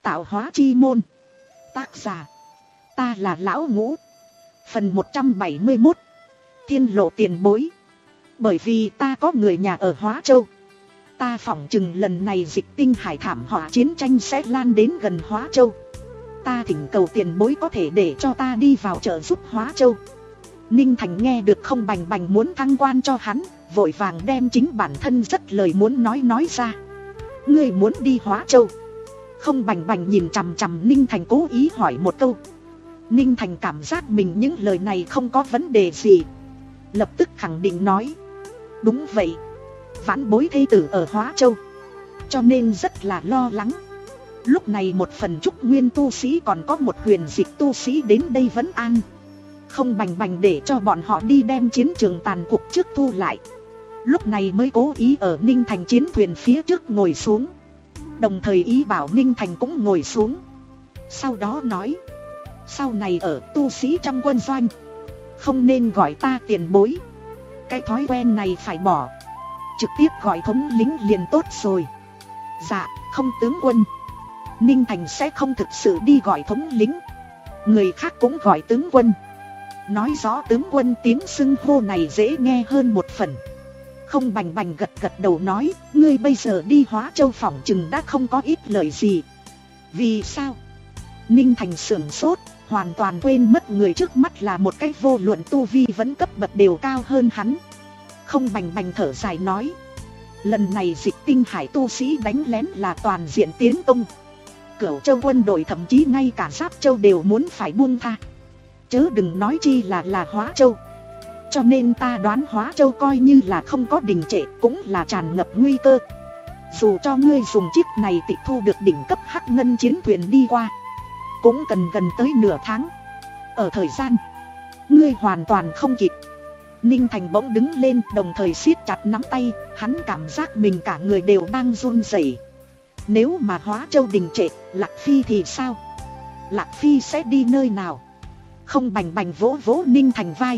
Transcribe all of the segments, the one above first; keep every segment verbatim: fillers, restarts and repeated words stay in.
Tạo hóa chi môn. Tác giả: ta là Lão Ngũ. Phần một trăm bảy mươi mốt. Thiên lộ tiền bối. Bởi vì ta có người nhà ở Hóa Châu, ta phỏng chừng lần này dịch tinh hải thảm họa chiến tranh sẽ lan đến gần Hóa Châu. Ta thỉnh cầu tiền bối có thể để cho ta đi vào trợ giúp Hóa Châu. Ninh Thành nghe được Không Bành Bành muốn thăng quan cho hắn, vội vàng đem chính bản thân rất lời muốn nói nói ra. Ngươi muốn đi Hóa Châu? Không Bành Bành nhìn chằm chằm Ninh Thành, cố ý hỏi một câu. Ninh Thành cảm giác mình những lời này không có vấn đề gì, lập tức khẳng định nói: đúng vậy, vãn bối thê tử ở Hóa Châu, cho nên rất là lo lắng. Lúc này một phần trúc nguyên tu sĩ còn có một huyền dịch tu sĩ đến đây vấn an. Không Bành Bành để cho bọn họ đi đem chiến trường tàn cục trước thu lại, lúc này mới cố ý ở Ninh Thành chiến thuyền phía trước ngồi xuống, đồng thời ý bảo Ninh Thành cũng ngồi xuống. Sau đó nói: sau này ở tu sĩ trong quân doanh không nên gọi ta tiền bối, cái thói quen này phải bỏ, trực tiếp gọi thống lĩnh liền tốt rồi. Dạ, không tướng quân. Ninh Thành sẽ không thực sự đi gọi thống lĩnh, người khác cũng gọi tướng quân. Nói rõ tướng quân tiếng xưng hô này dễ nghe hơn một phần. Không Bành Bành gật gật đầu nói: ngươi bây giờ đi Hóa Châu phỏng chừng đã không có ít lời gì. Vì sao? Ninh Thành sửng sốt, hoàn toàn quên mất người trước mắt là một cái vô luận tu vi vẫn cấp bậc đều cao hơn hắn. Không Bành Bành thở dài nói: lần này dịch tinh hải tu sĩ đánh lén là toàn diện tiến công, Cửu Châu quân đội thậm chí ngay cả Giáp Châu đều muốn phải buông tha, chớ đừng nói chi là là Hóa Châu. Cho nên ta đoán Hóa Châu coi như là không có đình trệ cũng là tràn ngập nguy cơ. Dù cho ngươi dùng chiếc này tịch thu được đỉnh cấp hắc ngân chiến thuyền đi qua, cũng cần gần tới nửa tháng. Ở thời gian, ngươi hoàn toàn không kịp. Ninh Thành bỗng đứng lên, đồng thời siết chặt nắm tay, hắn cảm giác mình cả người đều đang run rẩy. Nếu mà Hóa Châu đình trệ, Lạc Phi thì sao? Lạc Phi sẽ đi nơi nào? Không Bành Bành vỗ vỗ Ninh Thành vai,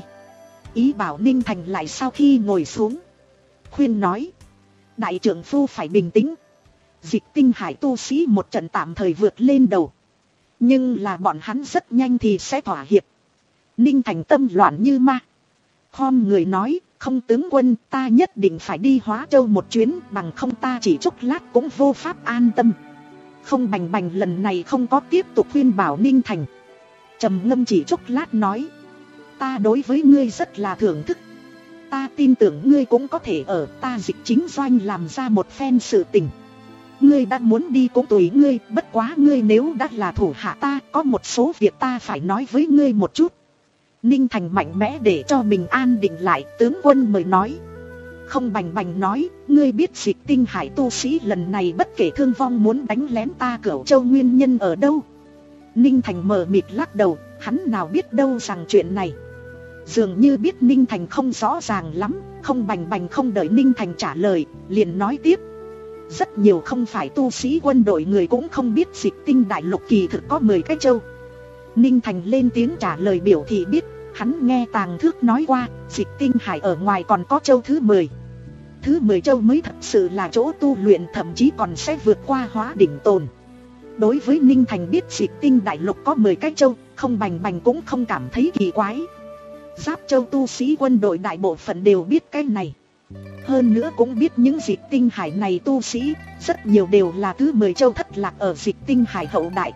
ý bảo Ninh Thành lại sau khi ngồi xuống, khuyên nói: đại trưởng phu phải bình tĩnh. Dịch tinh hải tu sĩ một trận tạm thời vượt lên đầu, nhưng là bọn hắn rất nhanh thì sẽ thỏa hiệp. Ninh Thành tâm loạn như ma, khom người nói: không tướng quân, ta nhất định phải đi Hóa Châu một chuyến, bằng không ta chỉ chốc lát cũng vô pháp an tâm. Không Bành Bành lần này không có tiếp tục khuyên bảo Ninh Thành, trầm ngâm chỉ chốc lát nói: ta đối với ngươi rất là thưởng thức, ta tin tưởng ngươi cũng có thể ở ta dịch chính doanh làm ra một phen sự tình. Ngươi đã muốn đi cũng tùy ngươi, bất quá ngươi nếu đã là thủ hạ ta, có một số việc ta phải nói với ngươi một chút. Ninh Thành mạnh mẽ để cho mình an định lại: tướng quân mời nói. Không Bành Bành nói: ngươi biết dịch tinh hải tu sĩ lần này bất kể thương vong muốn đánh lén ta Cửu Châu nguyên nhân ở đâu? Ninh Thành mờ mịt lắc đầu, hắn nào biết đâu rằng chuyện này. Dường như biết Ninh Thành không rõ ràng lắm, Không Bành Bành không đợi Ninh Thành trả lời, liền nói tiếp: rất nhiều không phải tu sĩ quân đội người cũng không biết dịch tinh đại lục kỳ thực có mười cái châu. Ninh Thành lên tiếng trả lời biểu thị biết, hắn nghe Tàng Thước nói qua, dịch tinh hải ở ngoài còn có châu thứ mười. Thứ mười châu mới thật sự là chỗ tu luyện, thậm chí còn sẽ vượt qua Hóa Đỉnh Tồn. Đối với Ninh Thành biết dịch tinh đại lục có mười cái châu, Không Bành Bành cũng không cảm thấy kỳ quái. Giáp Châu tu sĩ quân đội đại bộ phận đều biết cái này. Hơn nữa cũng biết những dịch tinh hải này tu sĩ, rất nhiều đều là thứ mười châu thất lạc ở dịch tinh hải hậu đại.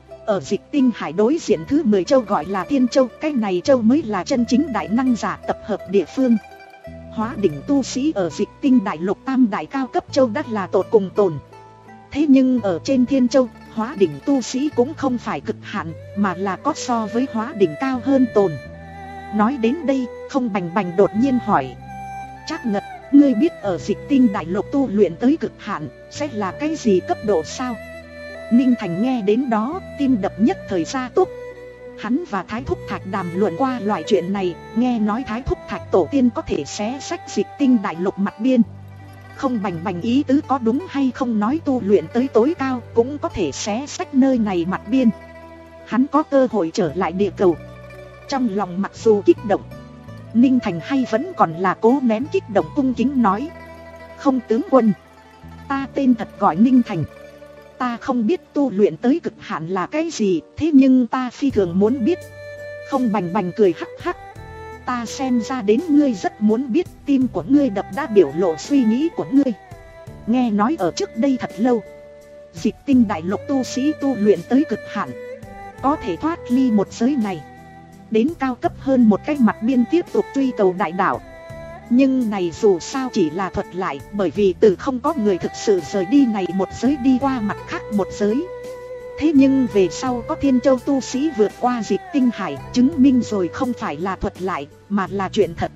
Ở dịch tinh hải đối diện thứ mười châu gọi là Thiên Châu, cái này châu mới là chân chính đại năng giả tập hợp địa phương. Hóa đỉnh tu sĩ ở dịch tinh đại lục tam đại cao cấp châu đã là tột cùng tồn. Thế nhưng ở trên Thiên Châu, Hóa đỉnh tu sĩ cũng không phải cực hạn, mà là có so với Hóa đỉnh cao hơn tồn. Nói đến đây, Không Bành Bành đột nhiên hỏi: Trác Ngật, ngươi biết ở dịch tinh đại lục tu luyện tới cực hạn sẽ là cái gì cấp độ sao? Ninh Thành nghe đến đó, tim đập nhất thời ra túc. Hắn và Thái Thúc Thạch đàm luận qua loại chuyện này, nghe nói Thái Thúc Thạch tổ tiên có thể xé sách dịch tinh đại lục mặt biên. Không Bành Bành ý tứ có đúng hay không nói tu luyện tới tối cao cũng có thể xé sách nơi này mặt biên. Hắn có cơ hội trở lại địa cầu. Trong lòng mặc dù kích động, Ninh Thành hay vẫn còn là cố nén kích động, cung kính nói: không tướng quân, ta tên thật gọi Ninh Thành, Ta không biết tu luyện tới cực hạn là cái gì, thế nhưng ta phi thường muốn biết. Không Bành Bành cười hắc hắc. Ta xem ra đến ngươi rất muốn biết, tim của ngươi đập đã biểu lộ suy nghĩ của ngươi. Nghe nói ở trước đây thật lâu, Dịch Tinh đại lục tu sĩ tu luyện tới cực hạn, có thể thoát ly một giới này, đến cao cấp hơn một cái mặt biên tiếp tục truy cầu đại đạo. Nhưng này dù sao chỉ là thuật lại, bởi vì từ không có người thực sự rời đi này một giới đi qua mặt khác một giới. Thế nhưng về sau có Thiên Châu tu sĩ vượt qua Dịch Tinh hải, chứng minh rồi không phải là thuật lại, mà là chuyện thật,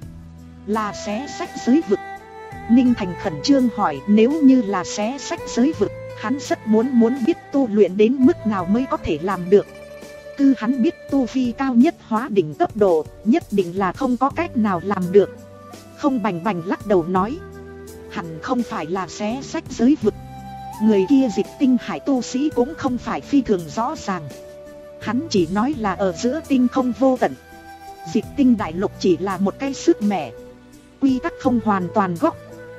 là xé sách giới vực. Ninh Thành khẩn trương hỏi, nếu như là xé sách giới vực, hắn rất muốn muốn biết tu luyện đến mức nào mới có thể làm được. Cứ hắn biết tu vi cao nhất hóa đỉnh cấp độ, nhất định là không có cách nào làm được. Không Bành Bành lắc đầu nói, hẳn không phải là xé sách giới vực. Người kia Dịch Tinh hải tu sĩ cũng không phải phi thường rõ ràng. Hắn chỉ nói là ở giữa tinh không vô tận, Dịch Tinh đại lục chỉ là một cái sức mẻ, quy tắc không hoàn toàn gốc.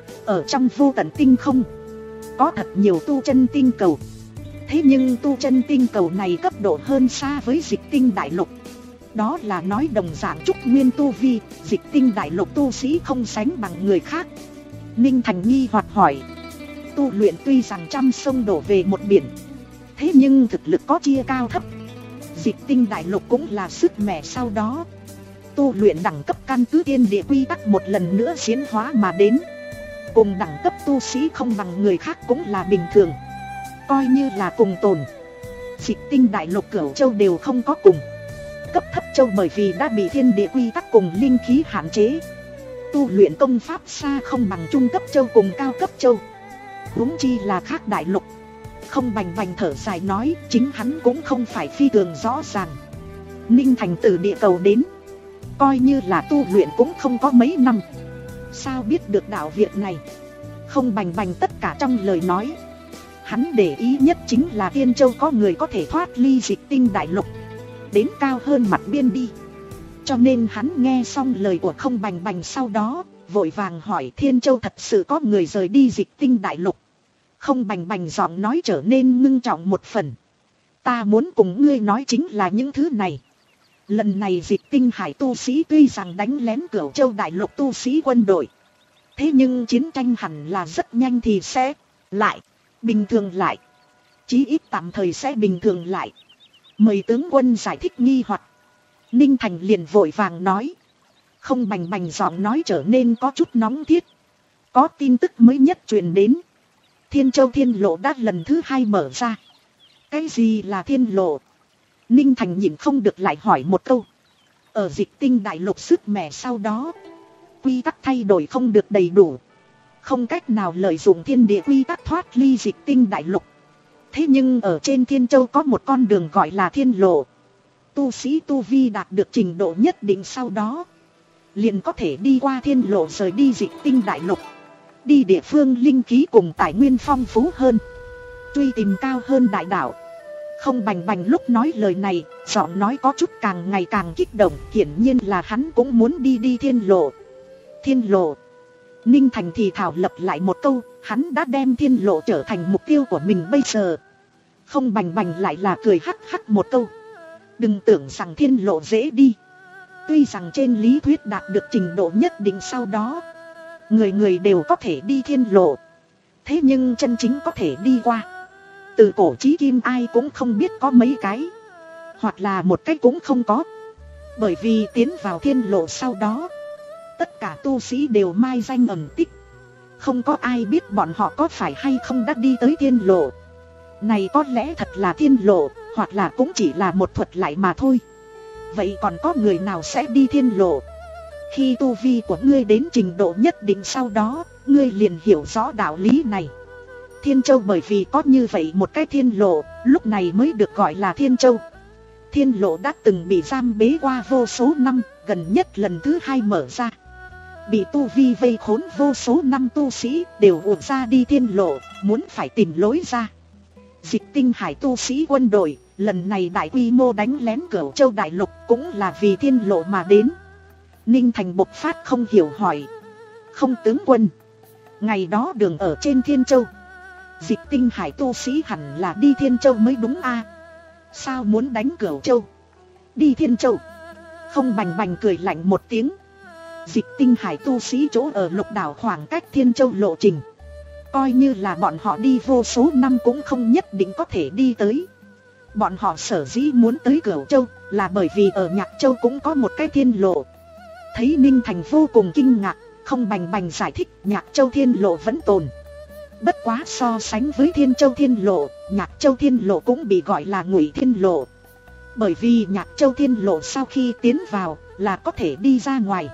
Ở trong vô tận tinh không, có thật nhiều tu chân tinh cầu. Thế nhưng tu chân tinh cầu này cấp độ hơn xa với Dịch Tinh đại lục. Đó là nói đồng dạng trúc nguyên tu vi, Dịch Tinh đại lục tu sĩ không sánh bằng người khác. Ninh Thành nghi hoặc hỏi, tu luyện tuy rằng trăm sông đổ về một biển, thế nhưng thực lực có chia cao thấp. Dịch Tinh đại lục cũng là sức mẻ sau đó. Tu luyện đẳng cấp căn cứ thiên địa quy tắc một lần nữa diễn hóa mà đến. Cùng đẳng cấp tu sĩ không bằng người khác cũng là bình thường, coi như là cùng tồn. Dịch Tinh đại lục cửu châu đều không có cùng cấp thấp châu, bởi vì đã bị thiên địa quy tắc cùng linh khí hạn chế. Tu luyện công pháp xa không bằng trung cấp châu cùng cao cấp châu, huống chi là khác đại lục. Không Bành Bành thở dài nói, chính hắn cũng không phải phi thường rõ ràng. Ninh Thành từ địa cầu đến, coi như là tu luyện cũng không có mấy năm, sao biết được đạo việc này. Không Bành Bành tất cả trong lời nói, hắn để ý nhất chính là Thiên Châu có người có thể thoát ly Dịch Tinh đại lục, đến cao hơn mặt biên đi. Cho nên hắn nghe xong lời của Không Bành Bành sau đó, vội vàng hỏi, Thiên Châu thật sự có người rời đi Dịch Tinh đại lục? Không Bành Bành giọng nói trở nên ngưng trọng một phần. Ta muốn cùng ngươi nói chính là những thứ này. Lần này Dịch Tinh hải tu sĩ tuy rằng đánh lén Cửu Châu đại lục tu sĩ quân đội, thế nhưng chiến tranh hẳn là rất nhanh thì sẽ lại bình thường lại, chí ít tạm thời sẽ bình thường lại. Mời tướng quân giải thích nghi hoặc. Ninh Thành liền vội vàng nói. Không Bành Bành giọng nói trở nên có chút nóng thiết. Có tin tức mới nhất truyền đến, Thiên Châu thiên lộ đã lần thứ hai mở ra. Cái gì là thiên lộ? Ninh Thành nhịn không được lại hỏi một câu. Ở Dịch Tinh đại lục sức mẻ sau đó, quy tắc thay đổi không được đầy đủ, không cách nào lợi dụng thiên địa quy tắc thoát ly Dịch Tinh đại lục. Thế nhưng ở trên Thiên Châu có một con đường gọi là thiên lộ. Tu sĩ tu vi đạt được trình độ nhất định sau đó, liền có thể đi qua thiên lộ rời đi Dịch Tinh đại lục, đi địa phương linh khí cùng tài nguyên phong phú hơn, truy tìm cao hơn đại đạo. Không Bành Bành lúc nói lời này, giọng nói có chút càng ngày càng kích động, hiển nhiên là hắn cũng muốn đi đi thiên lộ. Thiên lộ. Ninh Thành thì thảo lập lại một câu, hắn đã đem thiên lộ trở thành mục tiêu của mình bây giờ. Không Bành Bành lại là cười hắc hắc một câu. Đừng tưởng rằng thiên lộ dễ đi. Tuy rằng trên lý thuyết đạt được trình độ nhất định sau đó, người người đều có thể đi thiên lộ, thế nhưng chân chính có thể đi qua, từ cổ chí kim ai cũng không biết có mấy cái, hoặc là một cái cũng không có. Bởi vì tiến vào thiên lộ sau đó, tất cả tu sĩ đều mai danh ẩn tích, không có ai biết bọn họ có phải hay không đã đi tới thiên lộ. Này có lẽ thật là thiên lộ, hoặc là cũng chỉ là một thuật lại mà thôi. Vậy còn có người nào sẽ đi thiên lộ? Khi tu vi của ngươi đến trình độ nhất định sau đó, ngươi liền hiểu rõ đạo lý này. Thiên Châu bởi vì có như vậy một cái thiên lộ, lúc này mới được gọi là Thiên Châu. Thiên lộ đã từng bị giam bế qua vô số năm, gần nhất lần thứ hai mở ra. Bị tu vi vây khốn vô số năm tu sĩ đều ùa ra đi thiên lộ, muốn phải tìm lối ra. Dịch Tinh hải tu sĩ quân đội lần này đại quy mô đánh lén Cửu Châu đại lục cũng là vì thiên lộ mà đến. Ninh Thành bộc phát không hiểu hỏi. Không tướng quân, ngày đó đường ở trên Thiên Châu, Dịch Tinh Hải tu sĩ hẳn là đi Thiên Châu mới đúng a. Sao muốn đánh Cửu Châu? Đi Thiên Châu. Không Bành Bành cười lạnh một tiếng. Dịch Tinh Hải tu sĩ chỗ ở Lục Đảo khoảng cách Thiên Châu lộ trình, coi như là bọn họ đi vô số năm cũng không nhất định có thể đi tới. Bọn họ sở dĩ muốn tới Cửu Châu là bởi vì ở Nhạc Châu cũng có một cái thiên lộ. Thấy Ninh Thành vô cùng kinh ngạc, Không Bành Bành giải thích Nhạc Châu thiên lộ vẫn tồn. Bất quá so sánh với Thiên Châu thiên lộ, Nhạc Châu thiên lộ cũng bị gọi là Ngụy thiên lộ. Bởi vì Nhạc Châu thiên lộ sau khi tiến vào là có thể đi ra ngoài.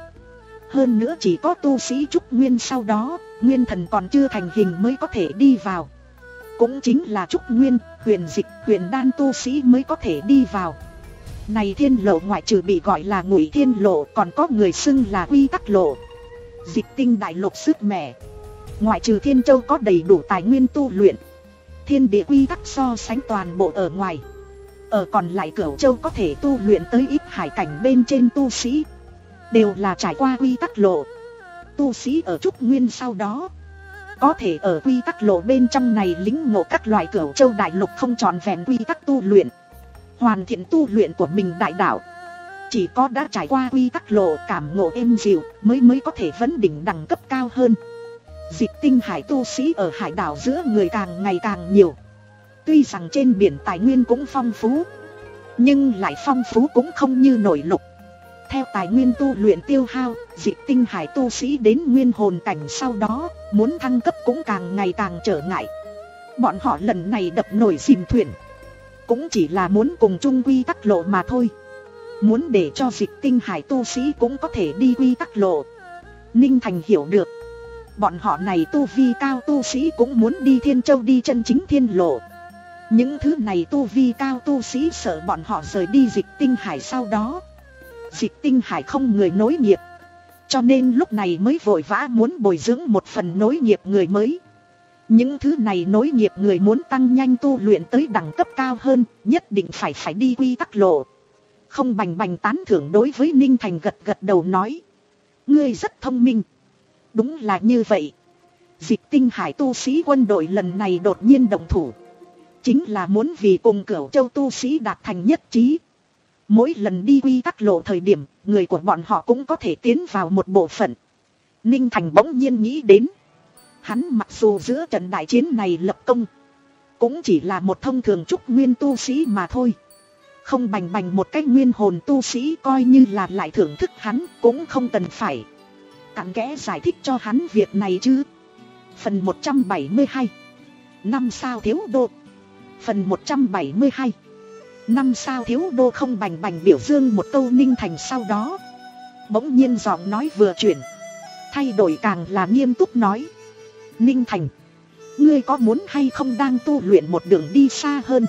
Hơn nữa chỉ có tu sĩ Trúc Nguyên sau đó, Nguyên Thần còn chưa thành hình mới có thể đi vào. Cũng chính là Trúc Nguyên, Huyền Dịch, Huyền Đan tu sĩ mới có thể đi vào. Này thiên lộ ngoại trừ bị gọi là Ngụy thiên lộ, còn có người xưng là Quy Tắc lộ. Dịch Tinh đại lục sức mẻ, ngoại trừ Thiên Châu có đầy đủ tài nguyên tu luyện, thiên địa quy tắc so sánh toàn bộ ở ngoài. Ở còn lại Cửu Châu có thể tu luyện tới ít hải cảnh bên trên tu sĩ, đều là trải qua quy tắc lộ. Tu sĩ ở Trúc Nguyên sau đó, có thể ở quy tắc lộ bên trong này lĩnh ngộ các loại Cửu Châu đại lục không trọn vẹn quy tắc tu luyện, hoàn thiện tu luyện của mình đại đạo. Chỉ có đã trải qua quy tắc lộ, cảm ngộ êm dịu mới mới có thể vấn đỉnh đẳng cấp cao hơn. Dịch Tinh Hải tu sĩ ở hải đảo giữa người càng ngày càng nhiều. Tuy rằng trên biển tài nguyên cũng phong phú, nhưng lại phong phú cũng không như nội lục. Theo tài nguyên tu luyện tiêu hao, Dịch Tinh Hải tu sĩ đến nguyên hồn cảnh sau đó, muốn thăng cấp cũng càng ngày càng trở ngại. Bọn họ lần này đập nổi chìm thuyền, cũng chỉ là muốn cùng chung quy tắc lộ mà thôi. Muốn để cho Dịch Tinh Hải tu sĩ cũng có thể đi quy tắc lộ. Ninh Thành hiểu được, bọn họ này tu vi cao tu sĩ cũng muốn đi Thiên Châu, đi chân chính thiên lộ. Những thứ này tu vi cao tu sĩ sợ bọn họ rời đi Dịch Tinh Hải sau đó, Dịch Tinh Hải không người nối nghiệp, cho nên lúc này mới vội vã muốn bồi dưỡng một phần nối nghiệp người mới. Những thứ này nối nghiệp người muốn tăng nhanh tu luyện tới đẳng cấp cao hơn, nhất định phải phải đi quy tắc lộ. Không Bành Bành tán thưởng đối với Ninh Thành gật gật đầu nói, ngươi rất thông minh. Đúng là như vậy. Dịch Tinh Hải tu sĩ quân đội lần này đột nhiên động thủ, chính là muốn vì cùng Cửu Châu tu sĩ đạt thành nhất trí. Mỗi lần đi quy tắc lộ thời điểm, người của bọn họ cũng có thể tiến vào một bộ phận. Ninh Thành bỗng nhiên nghĩ đến, hắn mặc dù giữa trận đại chiến này lập công, cũng chỉ là một thông thường Trúc Nguyên tu sĩ mà thôi. Không Bành Bành một cách nguyên hồn tu sĩ coi như là lại thưởng thức hắn, cũng không cần phải cặn kẽ giải thích cho hắn việc này chứ. Phần một trăm bảy mươi hai, Năm sao thiếu đô. Phần một trăm bảy mươi hai, Năm sao thiếu đô. Không Bành Bành biểu dương một câu Ninh Thành sau đó, bỗng nhiên giọng nói vừa chuyển, thay đổi càng là nghiêm túc nói, Ninh Thành, ngươi có muốn hay không đang tu luyện một đường đi xa hơn,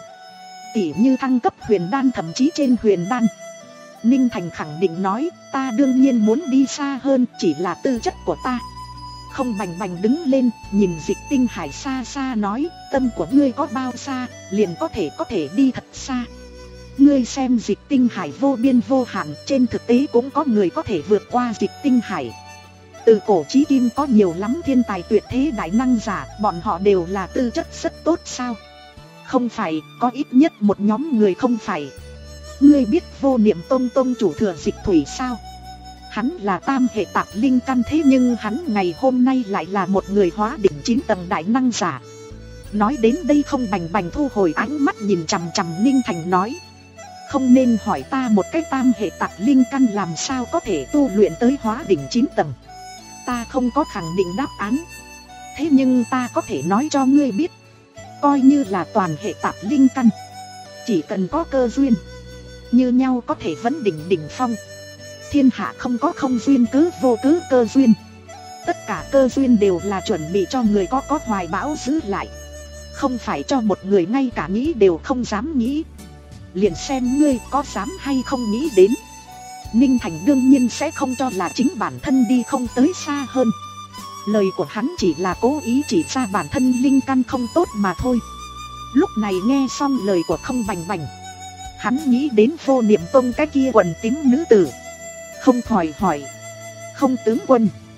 tỉ như thăng cấp huyền đan, thậm chí trên huyền đan? Ninh Thành khẳng định nói, ta đương nhiên muốn đi xa hơn, chỉ là tư chất của ta. Không Bành Bành đứng lên, nhìn Dịch Tinh Hải xa xa nói, tâm của ngươi có bao xa, liền có thể có thể đi thật xa. Ngươi xem Dịch Tinh Hải vô biên vô hạn, trên thực tế cũng có người có thể vượt qua Dịch Tinh Hải. Từ cổ chí kim có nhiều lắm thiên tài tuyệt thế đại năng giả, bọn họ đều là tư chất rất tốt sao? Không phải, có ít nhất một nhóm người không phải. Ngươi biết Vô Niệm Tông tông chủ Thừa Dịch Thủy sao? Hắn là tam hệ tạp linh căn, thế nhưng hắn ngày hôm nay lại là một người hóa đỉnh chín tầng đại năng giả. Nói đến đây Không Bành Bành thu hồi ánh mắt nhìn chằm chằm Ninh Thành nói, không nên hỏi ta một cái tam hệ tạp linh căn làm sao có thể tu luyện tới hóa đỉnh chín tầng. Ta không có khẳng định đáp án. Thế nhưng ta có thể nói cho ngươi biết, coi như là toàn hệ tạp linh căn, chỉ cần có cơ duyên như nhau có thể vấn đỉnh đỉnh phong. Thiên hạ không có không duyên cứ vô cứ cơ duyên. Tất cả cơ duyên đều là chuẩn bị cho người có có hoài bão giữ lại, không phải cho một người ngay cả nghĩ đều không dám nghĩ. Liền xem ngươi có dám hay không nghĩ đến. Ninh Thành đương nhiên sẽ không cho là chính bản thân đi không tới xa hơn. Lời của hắn chỉ là cố ý chỉ ra bản thân linh căn không tốt mà thôi. Lúc này nghe xong lời của Không Bành Bành, hắn nghĩ đến Vô Niệm Tông cái kia quần tím nữ tử, không khỏi hỏi, Không tướng quân,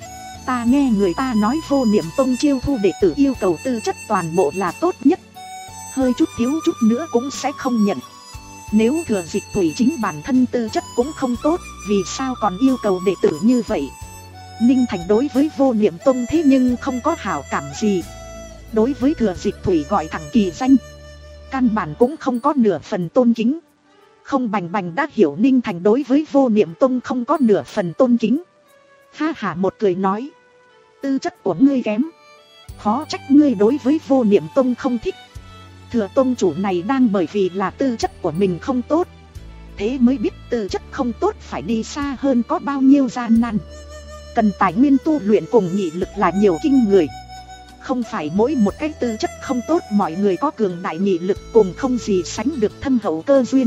Ta nghe người ta nói Vô Niệm Tông chiêu thu đệ tử yêu cầu tư chất toàn bộ là tốt nhất, hơi chút thiếu chút nữa cũng sẽ không nhận. Nếu Thừa Dịch Thủy chính bản thân tư chất cũng không tốt, vì sao còn yêu cầu đệ tử như vậy? Ninh Thành đối với Vô Niệm Tông thế nhưng không có hảo cảm gì. Đối với Thừa Dịch Thủy gọi thẳng kỳ danh, căn bản cũng không có nửa phần tôn kính. Không Bành Bành đã hiểu Ninh Thành đối với Vô Niệm Tông không có nửa phần tôn kính. Ha hả một cười nói, tư chất của ngươi kém, khó trách ngươi đối với Vô Niệm Tông không thích. Thừa tông chủ này đang bởi vì là tư chất của mình không tốt, thế mới biết tư chất không tốt phải đi xa hơn có bao nhiêu gian nan. Cần tài nguyên tu luyện cùng nghị lực là nhiều kinh người. Không phải mỗi một cái tư chất không tốt mọi người có cường đại nghị lực cùng không gì sánh được thâm hậu cơ duyên.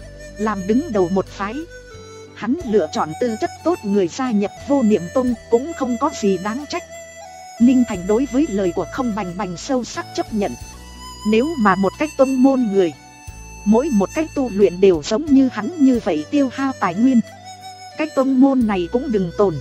Làm đứng đầu một phái, hắn lựa chọn tư chất tốt người gia nhập Vô Niệm Tông cũng không có gì đáng trách. Ninh Thành đối với lời của Không Bành Bành sâu sắc chấp nhận. Nếu mà một cách tông môn người, mỗi một cách tu luyện đều giống như hắn như vậy tiêu hao tài nguyên, cách tông môn này cũng đừng tồn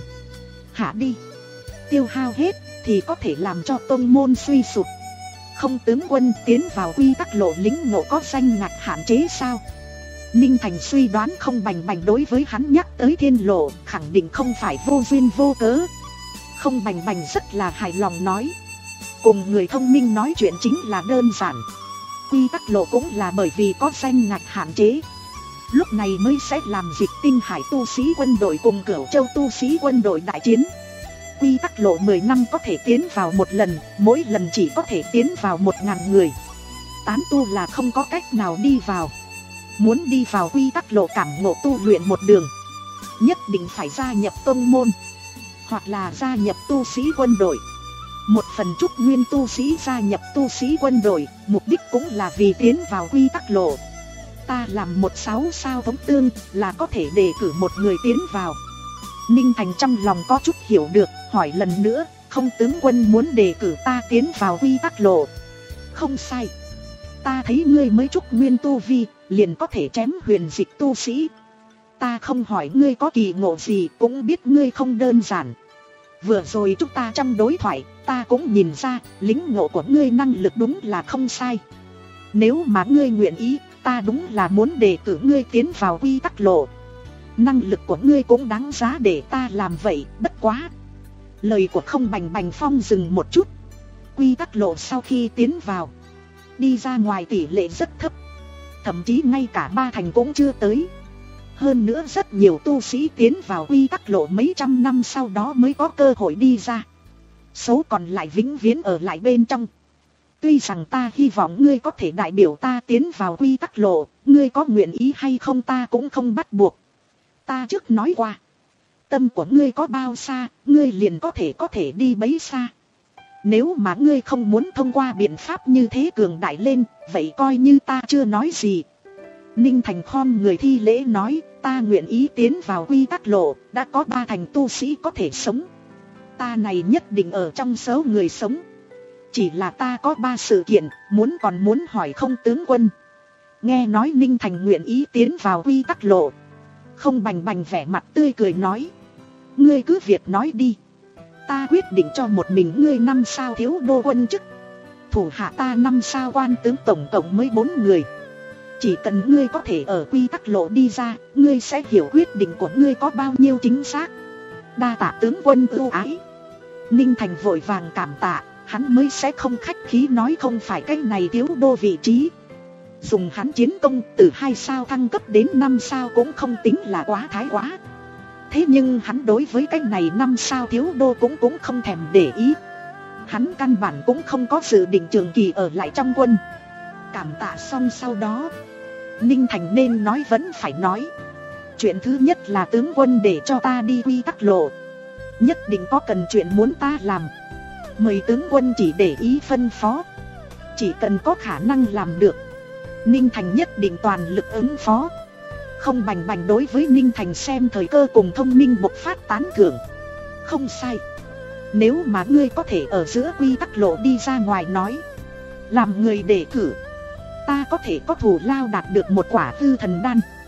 hạ đi. Tiêu hao hết thì có thể làm cho tông môn suy sụp. Không tướng quân tiến vào quy tắc lộ lính ngộ có danh ngạch hạn chế sao? Ninh Thành suy đoán Không Bành Bành đối với hắn nhắc tới thiên lộ khẳng định không phải vô duyên vô cớ. Không Bành Bành rất là hài lòng nói, cùng người thông minh nói chuyện chính là đơn giản. Quy tắc lộ cũng là bởi vì có danh ngạch hạn chế, lúc này mới sẽ làm Dịch Tinh Hải tu sĩ quân đội cùng Cửu Châu tu sĩ quân đội đại chiến. Quy tắc lộ mười năm có thể tiến vào một lần, mỗi lần chỉ có thể tiến vào một ngàn người. Tán tu là không có cách nào đi vào. Muốn đi vào quy tắc lộ cảm ngộ tu luyện một đường, nhất định phải gia nhập tông môn, hoặc là gia nhập tu sĩ quân đội. Một phần trúc nguyên tu sĩ gia nhập tu sĩ quân đội, mục đích cũng là vì tiến vào quy tắc lộ. Ta làm một sáu sao thống tương là có thể đề cử một người tiến vào. Ninh Thành trong lòng có chút hiểu được, hỏi lần nữa, Không tướng quân muốn đề cử ta tiến vào quy tắc lộ? Không sai, ta thấy ngươi mới trúc nguyên tu vi, liền có thể chém huyền dịch tu sĩ. Ta không hỏi ngươi có kỳ ngộ gì, cũng biết ngươi không đơn giản. Vừa rồi chúng ta trong đối thoại, ta cũng nhìn ra, lính ngộ của ngươi năng lực đúng là không sai. Nếu mà ngươi nguyện ý, ta đúng là muốn đề cử ngươi tiến vào quy tắc lộ. Năng lực của ngươi cũng đáng giá để ta làm vậy, bất quá. Lời của Không Bành Bành Phong dừng một chút. Quy tắc lộ sau khi tiến vào, đi ra ngoài tỷ lệ rất thấp, thậm chí ngay cả ba thành cũng chưa tới. Hơn nữa rất nhiều tu sĩ tiến vào quy tắc lộ mấy trăm năm sau đó mới có cơ hội đi ra, số còn lại vĩnh viễn ở lại bên trong. Tuy rằng ta hy vọng ngươi có thể đại biểu ta tiến vào quy tắc lộ, ngươi có nguyện ý hay không ta cũng không bắt buộc. Ta trước nói qua, tâm của ngươi có bao xa, ngươi liền có thể có thể đi bấy xa. Nếu mà ngươi không muốn thông qua biện pháp như thế cường đại lên, vậy coi như ta chưa nói gì. Ninh Thành khom người thi lễ nói, ta nguyện ý tiến vào quy tắc lộ, đã có ba thành tu sĩ có thể sống. Ta này nhất định ở trong số người sống. Chỉ là ta có ba sự kiện, muốn còn muốn hỏi Không tướng quân. Nghe nói Ninh Thành nguyện ý tiến vào quy tắc lộ, Không Bành Bành vẻ mặt tươi cười nói, ngươi cứ việc nói đi. Ta quyết định cho một mình ngươi năm sao thiếu đô quân chức, thủ hạ ta năm sao quan tướng, tổng cộng mới bốn người. Chỉ cần ngươi có thể ở quy tắc lộ đi ra, ngươi sẽ hiểu quyết định của ngươi có bao nhiêu chính xác. Đa tạ tướng quân ưu ái. Ninh Thành vội vàng cảm tạ, hắn mới sẽ không khách khí nói không phải cái này thiếu đô vị trí. Dùng hắn chiến công từ hai sao thăng cấp đến năm sao cũng không tính là quá thái quá. Thế nhưng hắn đối với cái này năm sao thiếu đô cũng cũng không thèm để ý. Hắn căn bản cũng không có dự định trường kỳ ở lại trong quân. Cảm tạ xong sau đó, Ninh Thành nên nói vẫn phải nói. Chuyện thứ nhất là tướng quân để cho ta đi quy tắc lộ, nhất định có cần chuyện muốn ta làm. Mời tướng quân chỉ để ý phân phó. Chỉ cần có khả năng làm được, Ninh Thành nhất định toàn lực ứng phó. Không Bành Bành đối với Ninh Thành xem thời cơ cùng thông minh bộc phát tán thưởng. Không sai, nếu mà ngươi có thể ở giữa quy tắc lộ đi ra ngoài nói, làm người đề cử, ta có thể có thù lao đạt được một quả hư thần đan.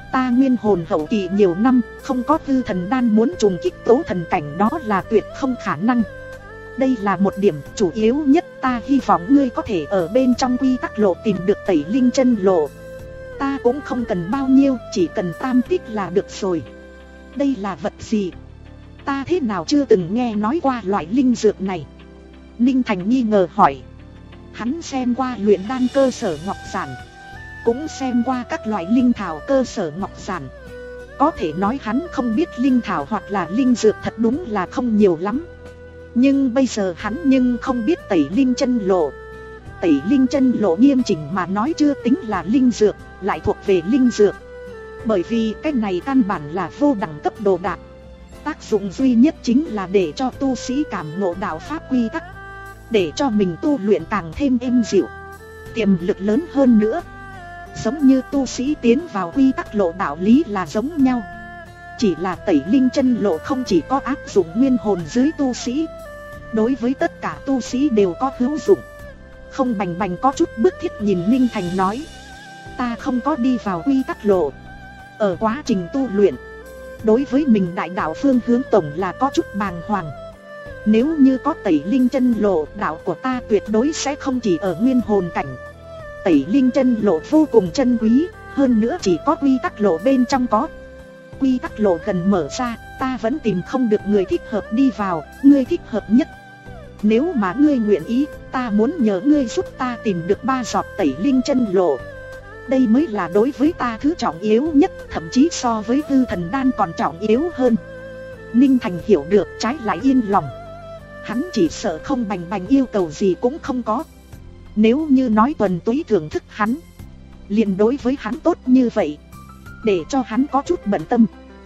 Ta nguyên hồn hậu kỳ nhiều năm, không có hư thần đan muốn trùng kích tố thần cảnh đó là tuyệt không khả năng. Đây là một điểm chủ yếu nhất, ta hy vọng ngươi có thể ở bên trong quy tắc lộ tìm được tẩy linh chân lộ. Ta cũng không cần bao nhiêu, chỉ cần tam tích là được rồi. Đây là vật gì? Ta thế nào chưa từng nghe nói qua loại linh dược này? Ninh Thành nghi ngờ hỏi. Hắn xem qua luyện đan cơ sở ngọc giản, cũng xem qua các loại linh thảo cơ sở ngọc giản. Có thể nói hắn không biết linh thảo hoặc là linh dược thật đúng là không nhiều lắm. Nhưng bây giờ hắn nhưng không biết tẩy linh chân lộ. Tẩy linh chân lộ nghiêm chỉnh mà nói chưa tính là linh dược, lại thuộc về linh dược. Bởi vì cái này căn bản là vô đẳng cấp đồ đạc. Tác dụng duy nhất chính là để cho tu sĩ cảm ngộ đạo pháp quy tắc, để cho mình tu luyện càng thêm êm dịu, tiềm lực lớn hơn nữa. Giống như tu sĩ tiến vào quy tắc lộ đạo lý là giống nhau. Chỉ là tẩy linh chân lộ không chỉ có áp dụng nguyên hồn dưới tu sĩ, đối với tất cả tu sĩ đều có hữu dụng. Không Bành Bành có chút bức thiết nhìn Ninh Thành nói. Ta không có đi vào quy tắc lộ. Ở quá trình tu luyện, đối với mình đại đạo phương hướng tổng là có chút bàng hoàng. Nếu như có tẩy linh chân lộ, đạo của ta tuyệt đối sẽ không chỉ ở nguyên hồn cảnh. Tẩy linh chân lộ vô cùng chân quý, hơn nữa chỉ có quy tắc lộ bên trong có. Quy tắc lộ gần mở ra, ta vẫn tìm không được người thích hợp đi vào, ngươi thích hợp nhất. Nếu mà ngươi nguyện ý, ta muốn nhờ ngươi giúp ta tìm được ba giọt tẩy linh chân lộ. Đây mới là đối với ta thứ trọng yếu nhất, thậm chí so với hư thần đan còn trọng yếu hơn. Ninh Thành hiểu được, trái lại yên lòng. Hắn chỉ sợ Không Bành Bành yêu cầu gì cũng không có. Nếu như nói tuần túy thưởng thức hắn, liền đối với hắn tốt như vậy, để cho hắn có chút bận tâm.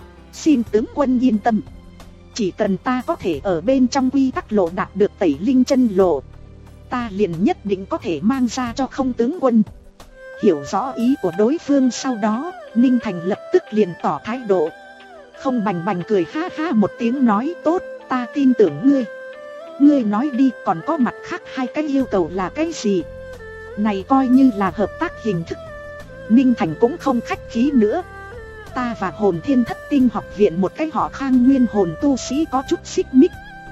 Xin tướng quân yên tâm, chỉ cần ta có thể ở bên trong quy tắc lộ đạt được tẩy linh chân lộ, ta liền nhất định có thể mang ra cho Không tướng quân. Hiểu rõ ý của đối phương sau đó, Ninh Thành lập tức liền tỏ thái độ. Không Bành Bành cười ha ha một tiếng nói, tốt, ta tin tưởng ngươi. Ngươi nói đi, còn có mặt khác hai cái yêu cầu là cái gì? Này coi như là hợp tác hình thức. Ninh Thành cũng không khách khí nữa. Ta và Hồn Thiên Thất Tinh học viện một cái họ Khang nguyên hồn tu sĩ có chút xích mích.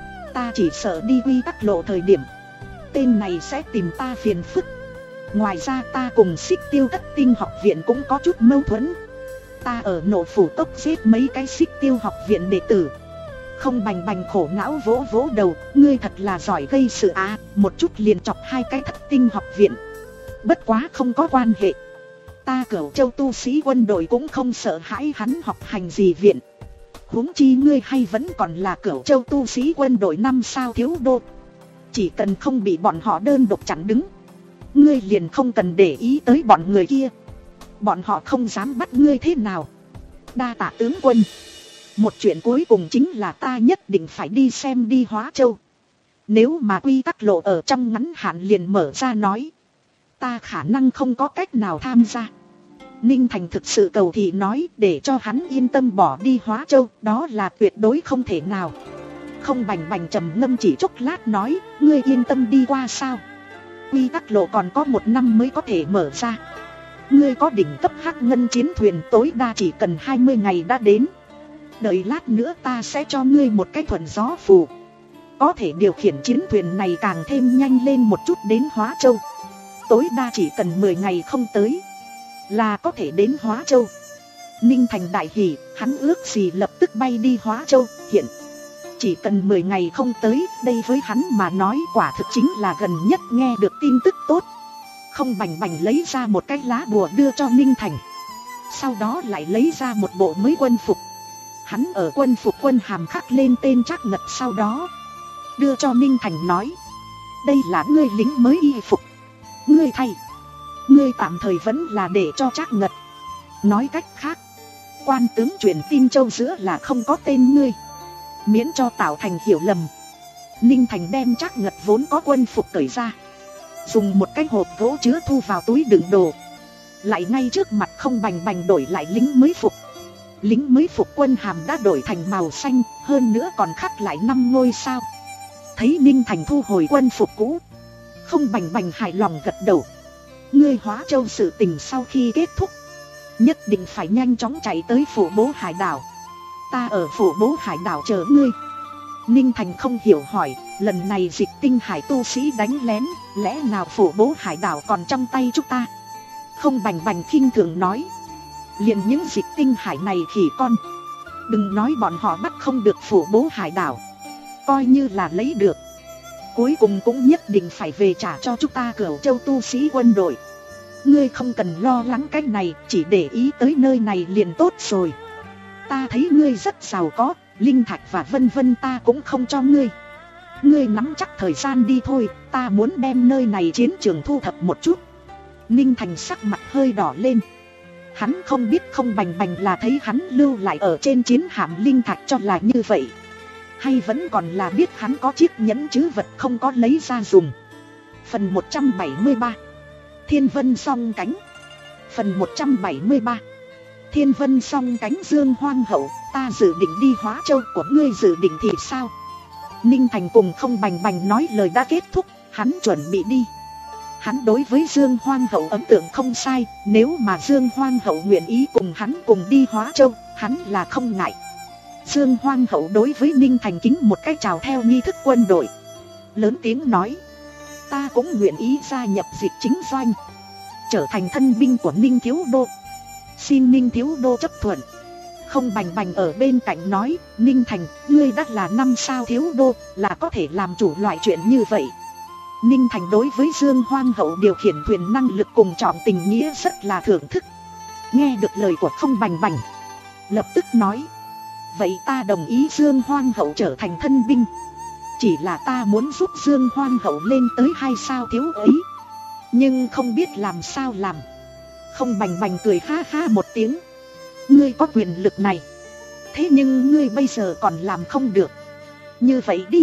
Ta chỉ sợ đi quy tắc lộ thời điểm, tên này sẽ tìm ta phiền phức. Ngoài ra ta cùng Xích Tiêu Thất Tinh học viện cũng có chút mâu thuẫn. Ta ở Nộ Phủ Tốc giết mấy cái Xích Tiêu học viện đệ tử. Không Bành Bành khổ não vỗ vỗ đầu, ngươi thật là giỏi gây sự à, một chút liền chọc hai cái Thất Tinh học viện. Bất quá không có quan hệ, ta Cửu Châu tu sĩ quân đội cũng không sợ hãi hắn học hành gì viện. Huống chi ngươi hay vẫn còn là Cửu Châu tu sĩ quân đội năm sao thiếu đô. Chỉ cần không bị bọn họ đơn độc chặn đứng, ngươi liền không cần để ý tới bọn người kia. Bọn họ không dám bắt ngươi thế nào. Đa tạ tướng quân. Một chuyện cuối cùng chính là ta nhất định phải đi xem đi Hóa Châu. Nếu mà quy tắc lộ ở trong ngắn hạn liền mở ra nói, ta khả năng không có cách nào tham gia. Ninh Thành thực sự cầu thị nói, để cho hắn yên tâm bỏ đi Hóa Châu, đó là tuyệt đối không thể nào. Không Bành Bành trầm ngâm chỉ chốc lát nói, ngươi yên tâm đi qua sao? Quy tắc lộ còn có một năm mới có thể mở ra. Ngươi có đỉnh cấp hắc ngân chiến thuyền tối đa chỉ cần hai mươi ngày đã đến. Đợi lát nữa ta sẽ cho ngươi một cái thuần gió phù, có thể điều khiển chiến thuyền này càng thêm nhanh lên một chút đến Hóa Châu. Tối đa chỉ cần mười ngày không tới là có thể đến Hóa Châu. Ninh Thành đại hỉ, hắn ước gì lập tức bay đi Hóa Châu. Hiện chỉ cần mười ngày không tới, đây với hắn mà nói quả thực chính là gần nhất nghe được tin tức tốt. Không Bành Bành lấy ra một cái lá bùa đưa cho Ninh Thành, sau đó lại lấy ra một bộ mới quân phục. Hắn ở quân phục quân hàm khắc lên tên Trác Ngật, sau đó đưa cho Ninh Thành nói, đây là ngươi lính mới y phục, ngươi thay. Ngươi tạm thời vẫn là để cho Trác Ngật. Nói cách khác, quan tướng truyền tin châu giữa là không có tên ngươi, miễn cho tạo thành hiểu lầm. Ninh Thành đem Trác Ngật vốn có quân phục cởi ra, dùng một cái hộp gỗ chứa thu vào túi đựng đồ, lại ngay trước mặt Không Bành Bành đổi lại lính mới phục. Lính mới phục quân hàm đã đổi thành màu xanh, hơn nữa còn khắc lại năm ngôi sao. Thấy Ninh Thành thu hồi quân phục cũ, Không Bành Bành hài lòng gật đầu. Ngươi Hóa Châu sự tình sau khi kết thúc, Nhất định phải nhanh chóng chạy tới phủ bố hải đảo. Ta ở phủ bố hải đảo chờ ngươi. Ninh Thành không hiểu hỏi, lần này Dịch Tinh Hải tu sĩ đánh lén, lẽ nào phủ bố hải đảo còn trong tay chúng ta? Không Bành Bành khinh thường nói, liền những Dịch Tinh Hải này khỉ con, đừng nói bọn họ bắt không được phủ bố hải đảo, coi như là lấy được, cuối cùng cũng nhất định phải về trả cho chúng ta Cửu Châu tu sĩ quân đội. Ngươi không cần lo lắng cái này, chỉ để ý tới nơi này liền tốt rồi. Ta thấy ngươi rất giàu có, linh thạch và vân vân ta cũng không cho ngươi. Ngươi nắm chắc thời gian đi thôi, ta muốn đem nơi này chiến trường thu thập một chút. Ninh Thành sắc mặt hơi đỏ lên. Hắn không biết Không Bành Bành là thấy hắn lưu lại ở trên chiến hạm linh thạch cho là như vậy, hay vẫn còn là biết hắn có chiếc nhẫn trữ vật không có lấy ra dùng. Phần một trăm bảy mươi ba Thiên Vân Song Cánh. Phần một trăm bảy mươi ba Thiên Vân Song Cánh. Dương Hoang Hậu, ta dự định đi Hóa Châu, của ngươi dự định thì sao? Ninh Thành cùng Không Bành Bành nói lời đã kết thúc, hắn chuẩn bị đi. Hắn đối với Dương Hoang Hậu ấn tượng không sai, nếu mà Dương Hoang Hậu nguyện ý cùng hắn cùng đi Hóa Châu, hắn là không ngại. Dương Hoang Hậu đối với Ninh Thành kính một cái chào theo nghi thức quân đội, lớn tiếng nói, ta cũng nguyện ý gia nhập Dịch chính doanh, trở thành thân binh của Ninh Thiếu Đô. Xin Ninh Thiếu Đô chấp thuận. Không Bành Bành ở bên cạnh nói, Ninh Thành, ngươi đã là năm sao thiếu đô, là có thể làm chủ loại chuyện như vậy. Ninh Thành đối với Dương Hoang Hậu điều khiển thuyền năng lực cùng trọng tình nghĩa rất là thưởng thức. Nghe được lời của Không Bành Bành, lập tức nói, vậy ta đồng ý Dương Hoang Hậu trở thành thân binh. Chỉ là ta muốn giúp Dương Hoang Hậu lên tới hai sao thiếu ấy, nhưng không biết làm sao làm. Không Bành Bành cười ha ha một tiếng, ngươi có quyền lực này, thế nhưng ngươi bây giờ còn làm không được. Như vậy đi,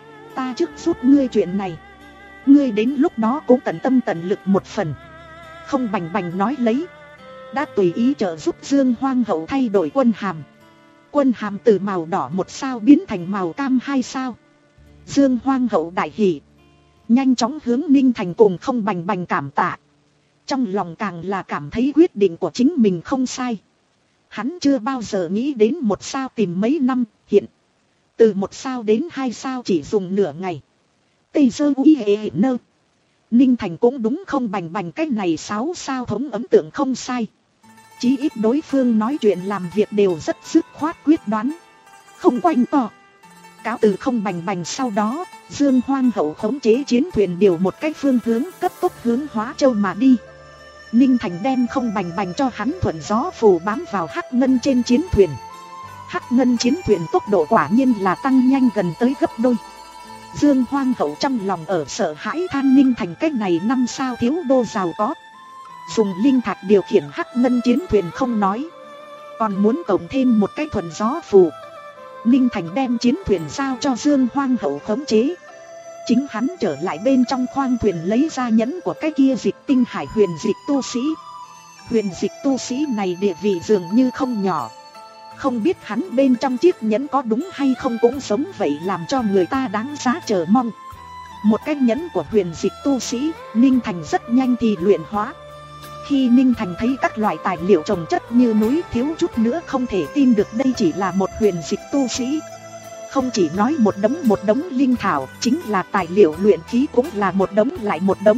ta trước giúp ngươi chuyện này, ngươi đến lúc đó cũng tận tâm tận lực một phần. Không Bành Bành nói lấy, đã tùy ý trợ giúp Dương Hoang Hậu thay đổi quân hàm. Quân hàm từ màu đỏ một sao biến thành màu cam hai sao. Dương Hoang Hậu đại hỉ, nhanh chóng hướng Ninh Thành cùng Không Bành Bành cảm tạ. Trong lòng càng là cảm thấy quyết định của chính mình không sai. Hắn chưa bao giờ nghĩ đến một sao tìm mấy năm, hiện từ một sao đến hai sao chỉ dùng nửa ngày. Tây sơ uy hệ nơ. Ninh Thành cũng đúng Không Bành Bành cách này sáu sao thống ấn tượng không sai. Chí ít đối phương nói chuyện làm việc đều rất dứt khoát quyết đoán, không quanh co. Cáo từ Không Bành Bành sau đó, Dương Hoang Hậu khống chế chiến thuyền điều một cách phương hướng cấp tốc hướng Hóa Châu mà đi. Ninh Thành đem Không Bành Bành cho hắn thuận gió phù bám vào hắc ngân trên chiến thuyền. Hắc ngân chiến thuyền tốc độ quả nhiên là tăng nhanh gần tới gấp đôi. Dương Hoang Hậu trong lòng ở sợ hãi than Ninh Thành cách này năm sao thiếu đô giàu có, dùng linh thạch điều khiển hắc ngân chiến thuyền không nói, còn muốn cộng thêm một cái thuận gió phù. Ninh Thành đem chiến thuyền giao cho Dương Hoang Hậu khống chế, chính hắn trở lại bên trong khoang thuyền lấy ra nhẫn của cái kia Dịch Tinh Hải huyền dịch tu sĩ. Huyền dịch tu sĩ này địa vị dường như không nhỏ, không biết hắn bên trong chiếc nhẫn có đúng hay không cũng giống vậy, làm cho người ta đáng giá chờ mong. Một cái nhẫn của huyền dịch tu sĩ, Ninh Thành rất nhanh thì luyện hóa. Khi Ninh Thành thấy các loại tài liệu trồng chất như núi, thiếu chút nữa không thể tin được đây chỉ là một huyền dịch tu sĩ. Không chỉ nói một đống một đống linh thảo, chính là tài liệu luyện khí cũng là một đống lại một đống.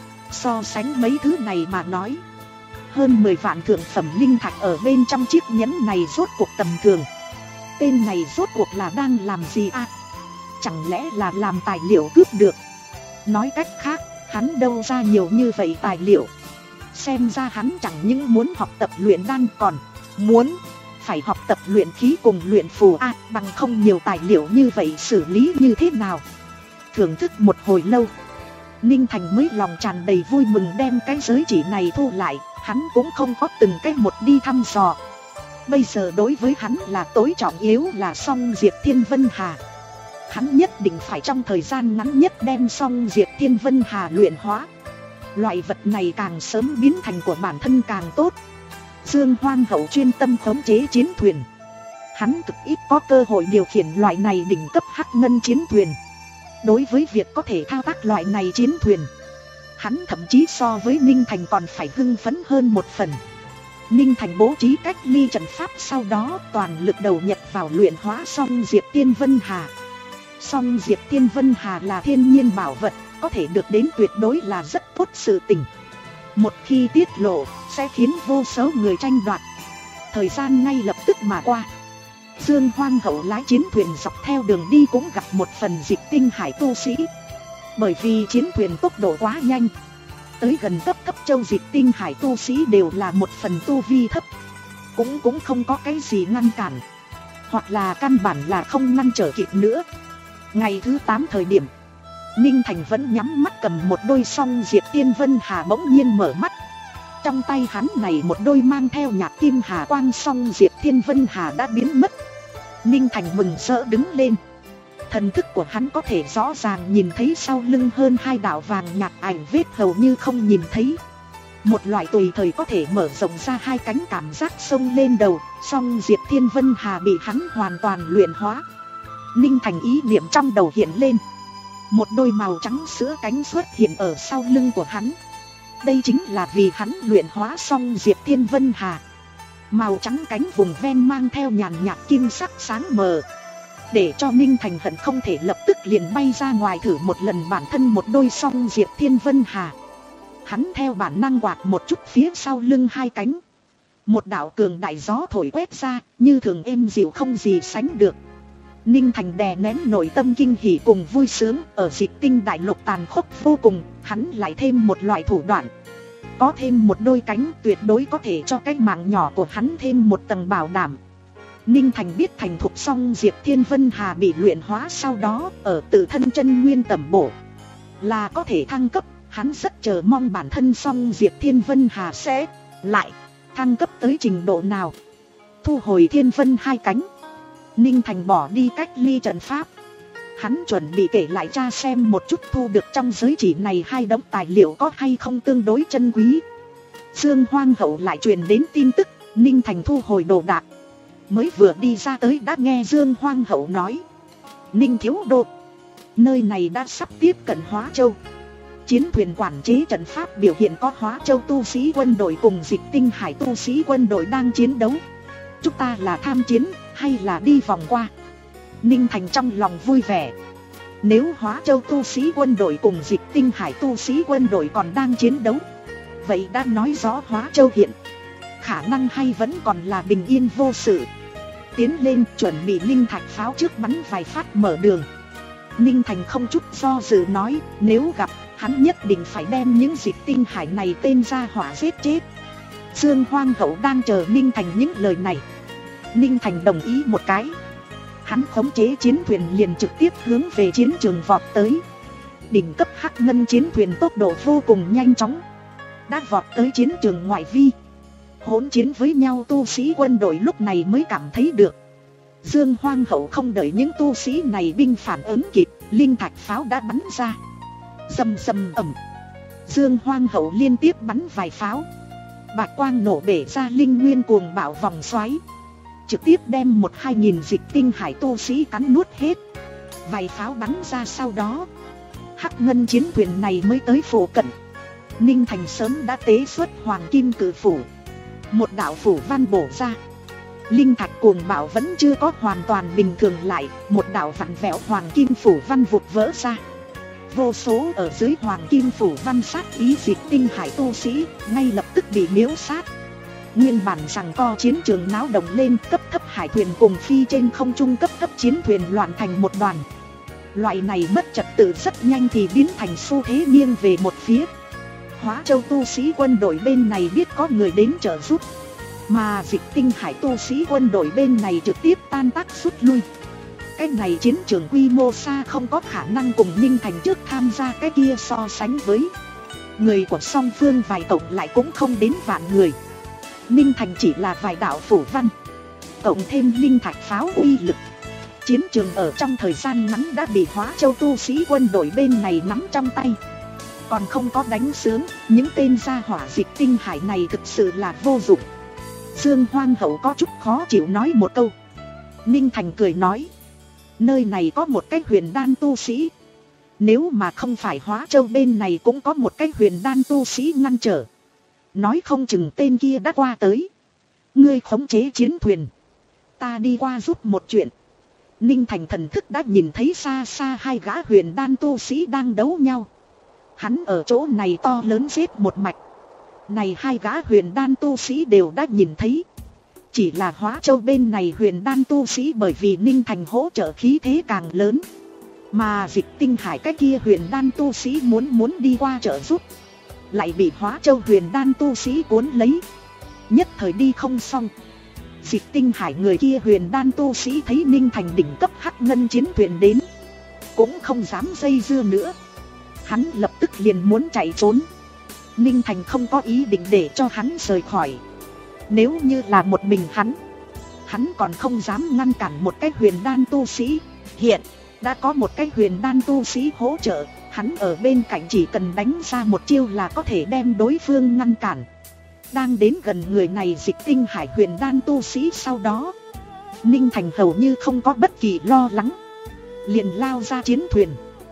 So sánh mấy thứ này mà nói, hơn mười vạn thượng phẩm linh thạch ở bên trong chiếc nhẫn này rốt cuộc tầm thường. Tên này rốt cuộc là đang làm gì à? Chẳng lẽ là làm tài liệu cướp được? Nói cách khác, hắn đâu ra nhiều như vậy tài liệu? Xem ra hắn chẳng những muốn học tập luyện đan, còn muốn phải học tập luyện khí cùng luyện phù à, bằng không nhiều tài liệu như vậy xử lý như thế nào? Thưởng thức một hồi lâu, Ninh Thành mới lòng tràn đầy vui mừng đem cái giới chỉ này thu lại. Hắn cũng không có từng cái một đi thăm dò. Bây giờ đối với hắn là tối trọng yếu là Song Diệp Thiên Vân Hà. Hắn nhất định phải trong thời gian ngắn nhất đem Song Diệp Thiên Vân Hà luyện hóa. Loại vật này càng sớm biến thành của bản thân càng tốt. Dương Hoang Hậu chuyên tâm khống chế chiến thuyền, hắn cực ít có cơ hội điều khiển loại này đỉnh cấp hắc ngân chiến thuyền. Đối với việc có thể thao tác loại này chiến thuyền, hắn thậm chí so với Ninh Thành còn phải hưng phấn hơn một phần. Ninh Thành bố trí cách ly trận pháp, sau đó toàn lực đầu nhập vào luyện hóa Song Diệp Tiên Vân Hà. Song Diệp Tiên Vân Hà là thiên nhiên bảo vật, có thể được đến tuyệt đối là rất tốt sự tình. Một khi tiết lộ, sẽ khiến vô số người tranh đoạt. Thời gian ngay lập tức mà qua. Dương Hoang Hậu lái chiến thuyền dọc theo đường đi cũng gặp một phần dịch tinh hải tu sĩ. Bởi vì chiến thuyền tốc độ quá nhanh, tới gần cấp cấp châu dịch tinh hải tu sĩ đều là một phần tu vi thấp. Cũng cũng không có cái gì ngăn cản, hoặc là căn bản là không ngăn trở kịp nữa. Ngày thứ tám thời điểm, Ninh Thành vẫn nhắm mắt cầm một đôi Song Diệp Tiên Vân Hà, bỗng nhiên mở mắt. Trong tay hắn này một đôi mang theo nhạt kim hà quang Song Diệp Tiên Vân Hà đã biến mất. Ninh Thành mừng rỡ đứng lên. Thần thức của hắn có thể rõ ràng nhìn thấy sau lưng hơn hai đạo vàng nhạt ảnh vết hầu như không nhìn thấy. Một loại tùy thời có thể mở rộng ra hai cánh cảm giác sông lên đầu. Song Diệp Thiên Vân Hà bị hắn hoàn toàn luyện hóa. Ninh Thành ý niệm trong đầu hiện lên, một đôi màu trắng sữa cánh xuất hiện ở sau lưng của hắn. Đây chính là vì hắn luyện hóa xong Diệp Thiên Vân Hà. Màu trắng cánh vùng ven mang theo nhàn nhạt kim sắc sáng mờ, để cho Ninh Thành hận không thể lập tức liền bay ra ngoài thử một lần bản thân một đôi song Diệp Thiên Vân Hà. Hắn theo bản năng quạt một chút phía sau lưng hai cánh. Một đạo cường đại gió thổi quét ra, như thường êm dịu không gì sánh được. Ninh Thành đè nén nội tâm kinh hỉ cùng vui sướng. Ở dịch tinh đại lục tàn khốc vô cùng, hắn lại thêm một loại thủ đoạn. Có thêm một đôi cánh tuyệt đối có thể cho cái mạng nhỏ của hắn thêm một tầng bảo đảm. Ninh Thành biết thành thục xong Diệp Thiên Vân Hà bị luyện hóa, sau đó ở tự thân chân nguyên tẩm bổ là có thể thăng cấp. Hắn rất chờ mong bản thân xong Diệp Thiên Vân Hà sẽ lại thăng cấp tới trình độ nào. Thu hồi Thiên Vân hai cánh, Ninh Thành bỏ đi cách ly trận pháp. Hắn chuẩn bị kể lại cha xem một chút thu được trong giới chỉ này hai đống tài liệu có hay không tương đối chân quý. Dương Hoang Hậu lại truyền đến tin tức, Ninh Thành thu hồi đồ đạc. Mới vừa đi ra tới đã nghe Dương Hoang Hậu nói: Ninh thiếu đô, nơi này đã sắp tiếp cận Hóa Châu. Chiến thuyền quản chế trận pháp biểu hiện có Hóa Châu tu sĩ quân đội cùng dịch tinh hải tu sĩ quân đội đang chiến đấu. Chúng ta là tham chiến hay là đi vòng qua? Ninh Thành trong lòng vui vẻ. Nếu Hóa Châu tu sĩ quân đội cùng dịch tinh hải tu sĩ quân đội còn đang chiến đấu, vậy đã nói rõ Hóa Châu hiện khả năng hay vẫn còn là bình yên vô sự. Tiến lên chuẩn bị linh thạch pháo trước bắn vài phát mở đường. Ninh Thành không chút do dự nói, nếu gặp hắn nhất định phải đem những dịch tinh hải này tên ra hỏa giết chết. Dương Hoang Hậu đang chờ Ninh Thành những lời này. Ninh Thành đồng ý một cái. Hắn khống chế chiến thuyền liền trực tiếp hướng về chiến trường vọt tới. Đỉnh cấp hắc ngân chiến thuyền tốc độ vô cùng nhanh chóng, đã vọt tới chiến trường ngoại vi. Hỗn chiến với nhau tu sĩ quân đội lúc này mới cảm thấy được. Dương Hoang Hậu không đợi những tu sĩ này binh phản ứng kịp, linh thạch pháo đã bắn ra. Rầm rầm ầm, Dương Hoang Hậu liên tiếp bắn vài pháo. Bạch quang nổ bể ra linh nguyên cuồng bạo vòng xoáy, trực tiếp đem một hai nghìn dịch tinh hải tu sĩ cắn nuốt hết. Vài pháo bắn ra sau đó, hắc ngân chiến thuyền này mới tới phổ cận. Ninh Thành sớm đã tế xuất hoàng kim cử phủ. Một đạo phủ văn bổ ra. Linh thạch cuồng bạo vẫn chưa có hoàn toàn bình thường lại, một đạo vặn vẹo hoàng kim phủ văn vụt vỡ ra. Vô số ở dưới hoàng kim phủ văn sát ý dịch tinh hải tu sĩ ngay lập tức bị miễu sát. Nguyên bản rằng co chiến trường náo động lên, cấp thấp hải thuyền cùng phi trên không trung cấp thấp chiến thuyền loạn thành một đoàn. Loại này mất trật tự rất nhanh thì biến thành xu thế nghiêng về một phía. Hóa Châu tu sĩ quân đội bên này biết có người đến trợ giúp, mà dịch tinh hải tu sĩ quân đội bên này trực tiếp tan tác rút lui. Cái này chiến trường quy mô xa không có khả năng cùng Ninh Thành trước tham gia cái kia so sánh với. Người của song phương vài cộng lại cũng không đến vạn người. Ninh Thành chỉ là vài đạo phủ văn, cộng thêm linh thạch pháo uy lực. Chiến trường ở trong thời gian ngắn đã bị Hóa Châu tu sĩ quân đội bên này nắm trong tay. Còn không có đánh sướng, những tên gia hỏa dịch tinh hải này thực sự là vô dụng. Dương Hoang Hậu có chút khó chịu nói một câu. Ninh Thành cười nói, nơi này có một cái huyền đan tu sĩ. Nếu mà không phải Hóa Châu bên này cũng có một cái huyền đan tu sĩ ngăn trở, nói không chừng tên kia đã qua tới. Ngươi khống chế chiến thuyền. Ta đi qua giúp một chuyện. Ninh Thành thần thức đã nhìn thấy xa xa hai gã huyền đan tu sĩ đang đấu nhau. Hắn ở chỗ này to lớn giết một mạch. Này hai gã huyền đan tu sĩ đều đã nhìn thấy. Chỉ là Hóa Châu bên này huyền đan tu sĩ bởi vì Ninh Thành hỗ trợ khí thế càng lớn. Mà Dịch Tinh Hải cái kia huyền đan tu sĩ muốn muốn đi qua trợ giúp, lại bị Hóa Châu huyền đan tu sĩ cuốn lấy. Nhất thời đi không xong. Dịch Tinh Hải người kia huyền đan tu sĩ thấy Ninh Thành đỉnh cấp hắc ngân chiến thuyền đến, cũng không dám dây dưa nữa. Hắn lập tức liền muốn chạy trốn. Ninh Thành không có ý định để cho hắn rời khỏi. Nếu như là một mình hắn, hắn còn không dám ngăn cản một cái huyền đan tu sĩ. Hiện đã có một cái huyền đan tu sĩ hỗ trợ, hắn ở bên cạnh chỉ cần đánh ra một chiêu là có thể đem đối phương ngăn cản. Đang đến gần người này Dịch Tinh Hải huyền đan tu sĩ sau đó, Ninh Thành hầu như không có bất kỳ lo lắng, liền lao ra chiến thuyền,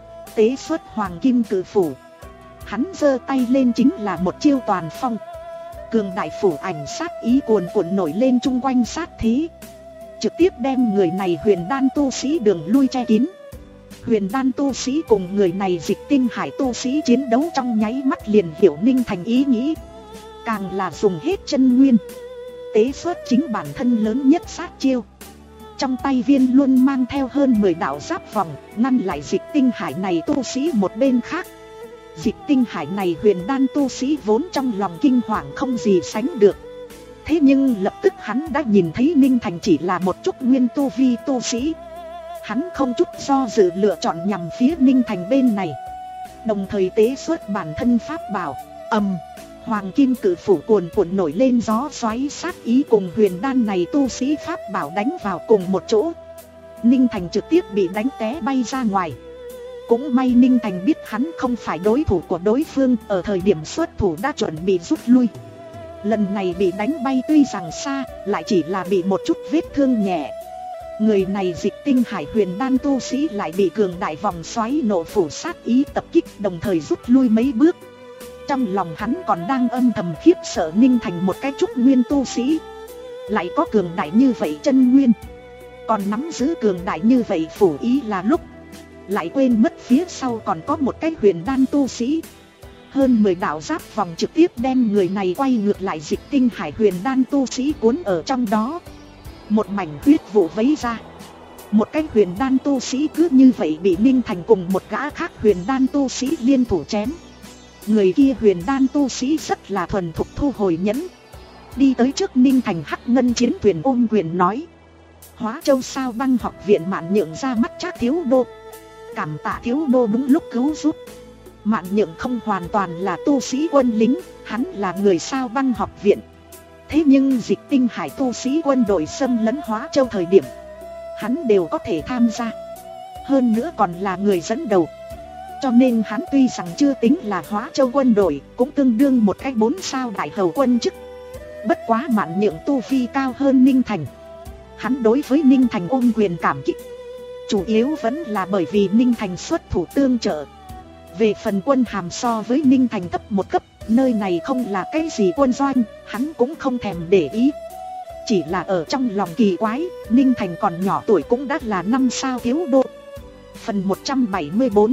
tế xuất hoàng kim cử phủ. Hắn giơ tay lên chính là một chiêu toàn phong. Cường đại phủ ảnh sát ý cuồn cuộn nổi lên chung quanh sát thế, trực tiếp đem người này huyền đan tu sĩ đường lui che kín. Huyền đan tu sĩ cùng người này Dịch Tinh Hải tu sĩ chiến đấu trong nháy mắt liền hiểu Ninh Thành ý nghĩ. Càng là dùng hết chân nguyên, tế xuất chính bản thân lớn nhất sát chiêu. Trong tay viên luôn mang theo hơn mười đạo giáp vòng, ngăn lại Dịch Tinh Hải này tu sĩ một bên khác. Dịch Tinh Hải này huyền đan tu sĩ vốn trong lòng kinh hoàng không gì sánh được. Thế nhưng lập tức hắn đã nhìn thấy Ninh Thành chỉ là một chút nguyên tu vi tu sĩ. Hắn không chút do dự lựa chọn nhằm phía Ninh Thành bên này, đồng thời tế xuất bản thân pháp bảo. Ầm, hoàng kim cử phủ cuồn cuộn nổi lên gió xoáy sát ý cùng huyền đan này tu sĩ pháp bảo đánh vào cùng một chỗ. Ninh Thành trực tiếp bị đánh té bay ra ngoài. Cũng may Ninh Thành biết hắn không phải đối thủ của đối phương, ở thời điểm xuất thủ đã chuẩn bị rút lui. Lần này bị đánh bay tuy rằng xa, lại chỉ là bị một chút vết thương nhẹ. Người này Dịch Tinh Hải huyền đan tu sĩ lại bị cường đại vòng xoáy nổ phủ sát ý tập kích, đồng thời rút lui mấy bước. Trong lòng hắn còn đang âm thầm khiếp sợ Ninh Thành một cái trúc nguyên tu sĩ, lại có cường đại như vậy chân nguyên, còn nắm giữ cường đại như vậy phủ ý là lúc, lại quên mất phía sau còn có một cái huyền đan tu sĩ. Hơn mười đạo giáp vòng trực tiếp đem người này quay ngược lại Dịch Tinh Hải huyền đan tu sĩ cuốn ở trong đó. Một mảnh huyết vụ vấy ra. Một cái huyền đan tu sĩ cứ như vậy bị Ninh Thành cùng một gã khác huyền đan tu sĩ liên thủ chém. Người kia huyền đan tu sĩ rất là thuần thục thu hồi nhẫn, đi tới trước Ninh Thành hắc ngân chiến thuyền ôm quyền nói: Hóa Châu Sao Băng học viện Mạn Nhượng ra mắt Trác thiếu đô. Cảm tạ thiếu đô đúng lúc cứu giúp. Mạn Nhượng không hoàn toàn là tu sĩ quân lính, hắn là người Sao Băng học viện. Thế nhưng Dịch Tinh Hải tu sĩ quân đội xâm lấn Hóa Châu thời điểm, hắn đều có thể tham gia, hơn nữa còn là người dẫn đầu. Cho nên hắn tuy rằng chưa tính là Hóa Châu quân đội, cũng tương đương một cái bốn sao đại hầu quân chức. Bất quá Mạn Nhượng tu vi cao hơn Ninh Thành, hắn đối với Ninh Thành ôm quyền cảm kích. Chủ yếu vẫn là bởi vì Ninh Thành xuất thủ tương trợ. Về phần quân hàm so với Ninh Thành cấp một cấp, nơi này không là cái gì quân doanh, hắn cũng không thèm để ý. Chỉ là ở trong lòng kỳ quái, Ninh Thành còn nhỏ tuổi cũng đã là năm sao thiếu đô. Phần một trăm bảy mươi bốn,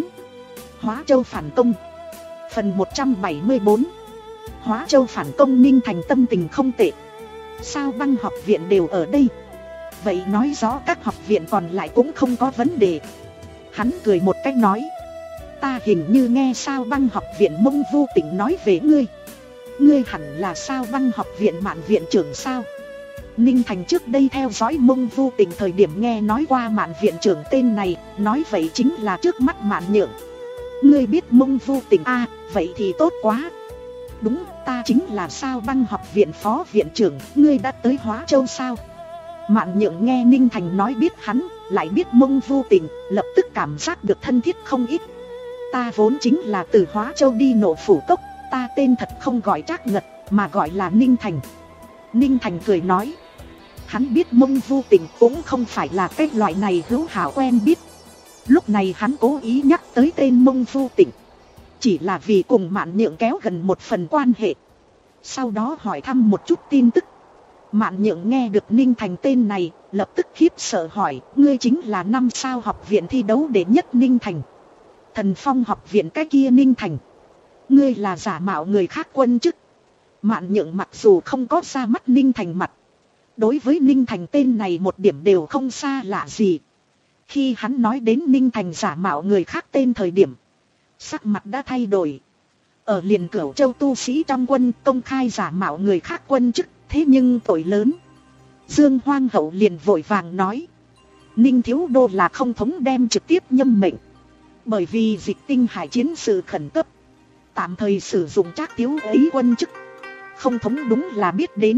Hóa Châu phản công. Phần một trăm bảy mươi bốn, Hóa Châu phản công. Ninh Thành tâm tình không tệ. Sao Băng học viện đều ở đây, vậy nói rõ các học viện còn lại cũng không có vấn đề. Hắn cười một cách nói: Ta hình như nghe Sao Băng học viện Mông Vu Tỉnh nói về ngươi. Ngươi hẳn là Sao Băng học viện Mạn viện trưởng sao? Ninh Thành trước đây theo dõi Mông Vu Tỉnh thời điểm nghe nói qua Mạn viện trưởng tên này, nói vậy chính là trước mắt Mạn Nhượng. Ngươi biết Mông Vu Tỉnh à, vậy thì tốt quá. Đúng, ta chính là Sao Băng học viện phó viện trưởng. Ngươi đã tới Hóa Châu sao? Mạn Nhượng nghe Ninh Thành nói biết hắn, lại biết Mông Vu Tỉnh, lập tức cảm giác được thân thiết không ít. Ta vốn chính là từ Hóa Châu đi Nộ Phủ Cốc, ta tên thật không gọi Trác Ngật, mà gọi là Ninh Thành. Ninh Thành cười nói. Hắn biết Mông Vu Tỉnh cũng không phải là cái loại này hữu hảo quen biết. Lúc này hắn cố ý nhắc tới tên Mông Vu Tỉnh, chỉ là vì cùng Mạn Nhượng kéo gần một phần quan hệ, sau đó hỏi thăm một chút tin tức. Mạn Nhượng nghe được Ninh Thành tên này, lập tức khiếp sợ hỏi, ngươi chính là năm sao học viện thi đấu đệ nhất Ninh Thành. Thần Phong học viện cái kia Ninh Thành. Ngươi là giả mạo người khác quân chức. Mạn Nhượng mặc dù không có ra mắt Ninh Thành mặt, đối với Ninh Thành tên này một điểm đều không xa lạ gì. Khi hắn nói đến Ninh Thành giả mạo người khác tên thời điểm, sắc mặt đã thay đổi. Ở liền Cửu Châu tu sĩ trong quân công khai giả mạo người khác quân chức, thế nhưng tội lớn. Dương Hoang Hậu liền vội vàng nói, Ninh thiếu đô là không thống đem trực tiếp nhâm mệnh. Bởi vì dịch tinh hải chiến sự khẩn cấp, tạm thời sử dụng Trác thiếu ấy quân chức. Không thống đúng là biết đến.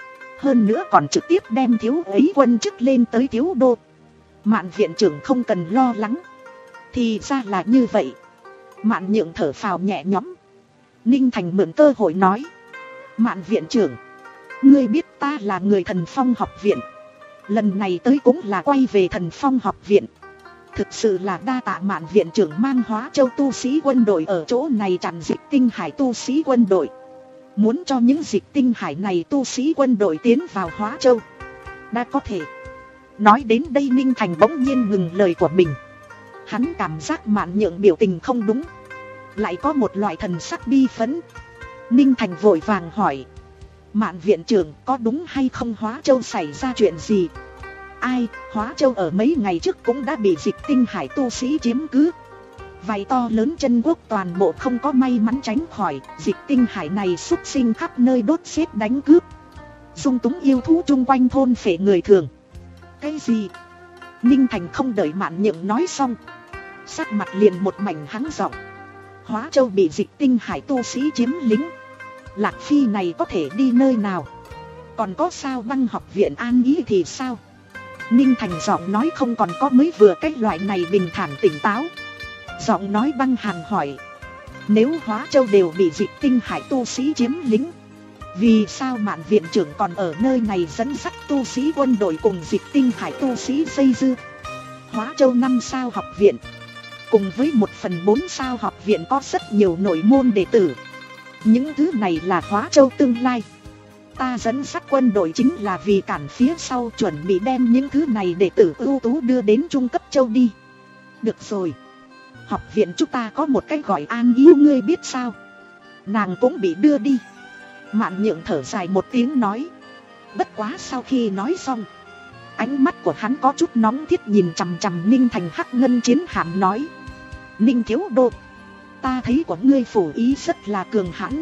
Hơn nữa còn trực tiếp đem thiếu ấy quân chức lên tới thiếu đô. Mạn viện trưởng không cần lo lắng. Thì ra là như vậy. Mạn Nhượng thở phào nhẹ nhõm. Ninh Thành mượn cơ hội nói, Mạn viện trưởng, ngươi biết ta là người Thần Phong học viện, lần này tới cũng là quay về Thần Phong học viện. Thực sự là đa tạ Mạn viện trưởng mang Hóa Châu tu sĩ quân đội ở chỗ này chặn dịch tinh hải tu sĩ quân đội, muốn cho những dịch tinh hải này tu sĩ quân đội tiến vào Hóa Châu. Đã có thể. Nói đến đây Ninh Thành bỗng nhiên ngừng lời của mình. Hắn cảm giác Mạn Nhượng biểu tình không đúng, lại có một loại thần sắc bi phẫn. Ninh Thành vội vàng hỏi, Mạn viện trưởng có đúng hay không Hóa Châu xảy ra chuyện gì? Ai, Hóa Châu ở mấy ngày trước cũng đã bị dịch tinh hải tu sĩ chiếm cứ. Vài to lớn chân quốc toàn bộ không có may mắn tránh khỏi. Dịch tinh hải này xúc sinh khắp nơi đốt xếp đánh cướp, dung túng yêu thú chung quanh thôn phệ người thường. Cái gì? Ninh Thành không đợi Mạn Nhượng nói xong, sắc mặt liền một mảnh hắng giọng. Hóa Châu bị dịch tinh hải tu sĩ chiếm lĩnh, Lạc Phi này có thể đi nơi nào? Còn có Sao Băng học viện an ý thì sao? Ninh Thành giọng nói không còn có mới vừa cái loại này bình thản tỉnh táo. Giọng nói băng hàn hỏi, nếu Hóa Châu đều bị dịch tinh hải tu sĩ chiếm lĩnh, vì sao Mạn viện trưởng còn ở nơi này dẫn dắt tu sĩ quân đội cùng dịch tinh hải tu sĩ dây dưa? Hóa Châu năm sao học viện cùng với một phần bốn sao học viện có rất nhiều nội môn đệ tử. Những thứ này là Hóa Châu tương lai. Ta dẫn dắt quân đội chính là vì cản phía sau chuẩn bị đem những thứ này đệ tử ưu tú đưa đến trung cấp châu đi. Được rồi, học viện chúng ta có một cái gọi An Yêu ngươi biết sao? Nàng cũng bị đưa đi. Mạn Nhượng thở dài một tiếng nói. Bất quá sau khi nói xong, ánh mắt của hắn có chút nóng thiết nhìn chằm chằm Ninh Thành hắc ngân chiến hạm nói, Ninh thiếu đô, ta thấy của ngươi phủ ý rất là cường hãn.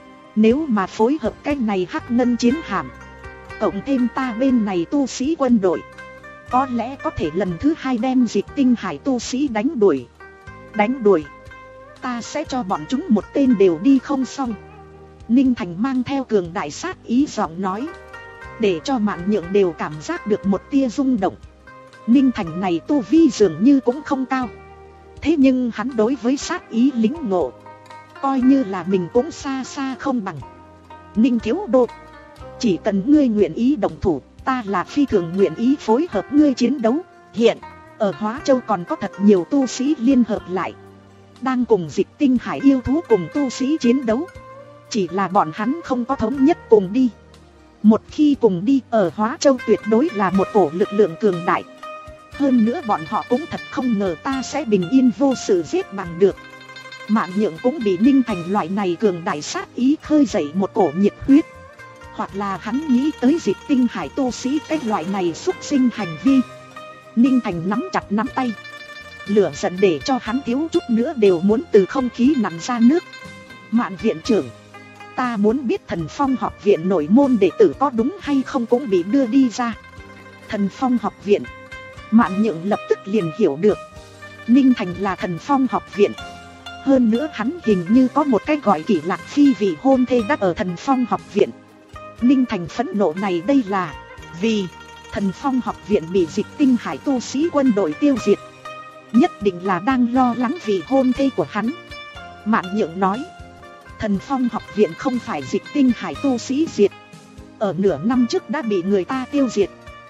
Nếu mà phối hợp cái này hắc ngân chiến hạm, cộng thêm ta bên này tu sĩ quân đội, có lẽ có thể lần thứ hai đem dịch tinh hải tu sĩ đánh đuổi. Đánh đuổi? Ta sẽ cho bọn chúng một tên đều đi không xong. Ninh Thành mang theo cường đại sát ý giọng nói, để cho Mạn Nhượng đều cảm giác được một tia rung động. Ninh Thành này tu vi dường như cũng không cao, thế nhưng hắn đối với sát ý lính ngộ, coi như là mình cũng xa xa không bằng. Ninh thiếu đô, chỉ cần ngươi nguyện ý đồng thủ, ta là phi thường nguyện ý phối hợp ngươi chiến đấu. Hiện ở Hóa Châu còn có thật nhiều tu sĩ liên hợp lại, đang cùng dịch tinh hải yêu thú cùng tu sĩ chiến đấu. Chỉ là bọn hắn không có thống nhất cùng đi. Một khi cùng đi, ở Hóa Châu tuyệt đối là một cổ lực lượng cường đại. Hơn nữa bọn họ cũng thật không ngờ ta sẽ bình yên vô sự giết bằng được. Mạn Nhượng cũng bị Ninh Thành loại này cường đại sát ý khơi dậy một cổ nhiệt huyết. Hoặc là hắn nghĩ tới dịch tinh hải tu sĩ cái loại này xúc sinh hành vi. Ninh Thành nắm chặt nắm tay, lửa giận để cho hắn thiếu chút nữa đều muốn từ không khí nằm ra nước. Mạn viện trưởng, ta muốn biết Thần Phong học viện nội môn đệ tử có đúng hay không cũng bị đưa đi ra. Thần Phong học viện? Mạn Nhượng lập tức liền hiểu được, Ninh Thành là Thần Phong học viện. Hơn nữa hắn hình như có một cái gọi Kỷ Lạc Phi vị hôn thê đắc ở Thần Phong học viện. Ninh Thành phẫn nộ này đây là vì Thần Phong học viện bị dịch tinh hải tu sĩ quân đội tiêu diệt, nhất định là đang lo lắng vì hôn thê của hắn. Mạn Nhượng nói, Thần Phong học viện không phải dịch tinh hải tu sĩ diệt, ở nửa năm trước đã bị người ta tiêu diệt.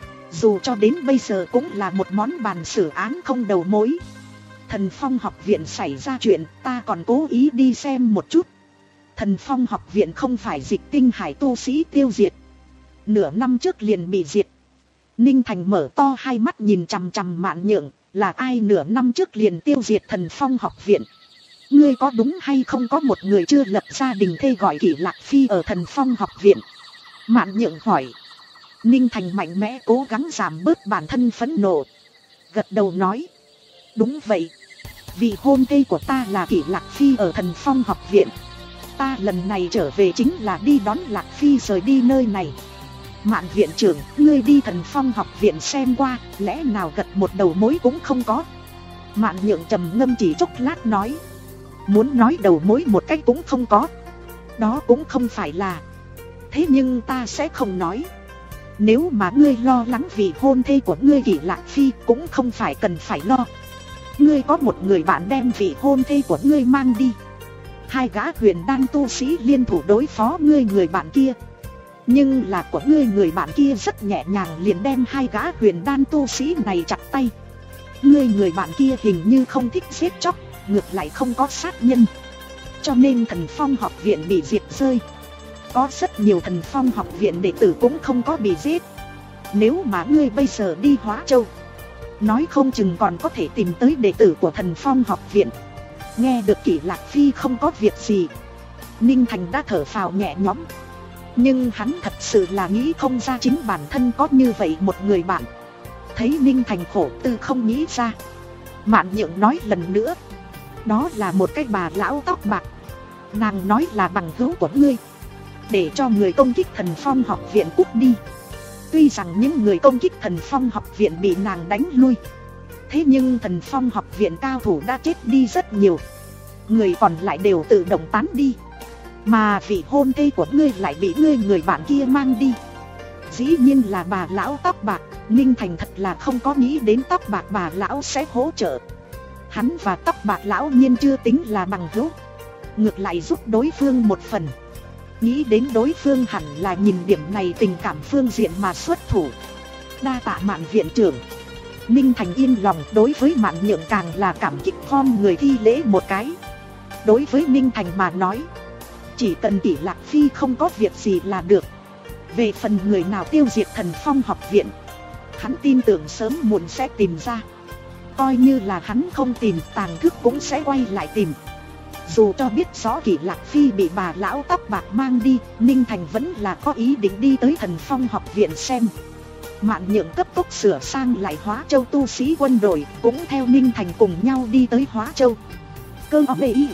Dù cho đến bây giờ cũng là một món bàn xử án không đầu mối. Thần Phong học viện xảy ra chuyện, ta còn cố ý đi xem một chút. Thần Phong học viện không phải dịch tinh hải tu sĩ tiêu diệt, nửa năm trước liền bị diệt. Ninh Thành mở to hai mắt nhìn chằm chằm Mạn Nhượng, là ai nửa năm trước liền tiêu diệt Thần Phong học viện? Ngươi có đúng hay không có một người chưa lập gia đình thê gọi Kỷ Lạc Phi ở Thần Phong học viện? Mạn Nhượng hỏi. Ninh Thành mạnh mẽ cố gắng giảm bớt bản thân phẫn nộ. Gật đầu nói. Đúng vậy. Vị hôn thê của ta là Kỷ Lạc Phi ở Thần Phong học viện. Ta lần này trở về chính là đi đón Lạc Phi rời đi nơi này. Mạn viện trưởng, ngươi đi Thần Phong học viện xem qua, lẽ nào gật một đầu mối cũng không có? Mạn Nhượng trầm ngâm chỉ chốc lát nói. Muốn nói đầu mối một cách cũng không có. Đó cũng không phải là. Thế nhưng ta sẽ không nói. Nếu mà ngươi lo lắng vì hôn thê của ngươi Kỷ Lạc Phi cũng không phải cần phải lo. Ngươi có một người bạn đem vị hôn thê của ngươi mang đi. Hai gã huyền đan tu sĩ liên thủ đối phó ngươi người bạn kia. Nhưng là của ngươi người bạn kia rất nhẹ nhàng liền đem hai gã huyền đan tu sĩ này chặt tay. Ngươi người bạn kia hình như không thích giết chóc, ngược lại không có sát nhân. Cho nên Thần Phong học viện bị diệt rơi. Có rất nhiều Thần Phong học viện đệ tử cũng không có bị giết. Nếu mà ngươi bây giờ đi Hóa Châu, nói không chừng còn có thể tìm tới đệ tử của Thần Phong học viện. Nghe được Kỷ Lạc Phi không có việc gì, Ninh Thành đã thở phào nhẹ nhõm. Nhưng hắn thật sự là nghĩ không ra chính bản thân có như vậy một người bạn. Thấy Ninh Thành khổ tư không nghĩ ra, Mạn Nhượng nói lần nữa. Đó là một cái bà lão tóc bạc. Nàng nói là bằng hữu của ngươi, để cho người công kích Thần Phong học viện cút đi. Tuy rằng những người công kích Thần Phong học viện bị nàng đánh lui, thế nhưng Thần Phong học viện cao thủ đã chết đi rất nhiều. Người còn lại đều tự động tán đi. Mà vị hôn thê của ngươi lại bị ngươi người bạn kia mang đi. Dĩ nhiên là bà lão tóc bạc. Ninh Thành thật là không có nghĩ đến tóc bạc bà lão sẽ hỗ trợ. Hắn và tóc bạc lão nhiên chưa tính là bằng hữu, ngược lại giúp đối phương một phần. Nghĩ đến đối phương hẳn là nhìn điểm này tình cảm phương diện mà xuất thủ. Đa tạ Mạn viện trưởng. Ninh Thành yên lòng, đối với Mạn Nhượng càng là cảm kích khom người thi lễ một cái. Đối với Ninh Thành mà nói, chỉ cần Kỷ Lạc Phi không có việc gì là được. Về phần người nào tiêu diệt Thần Phong học viện, hắn tin tưởng sớm muộn sẽ tìm ra. Coi như là hắn không tìm, Tàng Thức cũng sẽ quay lại tìm. Dù cho biết rõ Kỷ Lạc Phi bị bà lão tóc bạc mang đi, Ninh Thành vẫn là có ý định đi tới Thần Phong học viện xem. Mạn Nhượng cấp tốc sửa sang lại Hóa Châu tu sĩ quân đội, cũng theo Ninh Thành cùng nhau đi tới Hóa Châu. Cơ bê y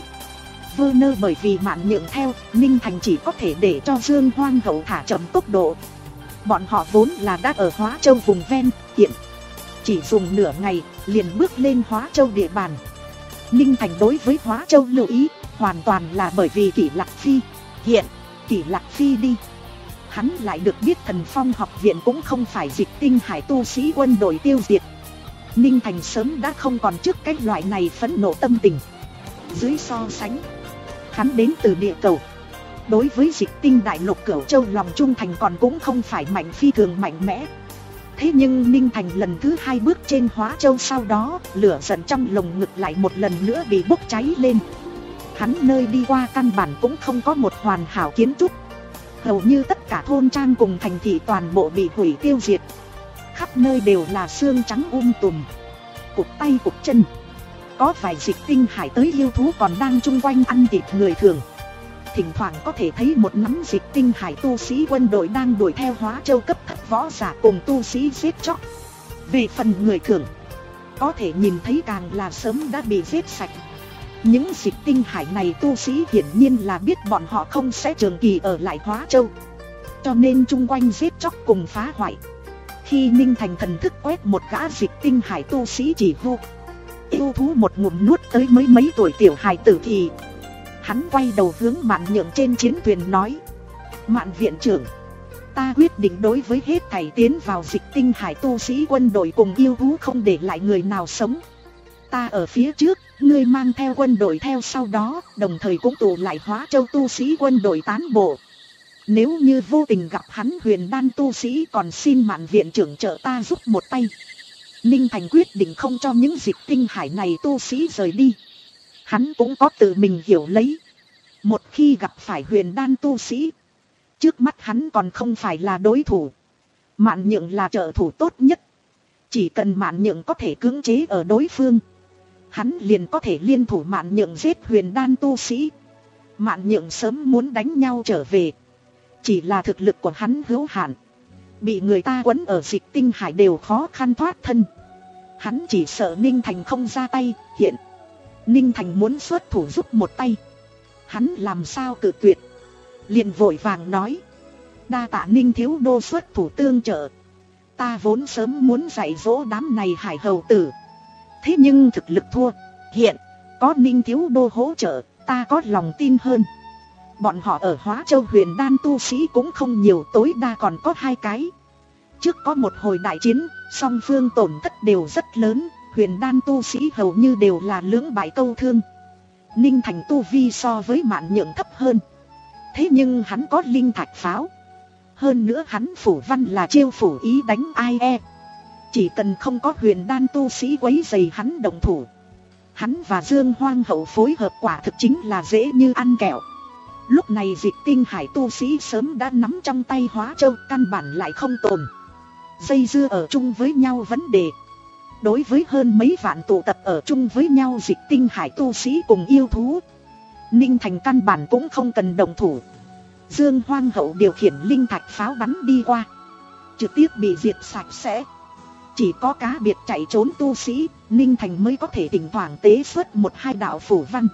Vơ nơ bởi vì Mạn Nhượng theo, Ninh Thành chỉ có thể để cho Dương Hoang Hậu thả chậm tốc độ. Bọn họ vốn là đã ở Hóa Châu vùng ven, hiện chỉ dùng nửa ngày liền bước lên Hóa Châu địa bàn. Ninh Thành đối với Hóa Châu lưu ý, hoàn toàn là bởi vì Kỷ Lạc Phi. Hiện Kỷ Lạc Phi đi, hắn lại được biết Thần Phong học viện cũng không phải Dịch Tinh Hải tu sĩ quân đội tiêu diệt. Ninh Thành sớm đã không còn trước cái loại này phẫn nộ tâm tình. Dưới so sánh, hắn đến từ địa cầu, đối với Dịch Tinh Đại Lục Cửu Châu lòng trung thành còn cũng không phải mạnh phi thường mạnh mẽ. Thế nhưng Ninh Thành lần thứ hai bước trên Hóa Châu sau đó, lửa giận trong lồng ngực lại một lần nữa bị bốc cháy lên. Hắn nơi đi qua căn bản cũng không có một hoàn hảo kiến trúc. Hầu như tất cả thôn trang cùng thành thị toàn bộ bị hủy tiêu diệt. Khắp nơi đều là xương trắng um tùm, cụt tay cụt chân. Có vài Dịch Tinh Hải tới yêu thú còn đang chung quanh ăn thịt người thường. Thỉnh thoảng có thể thấy một nắm Dịch Tinh Hải tu sĩ quân đội đang đuổi theo Hóa Châu cấp thấp võ giả cùng tu sĩ giết chóc. Về phần người thường, có thể nhìn thấy càng là sớm đã bị giết sạch. Những Dịch Tinh Hải này tu sĩ hiển nhiên là biết bọn họ không sẽ trường kỳ ở lại Hóa Châu, cho nên chung quanh giết chóc cùng phá hoại. Khi Ninh Thành thần thức quét một gã Dịch Tinh Hải tu sĩ chỉ hô yêu thú một ngụm nuốt tới mấy mấy tuổi tiểu hài tử thì hắn quay đầu hướng Mạn Nhượng trên chiến thuyền nói: Mạn viện trưởng, ta quyết định đối với hết thảy tiến vào Dịch Tinh Hải tu sĩ quân đội cùng yêu thú không để lại người nào sống. Ta ở phía trước, ngươi mang theo quân đội theo sau đó, đồng thời cũng tụ lại Hóa Châu tu sĩ quân đội tán bộ. Nếu như vô tình gặp hắn huyền đan tu sĩ, còn xin Mạn viện trưởng trợ ta giúp một tay. Ninh Thành quyết định không cho những Dịch Tinh Hải này tu sĩ rời đi. Hắn cũng có tự mình hiểu lấy. Một khi gặp phải huyền đan tu sĩ, Trước mắt hắn còn không phải là đối thủ. Mạn Nhượng là trợ thủ tốt nhất. Chỉ cần Mạn Nhượng có thể cưỡng chế ở đối phương, hắn liền có thể liên thủ Mạn Nhượng giết huyền đan tu sĩ. Mạn Nhượng sớm muốn đánh nhau trở về, chỉ là thực lực của hắn hữu hạn, bị người ta quấn ở Dịch Tinh Hải đều khó khăn thoát thân. Hắn chỉ sợ Ninh Thành không ra tay. Hiện Ninh Thành muốn xuất thủ giúp một tay, hắn làm sao cự tuyệt. Liền vội vàng nói: đa tạ Ninh thiếu đô xuất thủ tương trợ. Ta vốn sớm muốn dạy dỗ đám này hải hầu tử, thế nhưng thực lực thua. Hiện có Ninh thiếu đô hỗ trợ, ta có lòng tin hơn. Bọn họ ở Hóa Châu huyền đan tu sĩ cũng không nhiều, tối đa còn có hai cái. Trước có một hồi đại chiến, song phương tổn thất đều rất lớn, huyền đan tu sĩ hầu như đều là lưỡng bại câu thương. Ninh Thành tu vi so với Mạn Nhượng thấp hơn, thế nhưng hắn có linh thạch pháo. Hơn nữa hắn phủ văn là chiêu phủ ý đánh ai e. Chỉ cần không có huyền đan tu sĩ quấy rầy hắn động thủ, hắn và Dương Hoang Hậu phối hợp quả thực chính là dễ như ăn kẹo. Lúc này Dịch Tinh Hải tu sĩ sớm đã nắm trong tay Hóa Châu, căn bản lại không tồn dây dưa ở chung với nhau vấn đề. Đối với hơn mấy vạn tụ tập ở chung với nhau Dịch Tinh Hải tu sĩ cùng yêu thú, Ninh Thành căn bản cũng không cần động thủ. Dương Hoang Hậu điều khiển linh thạch pháo bắn đi qua, trực tiếp bị diệt sạch sẽ. Chỉ có cá biệt chạy trốn tu sĩ, Ninh Thành mới có thể thỉnh thoảng tế xuất một hai đạo phủ văn.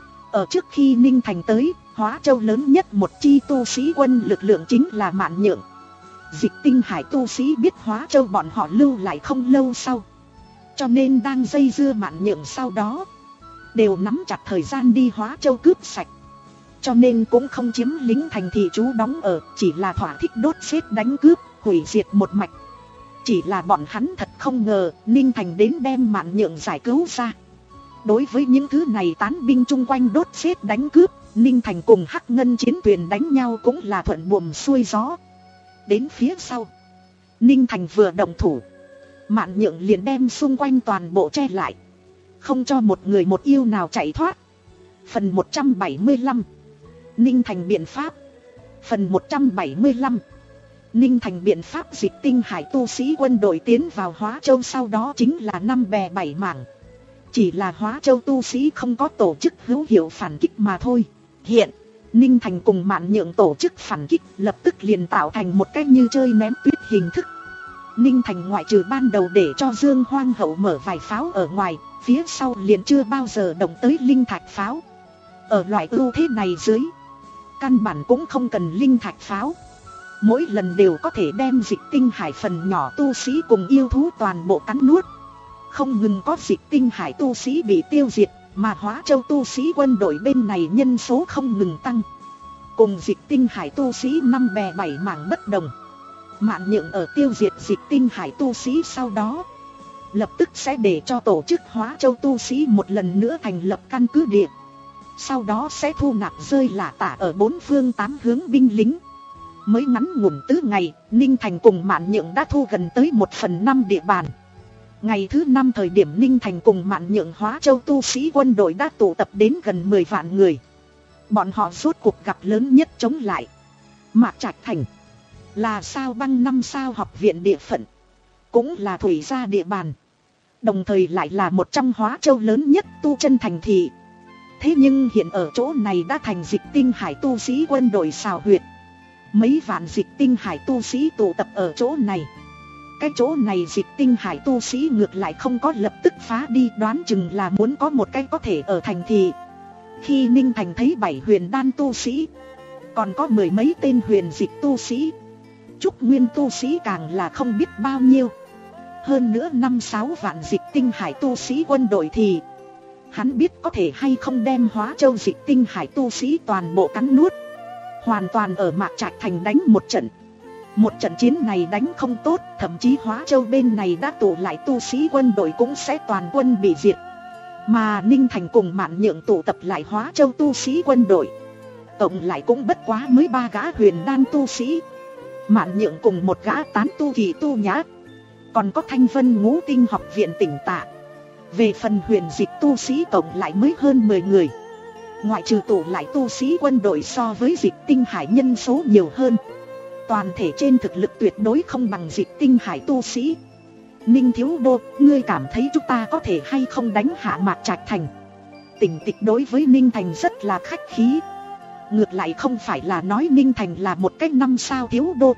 Ở trước khi Ninh Thành tới, Hóa Châu lớn nhất một chi tu sĩ quân lực lượng chính là Mạn Nhượng. Dịch Tinh Hải tu sĩ biết Hóa Châu bọn họ lưu lại không lâu sau, cho nên đang dây dưa Mạn Nhượng sau đó đều nắm chặt thời gian đi Hóa Châu cướp sạch. Cho nên cũng không chiếm lính thành thị trú đóng ở, chỉ là thỏa thích đốt xếp đánh cướp, hủy diệt một mạch. Chỉ là bọn hắn thật không ngờ Ninh Thành đến đem Mạn Nhượng giải cứu ra. Đối với những thứ này tán binh chung quanh đốt xếp đánh cướp, Ninh Thành cùng Hắc Ngân chiến thuyền đánh nhau cũng là thuận buồm xuôi gió. Đến phía sau, Ninh Thành vừa động thủ, Mạn Nhượng liền đem xung quanh toàn bộ che lại, không cho một người một yêu nào chạy thoát. Phần một trăm bảy mươi lăm Ninh Thành biện pháp. Phần một trăm bảy mươi lăm Ninh Thành biện pháp. Dịch Tinh Hải tu sĩ quân đội tiến vào Hóa Châu sau đó chính là năm bè bảy mảng. Chỉ là Hóa Châu tu sĩ không có tổ chức hữu hiệu phản kích mà thôi. Hiện Ninh Thành cùng Mạn Nhượng tổ chức phản kích, lập tức liền tạo thành một cách như chơi ném tuyết hình thức. Ninh Thành ngoại trừ ban đầu để cho Dương Hoang Hậu mở vài pháo ở ngoài, phía sau liền chưa bao giờ động tới linh thạch pháo. Ở loại ưu thế này dưới, căn bản cũng không cần linh thạch pháo, mỗi lần đều có thể đem Dịch Tinh Hải phần nhỏ tu sĩ cùng yêu thú toàn bộ cắn nuốt. Không ngừng có Dịch Tinh Hải tu sĩ bị tiêu diệt, mà Hóa Châu tu sĩ quân đội bên này nhân số không ngừng tăng. Cùng Dịch Tinh Hải tu sĩ năm bè bảy mảng bất đồng, Mạn Nhượng ở tiêu diệt Dịch Tinh Hải tu sĩ sau đó, lập tức sẽ để cho tổ chức Hóa Châu tu sĩ một lần nữa thành lập căn cứ địa. Sau đó sẽ thu nạp rơi lả tả ở bốn phương tám hướng binh lính. Mới ngắn ngủn tứ ngày, Ninh Thành cùng Mạn Nhượng đã thu gần tới một phần năm địa bàn. Ngày thứ năm thời điểm Ninh Thành cùng Mạn Nhượng Hóa Châu tu sĩ quân đội đã tụ tập đến gần mười vạn người. Bọn họ rốt cuộc gặp lớn nhất chống lại. Mạc Trạch Thành là Sao Băng năm sao học viện địa phận, cũng là thủy gia địa bàn, đồng thời lại là một trong Hóa Châu lớn nhất tu chân thành thị. Thế nhưng hiện ở chỗ này đã thành Dịch Tinh Hải tu sĩ quân đội xào huyệt. Mấy vạn Dịch Tinh Hải tu sĩ tụ tập ở chỗ này. Cái chỗ này Dịch Tinh Hải tu sĩ ngược lại không có lập tức phá đi, đoán chừng là muốn có một cái có thể ở thành thị. Khi Ninh Thành thấy bảy huyền đan tu sĩ, còn có mười mấy tên huyền dịch tu sĩ, Trúc Nguyên tu sĩ càng là không biết bao nhiêu, hơn nữa năm sáu vạn Dịch Tinh Hải tu sĩ quân đội thì hắn biết có thể hay không đem Hóa Châu Dịch Tinh Hải tu sĩ toàn bộ cắn nuốt. Hoàn toàn ở Mạc Trạch Thành đánh một trận. Một trận chiến này đánh không tốt, thậm chí Hóa Châu bên này đã tụ lại tu sĩ quân đội cũng sẽ toàn quân bị diệt. Mà Ninh Thành cùng Mạn Nhượng tụ tập lại Hóa Châu tu sĩ quân đội, cộng lại cũng bất quá mới ba gã huyền đan tu sĩ. Mạn Nhượng cùng một gã tán tu kỳ tu nhã, còn có Thanh Vân Ngũ Tinh học viện Tỉnh Tạ. Về phần huyền dịch tu sĩ cộng lại mới hơn mười người. Ngoại trừ tụ lại tu sĩ quân đội so với Dịch Tinh Hải nhân số nhiều hơn, toàn thể trên thực lực tuyệt đối không bằng Dịch Tinh Hải tu sĩ. Ninh Thiếu Đô, ngươi cảm thấy chúng ta có thể hay không đánh hạ Mạc Trạch Thành? Tỉnh Tịch đối với Ninh Thành rất là khách khí. Ngược lại không phải là nói Ninh Thành là một cái năm sao thiếu đô,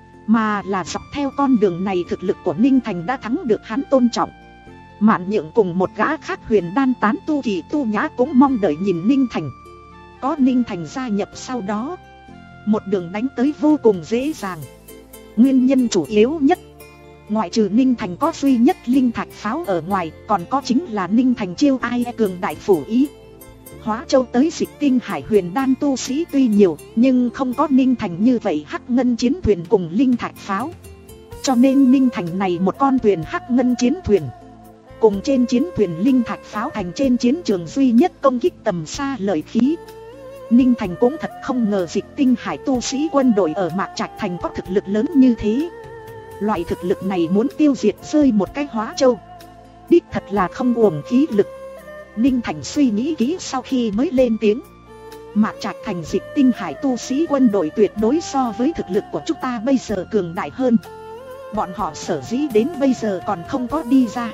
mà là dọc theo con đường này thực lực của Ninh Thành đã thắng được hắn tôn trọng. Mạn Nhượng cùng một gã khác huyền đan tán tu Kỳ Tu Nhã cũng mong đợi nhìn Ninh Thành. Có Ninh Thành gia nhập sau đó, một đường đánh tới vô cùng dễ dàng. Nguyên nhân chủ yếu nhất, ngoại trừ Ninh Thành có duy nhất linh thạch pháo ở ngoài, còn có chính là Ninh Thành chiêu ai cường đại phủ ý. Hóa Châu tới Dịch Tinh Hải huyền đan tu sĩ tuy nhiều, nhưng không có Ninh Thành như vậy hắc ngân chiến thuyền cùng linh thạch pháo. Cho nên Ninh Thành này một con thuyền hắc ngân chiến thuyền, cùng trên chiến thuyền linh thạch pháo thành trên chiến trường duy nhất công kích tầm xa lợi khí. Ninh Thành cũng thật không ngờ Dịch Tinh Hải tu sĩ quân đội ở Mạc Trạch Thành có thực lực lớn như thế. Loại thực lực này muốn tiêu diệt rơi một cái Hóa Châu, đích thật là không uổng khí lực. Ninh Thành suy nghĩ kỹ sau khi mới lên tiếng. Mạc Trạch Thành Dịch Tinh Hải tu sĩ quân đội tuyệt đối so với thực lực của chúng ta bây giờ cường đại hơn. Bọn họ sở dĩ đến bây giờ còn không có đi ra,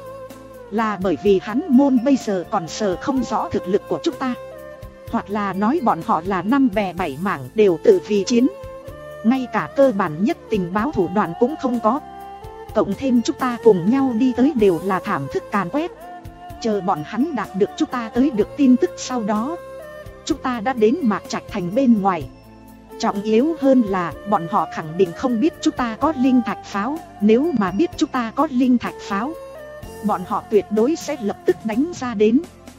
là bởi vì hắn môn bây giờ còn sờ không rõ thực lực của chúng ta. Hoặc là nói bọn họ là năm bè bảy mảng đều tự vì chiến, ngay cả cơ bản nhất tình báo thủ đoạn cũng không có. Cộng thêm chúng ta cùng nhau đi tới đều là thảm thức càn quét. Chờ bọn hắn đạt được chúng ta tới được tin tức sau đó, chúng ta đã đến Mạc Trạch Thành bên ngoài. Trọng yếu hơn là bọn họ khẳng định không biết chúng ta có linh thạch pháo. Nếu mà biết chúng ta có linh thạch pháo, bọn họ tuyệt đối sẽ lập tức đánh ra đến,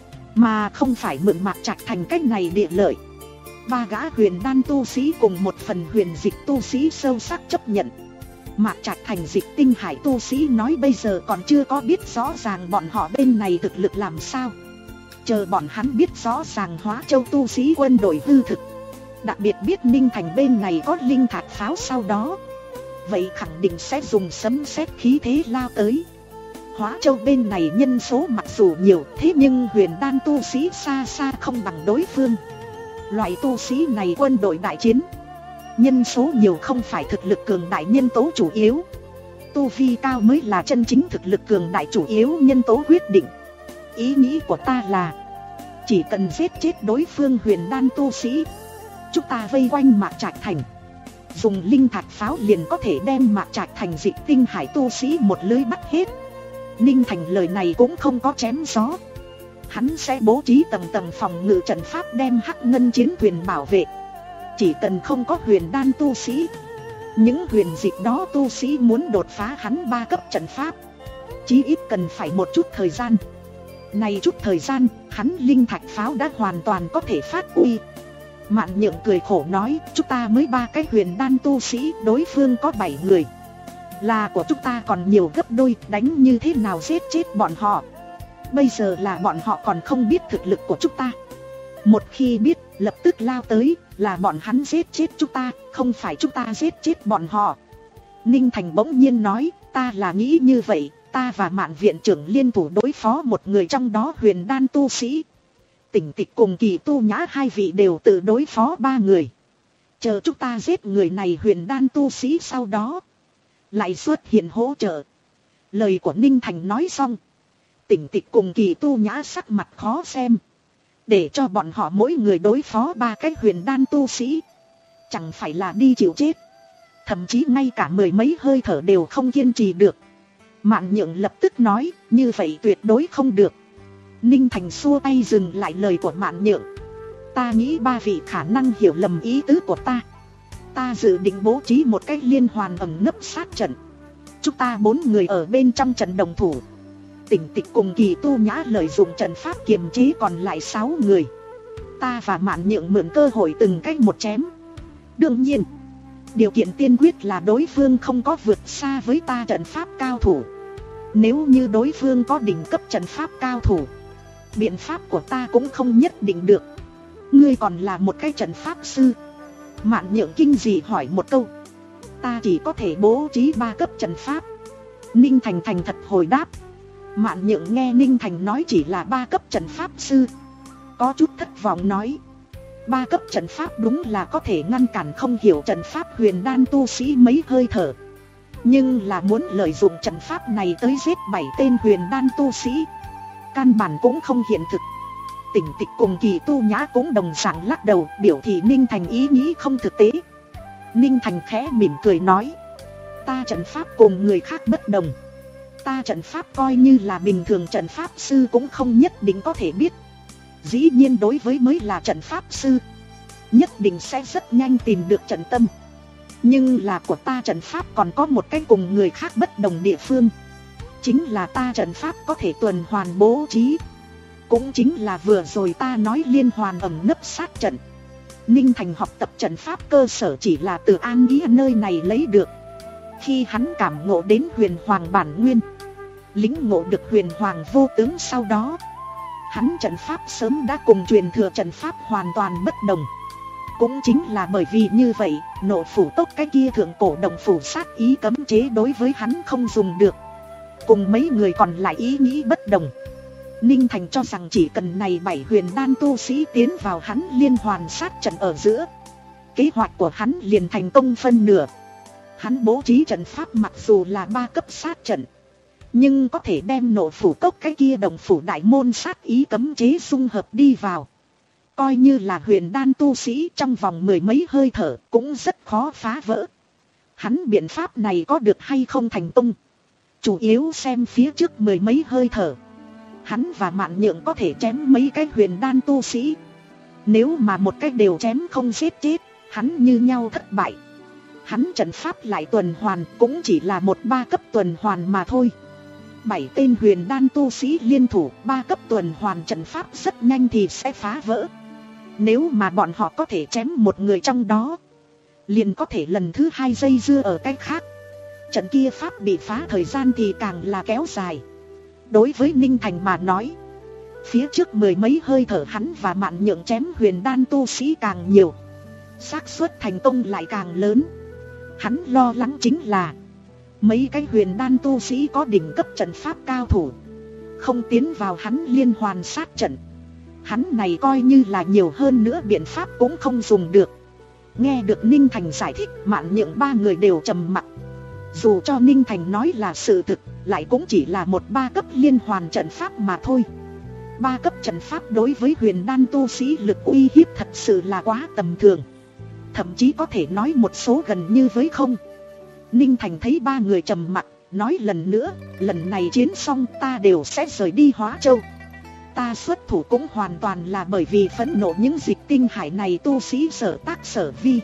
mà không phải mượn Mạc Trạch Thành cách này địa lợi. Ba gã huyền đan tu sĩ cùng một phần huyền dịch tu sĩ sâu sắc chấp nhận. Mạc Trạch Thành Dịch Tinh Hải tu sĩ nói bây giờ còn chưa có biết rõ ràng bọn họ bên này thực lực làm sao. Chờ bọn hắn biết rõ ràng Hóa Châu tu sĩ quân đội hư thực, đặc biệt biết Ninh Thành bên này có linh thạch pháo sau đó, vậy khẳng định sẽ dùng sấm sét khí thế lao tới. Hóa Châu bên này nhân số mặc dù nhiều, thế nhưng huyền đan tu sĩ xa xa không bằng đối phương. Loại tu sĩ này quân đội đại chiến, nhân số nhiều không phải thực lực cường đại nhân tố chủ yếu. Tu vi cao mới là chân chính thực lực cường đại chủ yếu nhân tố quyết định. Ý nghĩ của ta là, chỉ cần giết chết đối phương huyền đan tu sĩ, chúng ta vây quanh Mạc Trạch Thành, dùng linh thạch pháo liền có thể đem Mạc Trạch Thành Dịch Tinh Hải tu sĩ một lưới bắt hết. Ninh Thành lời này cũng không có chém gió. Hắn sẽ bố trí tầng tầng phòng ngự trận pháp đem hắc ngân chiến thuyền bảo vệ. Chỉ cần không có huyền đan tu sĩ, những huyền dịch đó tu sĩ muốn đột phá hắn ba cấp trận pháp, chí ít cần phải một chút thời gian. Này chút thời gian, hắn linh thạch pháo đã hoàn toàn có thể phát uy. Mạn Nhượng cười khổ nói, chúng ta mới ba cái huyền đan tu sĩ, đối phương có bảy người. Là của chúng ta còn nhiều gấp đôi, đánh như thế nào giết chết bọn họ. Bây giờ là bọn họ còn không biết thực lực của chúng ta. Một khi biết, lập tức lao tới, là bọn hắn giết chết chúng ta, không phải chúng ta giết chết bọn họ. Ninh Thành bỗng nhiên nói, ta là nghĩ như vậy, ta và Mạn viện trưởng liên thủ đối phó một người trong đó huyền đan tu sĩ. Tỉnh Tịch cùng Kỳ Tu Nhã hai vị đều tự đối phó ba người. Chờ chúng ta giết người này huyền đan tu sĩ sau đó, lại xuất hiện hỗ trợ. Lời của Ninh Thành nói xong, Tỉnh Tịch cùng Kỳ Tu Nhã sắc mặt khó xem. Để cho bọn họ mỗi người đối phó ba cái huyền đan tu sĩ, chẳng phải là đi chịu chết. Thậm chí ngay cả mười mấy hơi thở đều không kiên trì được. Mạn Nhượng lập tức nói, như vậy tuyệt đối không được. Ninh Thành xua tay dừng lại lời của Mạn Nhượng. Ta nghĩ ba vị khả năng hiểu lầm ý tứ của ta. Ta dự định bố trí một cái liên hoàn ẩn nấp sát trận. Chúng ta bốn người ở bên trong trận đồng thủ. Tỉnh Tịch cùng Kỳ Tu Nhã lợi dụng trận pháp kiềm chế còn lại sáu người. Ta và Mạn Nhượng mượn cơ hội từng cách một chém. Đương nhiên, điều kiện tiên quyết là đối phương không có vượt xa với ta trận pháp cao thủ. Nếu như đối phương có đỉnh cấp trận pháp cao thủ, biện pháp của ta cũng không nhất định được. Ngươi còn là một cái trận pháp sư. Mạn Nhượng kinh dị hỏi một câu. Ta chỉ có thể bố trí ba cấp trận pháp. Ninh Thành thành thật hồi đáp. Mạn Nhượng nghe Ninh Thành nói chỉ là ba cấp trận pháp sư, có chút thất vọng nói. Ba cấp trận pháp đúng là có thể ngăn cản không hiểu trận pháp huyền đan tu sĩ mấy hơi thở. Nhưng là muốn lợi dụng trận pháp này tới giết bảy tên huyền đan tu sĩ, căn bản cũng không hiện thực. Tỉnh Tịch cùng Kỳ Tu Nhã cũng đồng dạng lắc đầu, biểu thị Ninh Thành ý nghĩ không thực tế. Ninh Thành khẽ mỉm cười nói, ta trận pháp cùng người khác bất đồng. Ta trận pháp coi như là bình thường trận pháp sư cũng không nhất định có thể biết. Dĩ nhiên đối với mới là trận pháp sư, nhất định sẽ rất nhanh tìm được trận tâm. Nhưng là của ta trận pháp còn có một cái cùng người khác bất đồng địa phương. Chính là ta trận pháp có thể tuần hoàn bố trí. Cũng chính là vừa rồi ta nói liên hoàn ẩn nấp sát trận. Ninh Thành học tập trận pháp cơ sở chỉ là từ An Nghĩa nơi này lấy được. Khi hắn cảm ngộ đến huyền hoàng bản nguyên, lĩnh ngộ được huyền hoàng vô tướng sau đó, hắn trận pháp sớm đã cùng truyền thừa trận pháp hoàn toàn bất đồng. Cũng chính là bởi vì như vậy, nộ phủ tốc cái kia thượng cổ đồng phủ sát ý cấm chế đối với hắn không dùng được. Cùng mấy người còn lại ý nghĩ bất đồng. Ninh Thành cho rằng chỉ cần này bảy huyền đan tu sĩ tiến vào hắn liên hoàn sát trận ở giữa, kế hoạch của hắn liền thành công phân nửa. Hắn bố trí trận pháp mặc dù là ba cấp sát trận, nhưng có thể đem nộ phủ cốc cái kia đồng phủ đại môn sát ý cấm chế dung hợp đi vào. Coi như là huyền đan tu sĩ trong vòng mười mấy hơi thở cũng rất khó phá vỡ. Hắn biện pháp này có được hay không thành công, chủ yếu xem phía trước mười mấy hơi thở, hắn và Mạn Nhượng có thể chém mấy cái huyền đan tu sĩ. Nếu mà một cái đều chém không giết chết, hắn như nhau thất bại. Hắn trận pháp lại tuần hoàn cũng chỉ là một ba cấp tuần hoàn mà thôi. Bảy tên huyền đan tu sĩ liên thủ ba cấp tuần hoàn trận pháp rất nhanh thì sẽ phá vỡ. Nếu mà bọn họ có thể chém một người trong đó, liền có thể lần thứ hai dây dưa ở cách khác. Trận kia pháp bị phá thời gian thì càng là kéo dài. Đối với Ninh Thành mà nói, phía trước mười mấy hơi thở hắn và Mạn Nhượng chém huyền đan tu sĩ càng nhiều, xác suất thành công lại càng lớn. Hắn lo lắng chính là mấy cái huyền đan tu sĩ có đỉnh cấp trận pháp cao thủ không tiến vào hắn liên hoàn sát trận. Hắn này coi như là nhiều hơn nữa biện pháp cũng không dùng được. Nghe được Ninh Thành giải thích, Mạn Nhượng ba người đều trầm mặc. Dù cho Ninh Thành nói là sự thực, lại cũng chỉ là một ba cấp liên hoàn trận pháp mà thôi. Ba cấp trận pháp đối với huyền đan tu sĩ lực uy hiếp thật sự là quá tầm thường, thậm chí có thể nói một số gần như với không. Ninh Thành thấy ba người trầm mặc, nói lần nữa, lần này chiến xong ta đều sẽ rời đi Hóa Châu. Ta xuất thủ cũng hoàn toàn là bởi vì phẫn nộ những dịch tinh hải này tu sĩ sở tác sở vi.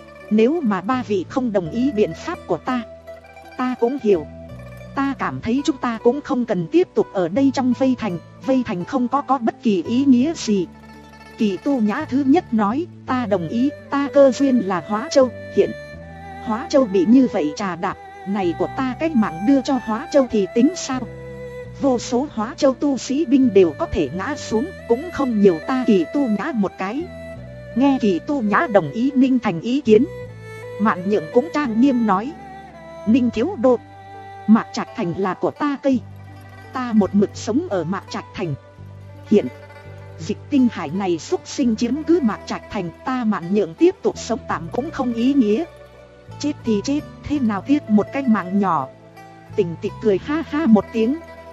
Nếu mà ba vị không đồng ý biện pháp của ta, ta cũng hiểu. Ta cảm thấy chúng ta cũng không cần tiếp tục ở đây trong vây thành. Vây thành không có có bất kỳ ý nghĩa gì. Kỳ Tu Nhã thứ nhất nói, ta đồng ý. Ta cơ duyên là Hóa Châu. Hiện Hóa Châu bị như vậy trà đạp, này của ta cách mạng đưa cho Hóa Châu thì tính sao? Vô số Hóa Châu tu sĩ binh đều có thể ngã xuống, cũng không nhiều ta Kỳ Tu Nhã một cái. Nghe Kỳ Tu Nhã đồng ý Ninh Thành ý kiến, Mạn Nhượng cũng trang nghiêm nói, Ninh thiếu đô, Mạc Trạch Thành là của ta cây. Ta một mực sống ở Mạc Trạch Thành. Hiện dịch tinh hải này xúc sinh chiếm cứ Mạc Trạch Thành, ta Mạn Nhượng tiếp tục sống tạm cũng không ý nghĩa. Chết thì chết, thế nào tiếc một cái mạng nhỏ. Tỉnh Tịch cười ha ha một tiếng.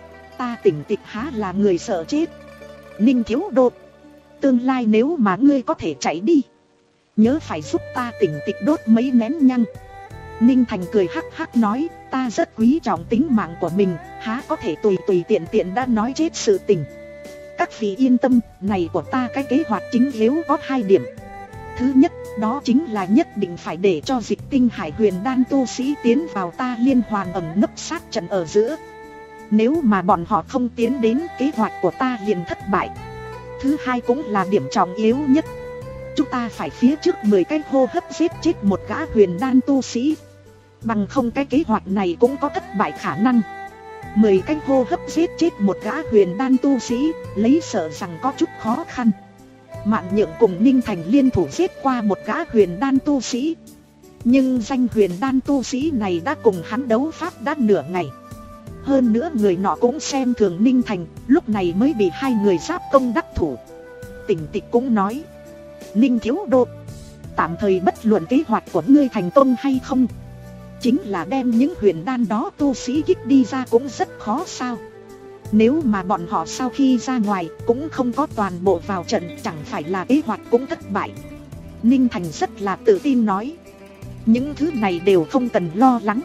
Ta Tỉnh Tịch há là người sợ chết. Ninh thiếu đô, tương lai nếu mà ngươi có thể chạy đi, nhớ phải giúp ta Tỉnh Tịch đốt mấy nén nhang. Ninh Thành cười hắc hắc nói, ta rất quý trọng tính mạng của mình, há có thể tùy tùy tiện tiện đã nói chết sự tình. Các vị yên tâm, này của ta cái kế hoạch chính yếu có hai điểm. Thứ nhất, đó chính là nhất định phải để cho dịch tinh hải huyền đan tu sĩ tiến vào ta liên hoàn ẩn nấp sát trận ở giữa. Nếu mà bọn họ không tiến đến, kế hoạch của ta liền thất bại. Thứ hai cũng là điểm trọng yếu nhất, chúng ta phải phía trước mười cái hô hấp giết chết một gã huyền đan tu sĩ. Bằng không cái kế hoạch này cũng có thất bại khả năng. Mười cái hô hấp giết chết một gã huyền đan tu sĩ, lấy sợ rằng có chút khó khăn. Mạn Nhượng cùng Ninh Thành liên thủ giết qua một gã huyền đan tu sĩ, nhưng danh huyền đan tu sĩ này đã cùng hắn đấu pháp đã nửa ngày. Hơn nữa người nọ cũng xem thường Ninh Thành, lúc này mới bị hai người giáp công đắc thủ. Tỉnh Tịch cũng nói: Ninh thiếu đô, tạm thời bất luận kế hoạch của ngươi thành công hay không, chính là đem những huyền đan đó tu sĩ kích đi ra cũng rất khó sao. Nếu mà bọn họ sau khi ra ngoài cũng không có toàn bộ vào trận, chẳng phải là kế hoạch cũng thất bại. Ninh Thành rất là tự tin nói: những thứ này đều không cần lo lắng.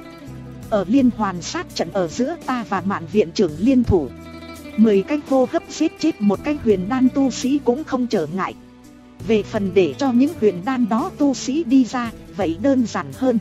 Ở liên hoàn sát trận ở giữa ta và Mạn viện trưởng liên thủ, mười cái hô hấp giết chết một cái huyền đan tu sĩ cũng không trở ngại. Về phần để cho những huyền đan đó tu sĩ đi ra, vậy đơn giản hơn.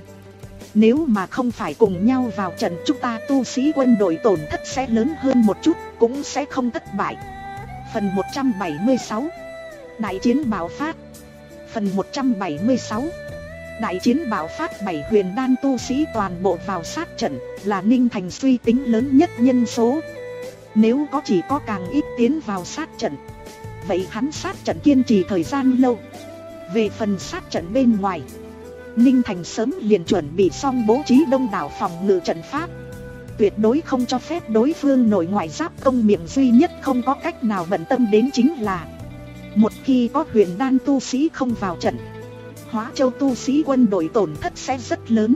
Nếu mà không phải cùng nhau vào trận, chúng ta tu sĩ quân đội tổn thất sẽ lớn hơn một chút, cũng sẽ không thất bại. Phần một trăm bảy mươi sáu Đại chiến bạo phát. Phần một trăm bảy mươi sáu Đại chiến bạo phát, bảy huyền đan tu sĩ toàn bộ vào sát trận, là Ninh Thành suy tính lớn nhất nhân số. Nếu có chỉ có càng ít tiến vào sát trận, vậy hắn sát trận kiên trì thời gian lâu. Về phần sát trận bên ngoài, Ninh Thành sớm liền chuẩn bị xong bố trí đông đảo phòng ngự trận pháp. Tuyệt đối không cho phép đối phương nội ngoại giáp công, miệng duy nhất không có cách nào bận tâm đến chính là một khi có huyền đan tu sĩ không vào trận, Hóa Châu tu sĩ quân đội tổn thất sẽ rất lớn.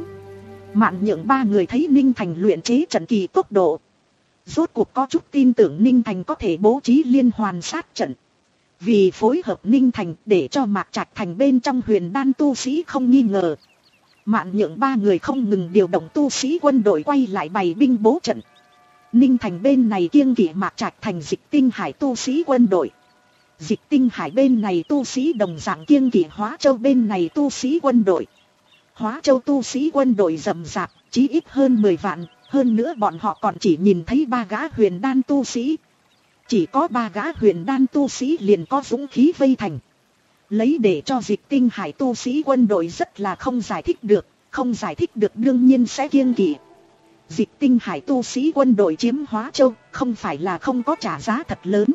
Mạn Nhượng ba người thấy Ninh Thành luyện chế trận kỳ tốc độ, rốt cuộc có chút tin tưởng Ninh Thành có thể bố trí liên hoàn sát trận. Vì phối hợp Ninh Thành để cho Mạc Trạch Thành bên trong huyền đan tu sĩ không nghi ngờ, Mạn Nhượng ba người không ngừng điều động tu sĩ quân đội quay lại bày binh bố trận. Ninh Thành bên này kiêng kỵ Mạc Trạch Thành Dịch Tinh Hải tu sĩ quân đội, Dịch Tinh Hải bên này tu sĩ đồng dạng kiêng kỵ Hóa Châu bên này tu sĩ quân đội. Hóa Châu tu sĩ quân đội rầm rạp, chí ít hơn mười vạn, hơn nữa bọn họ còn chỉ nhìn thấy ba gã huyền đan tu sĩ. Chỉ có ba gã huyền đan tu sĩ liền có dũng khí vây thành, lấy để cho Dịch Tinh Hải tu sĩ quân đội rất là không giải thích được, không giải thích được đương nhiên sẽ kiêng kỵ. Dịch Tinh Hải tu sĩ quân đội chiếm Hóa Châu không phải là không có trả giá thật lớn.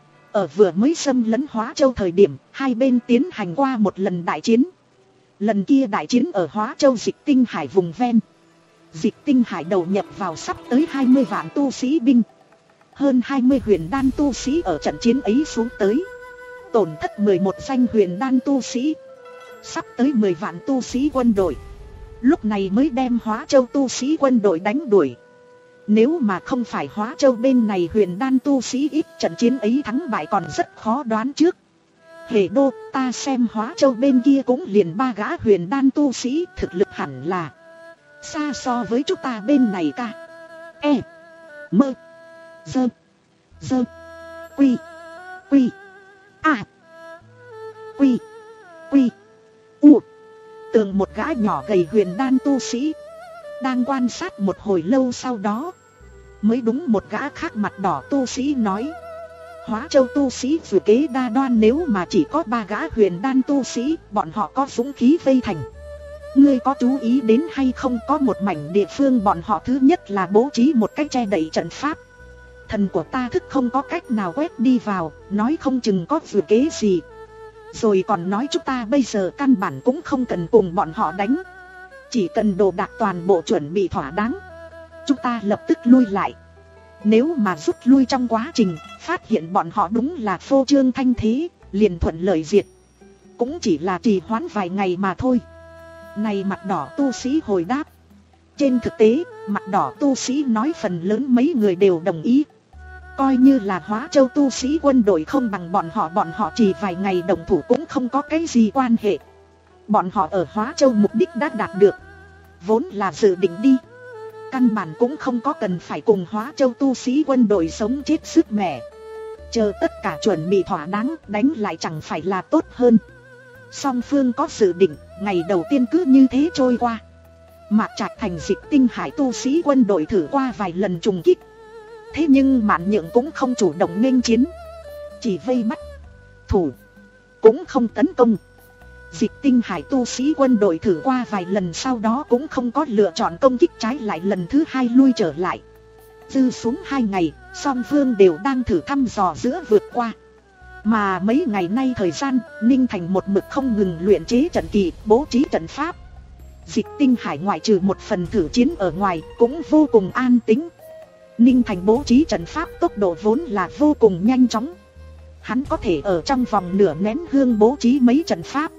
Ở vừa mới xâm lấn Hóa Châu thời điểm, hai bên tiến hành qua một lần đại chiến. Lần kia đại chiến ở Hóa Châu Dịch Tinh Hải vùng ven. Dịch Tinh Hải đầu nhập vào sắp tới hai mươi vạn tu sĩ binh. Hơn hai mươi huyền đan tu sĩ ở trận chiến ấy xuống tới, tổn thất mười một danh huyền đan tu sĩ, sắp tới mười vạn tu sĩ quân đội. Lúc này mới đem Hóa Châu tu sĩ quân đội đánh đuổi. Nếu mà không phải Hóa Châu bên này huyền đan tu sĩ ít, trận chiến ấy thắng bại còn rất khó đoán trước. Hề đô, ta xem Hóa Châu bên kia cũng liền ba gã huyền đan tu sĩ, thực lực hẳn là xa so với chúng ta bên này ca. E Mơ Dơ Dơ Quy Quy A Quy Quy U. Tường một gã nhỏ gầy huyền đan tu sĩ đang quan sát một hồi lâu, sau đó mới đúng một gã khác mặt đỏ tu sĩ nói: Hóa Châu tu sĩ vừa kế đa đoan, nếu mà chỉ có ba gã huyền đan tu sĩ, bọn họ có dũng khí vây thành. Ngươi có chú ý đến hay không, có một mảnh địa phương bọn họ thứ nhất là bố trí một cái che đậy trận pháp. Thần của ta thức không có cách nào quét đi vào, nói không chừng có vừa kế gì. Rồi còn nói chúng ta bây giờ căn bản cũng không cần cùng bọn họ đánh, chỉ cần đồ đạc toàn bộ chuẩn bị thỏa đáng, chúng ta lập tức lui lại. Nếu mà rút lui trong quá trình phát hiện bọn họ đúng là phô trương thanh thế, liền thuận lợi diệt, cũng chỉ là trì hoãn vài ngày mà thôi. Này mặt đỏ tu sĩ hồi đáp. Trên thực tế, mặt đỏ tu sĩ nói phần lớn mấy người đều đồng ý. Coi như là Hóa Châu tu sĩ quân đội không bằng bọn họ, bọn họ chỉ vài ngày đồng thủ cũng không có cái gì quan hệ. Bọn họ ở Hóa Châu mục đích đã đạt được, vốn là dự định đi, căn bản cũng không có cần phải cùng Hóa Châu tu sĩ quân đội sống chết sức mẻ. Chờ tất cả chuẩn bị thỏa đáng, đánh lại chẳng phải là tốt hơn. Song phương có dự định, ngày đầu tiên cứ như thế trôi qua. Mạc Trạch Thành Dịch Tinh Hải tu sĩ quân đội thử qua vài lần trùng kích, thế nhưng Mạn Nhượng cũng không chủ động nghênh chiến, chỉ vây mắt thủ, cũng không tấn công. Dịch Tinh Hải tu sĩ quân đội thử qua vài lần sau đó cũng không có lựa chọn công kích, trái lại lần thứ hai lui trở lại. Dư xuống hai ngày, song phương đều đang thử thăm dò giữa vượt qua. Mà mấy ngày nay thời gian, Ninh Thành một mực không ngừng luyện chế trận kỳ, bố trí trận pháp. Dịch Tinh Hải ngoại trừ một phần thử chiến ở ngoài cũng vô cùng an tĩnh. Ninh Thành bố trí trận pháp tốc độ vốn là vô cùng nhanh chóng, Hắn có thể ở trong vòng nửa nén hương bố trí mấy trận pháp,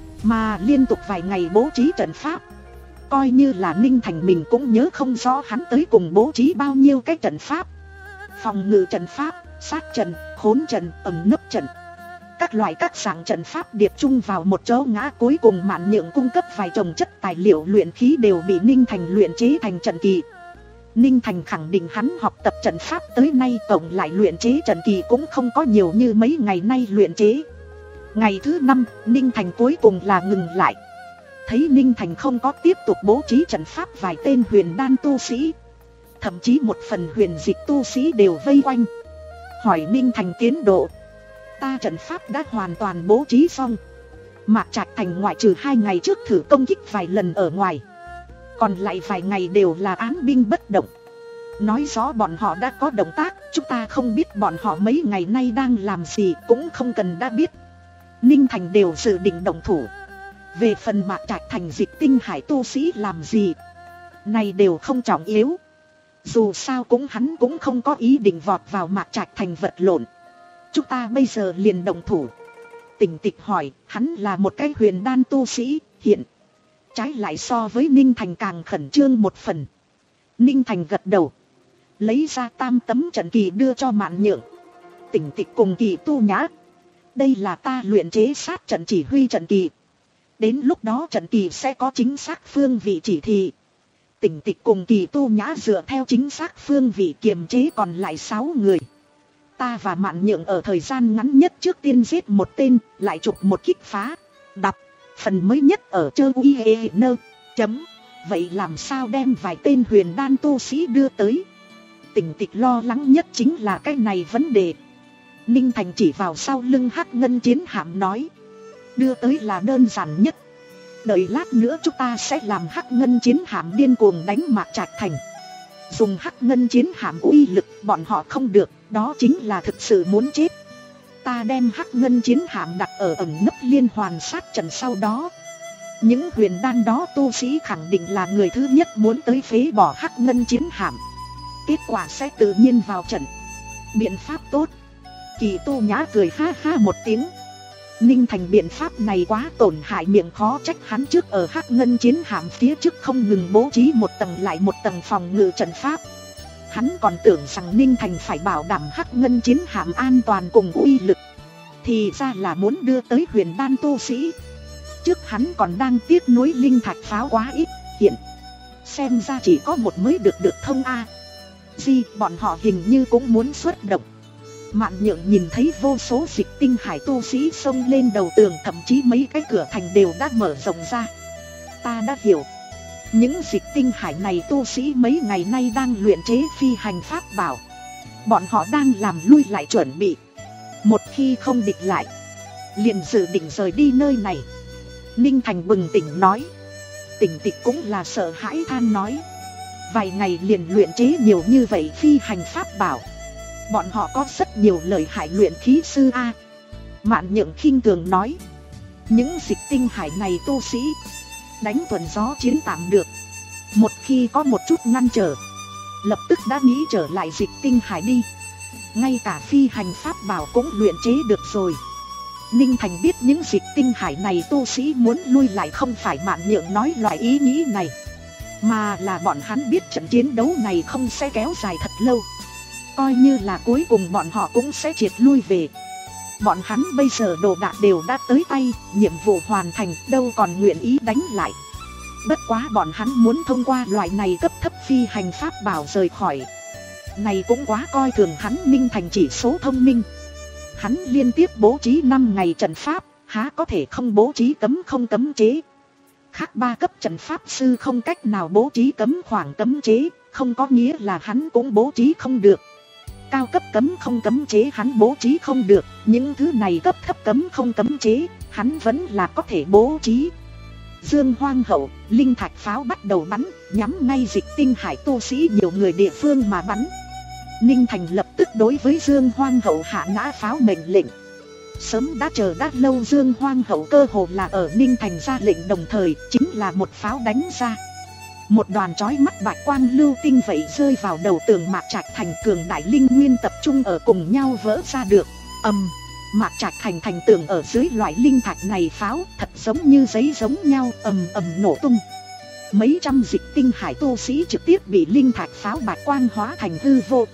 mà liên tục vài ngày bố trí trận pháp. Coi như là Ninh Thành mình cũng nhớ không rõ hắn tới cùng bố trí bao nhiêu cái trận pháp. Phòng ngự trận pháp, sát trận, khốn trận, ẩn nấp trận. Các loại các dạng trận pháp điệp chung vào một chỗ ngã, cuối cùng Mạn Nhượng cung cấp vài chồng chất tài liệu luyện khí đều bị Ninh Thành luyện chế thành trận kỳ. Ninh Thành khẳng định hắn học tập trận pháp tới nay tổng lại luyện chế trận kỳ cũng không có nhiều như mấy ngày nay luyện chế. Ngày thứ năm, Ninh Thành cuối cùng là ngừng lại. Thấy Ninh Thành không có tiếp tục bố trí trận pháp, vài tên huyền đan tu sĩ, thậm chí một phần huyền dịch tu sĩ đều vây quanh, hỏi Ninh Thành tiến độ. Ta trận pháp đã hoàn toàn bố trí xong. Mạc Trạch Thành ngoại trừ hai ngày trước thử công kích vài lần ở ngoài, còn lại vài ngày đều là án binh bất động. Nói rõ bọn họ đã có động tác, chúng ta không biết bọn họ mấy ngày nay đang làm gì, cũng không cần đã biết. Ninh Thành đều dự định động thủ. Về phần Mạc Trạch Thành Dịch Tinh Hải tu sĩ làm gì, này đều không trọng yếu. Dù sao cũng hắn cũng không có ý định vọt vào Mạc Trạch Thành vật lộn. Chúng ta bây giờ liền động thủ. Tỉnh Tịch hỏi, hắn là một cái huyền đan tu sĩ, hiện trái lại so với Ninh Thành càng khẩn trương một phần. Ninh Thành gật đầu, lấy ra tam tấm trận kỳ đưa cho Mạn Nhượng. Tỉnh Tịch cùng Kỳ Tu Nhã, đây là ta luyện chế sát trận chỉ huy trận kỳ. Đến lúc đó trận kỳ sẽ có chính xác phương vị chỉ thị. Tỉnh Tịch cùng Kỳ Tu Nhã dựa theo chính xác phương vị kiềm chế còn lại sáu người. Ta và Mạn Nhượng ở thời gian ngắn nhất trước tiên giết một tên, lại chụp một kích phá. Đọc phần mới nhất ở chơ uy hê nơ chấm. Vậy làm sao đem vài tên huyền đan tu sĩ đưa tới? Tỉnh Tịch lo lắng nhất chính là cái này vấn đề. Ninh Thành chỉ vào sau lưng Hắc Ngân Chiến Hạm nói, đưa tới là đơn giản nhất. Đợi lát nữa chúng ta sẽ làm Hắc Ngân Chiến Hạm điên cuồng đánh Mạc Trạch Thành. Dùng Hắc Ngân Chiến Hạm uy lực bọn họ không được, đó chính là thực sự muốn chết. Ta đem Hắc Ngân Chiến Hạm đặt ở ẩn nấp liên hoàn sát trận, sau đó những huyền đan đó tu sĩ khẳng định là người thứ nhất muốn tới phế bỏ Hắc Ngân Chiến Hạm. Kết quả sẽ tự nhiên vào trận. Biện pháp tốt. Kỳ Tu Nhã cười ha ha một tiếng. Ninh Thành biện pháp này quá tổn hại miệng, khó trách hắn trước ở Hắc Ngân Chiến Hạm phía trước không ngừng bố trí một tầng lại một tầng phòng ngự trận pháp. Hắn còn tưởng rằng Ninh Thành phải bảo đảm Hắc Ngân Chiến Hạm an toàn cùng uy lực, thì ra là muốn đưa tới huyền đan tu sĩ. Trước hắn còn đang tiếc nuối linh thạch pháo quá ít, hiện xem ra chỉ có một mới được được thông a. Di, bọn họ hình như cũng muốn xuất động. Mạn Nhượng nhìn thấy vô số Dịch Tinh Hải tu sĩ xông lên đầu tường, thậm chí mấy cái cửa thành đều đã mở rộng ra. Ta đã hiểu, những Dịch Tinh Hải này tu sĩ mấy ngày nay đang luyện chế phi hành pháp bảo. Bọn họ đang làm lui lại chuẩn bị, một khi không địch lại liền dự định rời đi nơi này. Ninh Thành bừng tỉnh nói. Tỉnh Tịch cũng là sợ hãi than nói, vài ngày liền luyện chế nhiều như vậy phi hành pháp bảo, bọn họ có rất nhiều lợi hại luyện khí sư a. Mạn Nhượng khinh thường nói, những Dịch Tinh Hải này tu sĩ đánh thuần gió chiến tạm được, một khi có một chút ngăn trở lập tức đã nghĩ trở lại Dịch Tinh Hải đi. Ngay cả phi hành pháp bảo cũng luyện chế được rồi. Ninh Thành biết những Dịch Tinh Hải này tu sĩ muốn lui lại không phải Mạn Nhượng nói loại ý nghĩ này, mà là bọn hắn biết trận chiến đấu này không sẽ kéo dài thật lâu. Coi như là cuối cùng bọn họ cũng sẽ triệt lui về. Bọn hắn bây giờ đồ đạc đều đã tới tay, nhiệm vụ hoàn thành, đâu còn nguyện ý đánh lại. Bất quá bọn hắn muốn thông qua loại này cấp thấp phi hành pháp bảo rời khỏi. Này cũng quá coi thường hắn. Ninh Thành chỉ số thông minh. Hắn liên tiếp bố trí năm ngày trận pháp, há có thể không bố trí cấm không cấm chế. Khác ba cấp trận pháp sư không cách nào bố trí cấm khoảng cấm chế, không có nghĩa là hắn cũng bố trí không được. Cao cấp cấm không cấm chế hắn bố trí không được, những thứ này cấp thấp cấm không cấm chế, hắn vẫn là có thể bố trí. Dương Hoang Hậu, linh thạch pháo bắt đầu bắn, nhắm ngay Dịch Tinh Hải tu sĩ nhiều người địa phương mà bắn. Ninh Thành lập tức đối với Dương Hoang Hậu hạ nã pháo mệnh lệnh. Sớm đã chờ đã lâu, Dương Hoang Hậu cơ hồ là ở Ninh Thành ra lệnh đồng thời, chính là một pháo đánh ra. Một đoàn chói mắt bạch quang lưu tinh vậy rơi vào đầu tường Mạc Trạch Thành, cường đại linh nguyên tập trung ở cùng nhau vỡ ra được. Ầm, Mạc Trạch Thành thành tường ở dưới loại linh thạch này pháo thật giống như giấy giống nhau, ầm ầm nổ tung. Mấy trăm dịch tinh hải tu sĩ trực tiếp bị linh thạch pháo bạch quang hóa thành hư vô.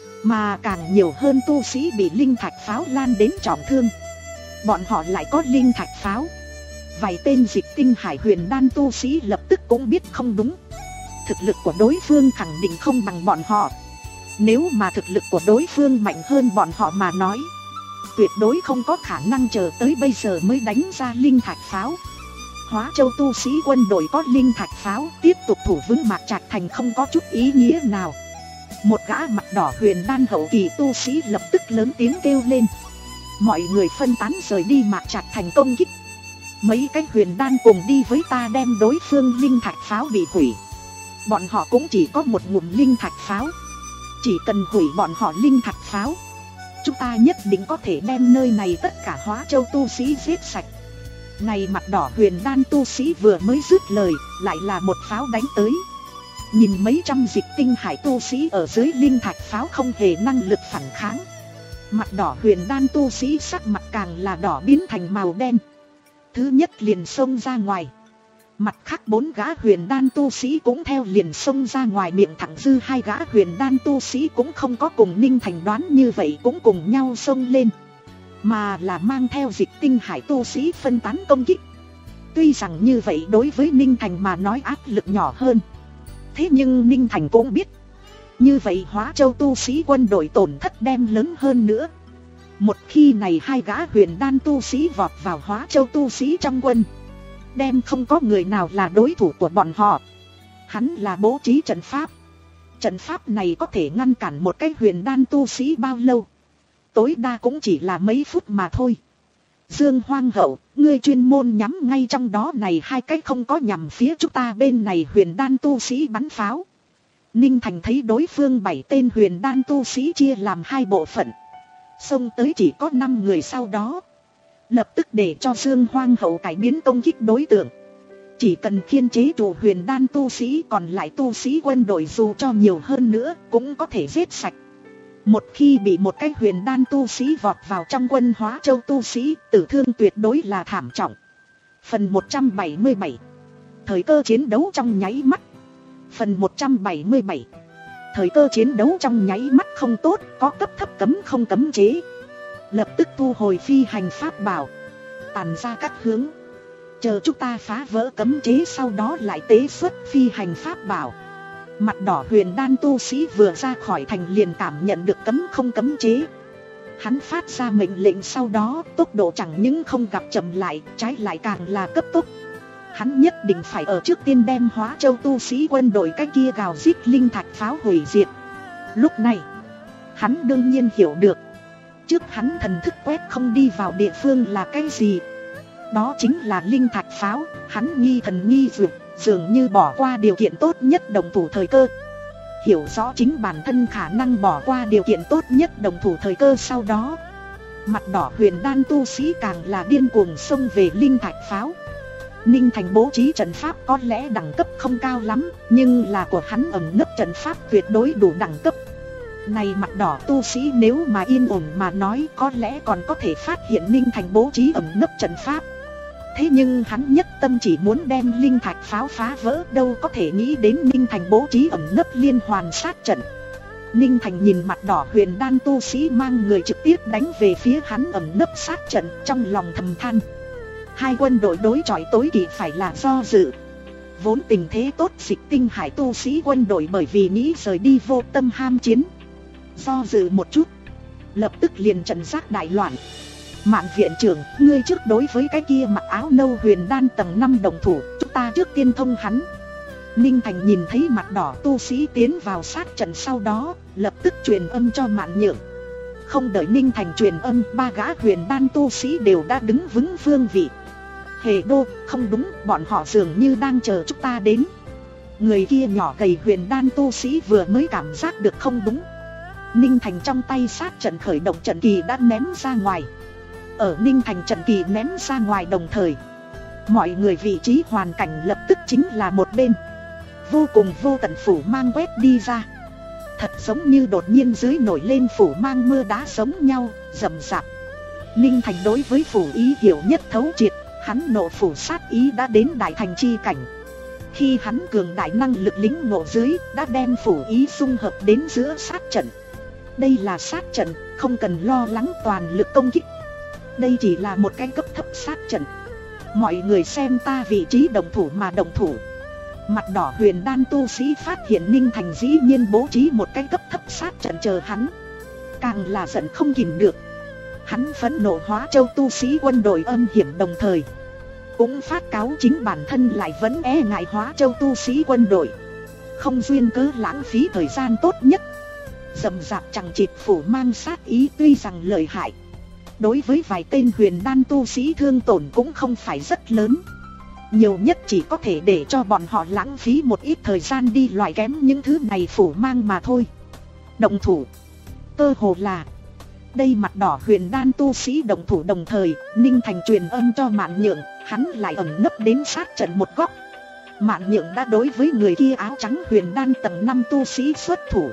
Mà càng nhiều hơn tu sĩ bị linh thạch pháo lan đến trọng thương. Bọn họ lại có linh thạch pháo. Vài tên dịch tinh hải huyền đan tu sĩ lập tức cũng biết không đúng. Thực lực của đối phương khẳng định không bằng bọn họ. Nếu mà thực lực của đối phương mạnh hơn bọn họ mà nói, tuyệt đối không có khả năng chờ tới bây giờ mới đánh ra linh thạch pháo. Hóa Châu tu sĩ quân đội có linh thạch pháo, tiếp tục thủ vững Mạc Trạch Thành không có chút ý nghĩa nào. Một gã mặt đỏ huyền đan hậu kỳ tu sĩ lập tức lớn tiếng kêu lên. Mọi người phân tán rời đi Mạc Trạch Thành công kích. Mấy cái huyền đan cùng đi với ta đem đối phương linh thạch pháo bị hủy. Bọn họ cũng chỉ có một ngụm linh thạch pháo. Chỉ cần hủy bọn họ linh thạch pháo, chúng ta nhất định có thể đem nơi này tất cả Hóa Châu tu sĩ giết sạch. Này mặt đỏ huyền đan tu sĩ vừa mới dứt lời, lại là một pháo đánh tới. Nhìn mấy trăm dịch tinh hải tu sĩ ở dưới linh thạch pháo không hề năng lực phản kháng. Mặt đỏ huyền đan tu sĩ sắc mặt càng là đỏ biến thành màu đen. Thứ nhất liền xông ra ngoài. Mặt khác bốn gã huyền đan tu sĩ cũng theo liền xông ra ngoài, miệng thẳng dư hai gã huyền đan tu sĩ cũng không có cùng Ninh Thành đoán như vậy, cũng cùng nhau xông lên. Mà là mang theo dịch tinh hải tu sĩ phân tán công kích. Tuy rằng như vậy đối với Ninh Thành mà nói áp lực nhỏ hơn. Thế nhưng Ninh Thành cũng biết, như vậy Hóa Châu tu sĩ quân đội tổn thất đem lớn hơn nữa. Một khi này hai gã huyền đan tu sĩ vọt vào Hóa Châu tu sĩ trong quân, đem không có người nào là đối thủ của bọn họ. Hắn là bố trí trận pháp. Trận pháp này có thể ngăn cản một cái huyền đan tu sĩ bao lâu? Tối đa cũng chỉ là mấy phút mà thôi. Dương Hoang Hậu, ngươi chuyên môn nhắm ngay trong đó này hai cái không có nhằm phía chúng ta bên này huyền đan tu sĩ bắn pháo. Ninh Thành thấy đối phương bảy tên huyền đan tu sĩ chia làm hai bộ phận, xông tới chỉ có năm người, sau đó lập tức để cho Dương Hoang Hậu cải biến công kích đối tượng. Chỉ cần khiên chế trụ huyền đan tu sĩ, còn lại tu sĩ quân đội dù cho nhiều hơn nữa cũng có thể giết sạch. Một khi bị một cái huyền đan tu sĩ vọt vào trong quân Hóa Châu tu sĩ, tử thương tuyệt đối là thảm trọng. Phần một trăm bảy mươi bảy. Thời cơ chiến đấu trong nháy mắt. Phần một trăm bảy mươi bảy. Thời cơ chiến đấu trong nháy mắt không tốt, có cấp thấp cấm không cấm chế. Lập tức thu hồi phi hành pháp bảo, tản ra các hướng. Chờ chúng ta phá vỡ cấm chế, sau đó lại tế xuất phi hành pháp bảo. Mặt đỏ huyền đan tu sĩ vừa ra khỏi thành liền cảm nhận được cấm không cấm chế. Hắn phát ra mệnh lệnh, sau đó tốc độ chẳng những không gặp chậm lại, trái lại càng là cấp tốc. Hắn nhất định phải ở trước tiên đem Hóa Châu tu sĩ quân đội cái kia gào rít linh thạch pháo hủy diệt. Lúc này hắn đương nhiên hiểu được, trước hắn thần thức quét không đi vào địa phương là cái gì. Đó chính là linh thạch pháo. Hắn nghi thần nghi dược, dường như bỏ qua điều kiện tốt nhất đồng thủ thời cơ. Hiểu rõ chính bản thân khả năng bỏ qua điều kiện tốt nhất đồng thủ thời cơ, sau đó mặt đỏ huyền đan tu sĩ càng là điên cuồng xông về linh thạch pháo. Ninh Thành bố trí trận pháp có lẽ đẳng cấp không cao lắm, nhưng là của hắn ẩn nấp trận pháp tuyệt đối đủ đẳng cấp. Này mặt đỏ tu sĩ nếu mà yên ổn mà nói, có lẽ còn có thể phát hiện Ninh Thành bố trí ẩn nấp trận pháp. Thế nhưng hắn nhất tâm chỉ muốn đem linh thạch pháo phá vỡ, đâu có thể nghĩ đến Ninh Thành bố trí ẩn nấp liên hoàn sát trận. Ninh Thành nhìn mặt đỏ huyền đan tu sĩ mang người trực tiếp đánh về phía hắn ẩn nấp sát trận, trong lòng thầm than. Hai quân đội đối chọi tối kỵ phải là do dự. Vốn tình thế tốt, dịch tinh hải tu sĩ quân đội bởi vì nghĩ rời đi vô tâm ham chiến, do dự một chút, lập tức liền trận giác đại loạn. Mạn viện trưởng, ngươi trước đối với cái kia mặc áo nâu huyền đan tầng năm đồng thủ, chúng ta trước tiên thông hắn. Ninh Thành nhìn thấy mặt đỏ tu sĩ tiến vào sát trận, sau đó lập tức truyền âm cho Mạn Nhượng. Không đợi Ninh Thành truyền âm, ba gã huyền đan tu sĩ đều đã đứng vững phương vị. Hề đô, không đúng, bọn họ dường như đang chờ chúng ta đến. Người kia nhỏ gầy huyền đan tu sĩ vừa mới cảm giác được không đúng. Ninh Thành trong tay sát trận khởi động trận kỳ đã ném ra ngoài. Ở Ninh Thành trận kỳ ném ra ngoài đồng thời, mọi người vị trí hoàn cảnh lập tức chính là một bên. Vô cùng vô tận phủ mang quét đi ra. Thật giống như đột nhiên dưới nổi lên phủ mang mưa đá giống nhau, rầm rạp. Ninh Thành đối với phủ ý hiểu nhất thấu triệt, hắn nộ phủ sát ý đã đến đại thành chi cảnh. Khi hắn cường đại năng lực lĩnh ngộ dưới, đã đem phủ ý dung hợp đến giữa sát trận. Đây là sát trận, không cần lo lắng toàn lực công kích. Đây chỉ là một cái cấp thấp sát trận. Mọi người xem ta vị trí động thủ mà động thủ. Mặt đỏ huyền đan tu sĩ phát hiện Ninh Thành dĩ nhiên bố trí một cái cấp thấp sát trận chờ hắn. Càng là giận không kìm được. Hắn phẫn nộ Hóa Châu tu sĩ quân đội âm hiểm, đồng thời cũng phát cáo chính bản thân lại vẫn e ngại Hóa Châu tu sĩ quân đội, không duyên cớ lãng phí thời gian tốt nhất. Rậm rạp chẳng chịt phủ mang sát ý tuy rằng lợi hại, đối với vài tên huyền đan tu sĩ thương tổn cũng không phải rất lớn. Nhiều nhất chỉ có thể để cho bọn họ lãng phí một ít thời gian đi loại kém những thứ này phủ mang mà thôi. Động thủ. Cơ hồ là đây mặt đỏ huyền đan tu sĩ động thủ đồng thời, Ninh Thành truyền âm cho Mạn Nhượng, hắn lại ẩn nấp đến sát trận một góc. Mạn Nhượng đã đối với người kia áo trắng huyền đan tầng năm tu sĩ xuất thủ.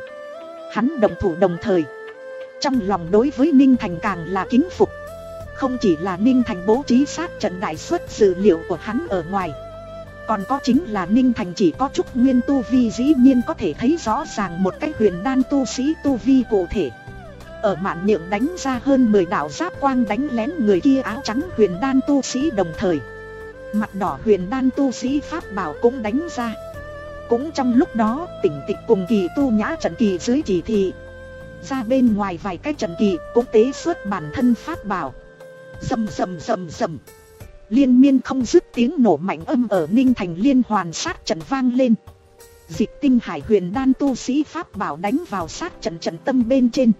Hắn động thủ đồng thời, trong lòng đối với Ninh Thành càng là kính phục. Không chỉ là Ninh Thành bố trí sát trận đại xuất dữ liệu của hắn ở ngoài, còn có chính là Ninh Thành chỉ có chút nguyên tu vi dĩ nhiên có thể thấy rõ ràng một cái huyền đan tu sĩ tu vi cụ thể. Ở Mạn Nhượng đánh ra hơn mười đạo giáp quang đánh lén người kia áo trắng huyền đan tu sĩ đồng thời, mặt đỏ huyền đan tu sĩ pháp bảo cũng đánh ra. Cũng trong lúc đó, Tỉnh Tịch cùng Kỳ Tu Nhã trận kỳ dưới chỉ thị ra bên ngoài vài cái trận kỳ cũng tế xuất bản thân pháp bảo. Rầm rầm rầm rầm, liên miên không dứt tiếng nổ mạnh âm ở Ninh Thành liên hoàn sát trận vang lên. Dịch Tinh Hải huyền đan tu sĩ pháp bảo đánh vào sát trận trận tâm bên trên,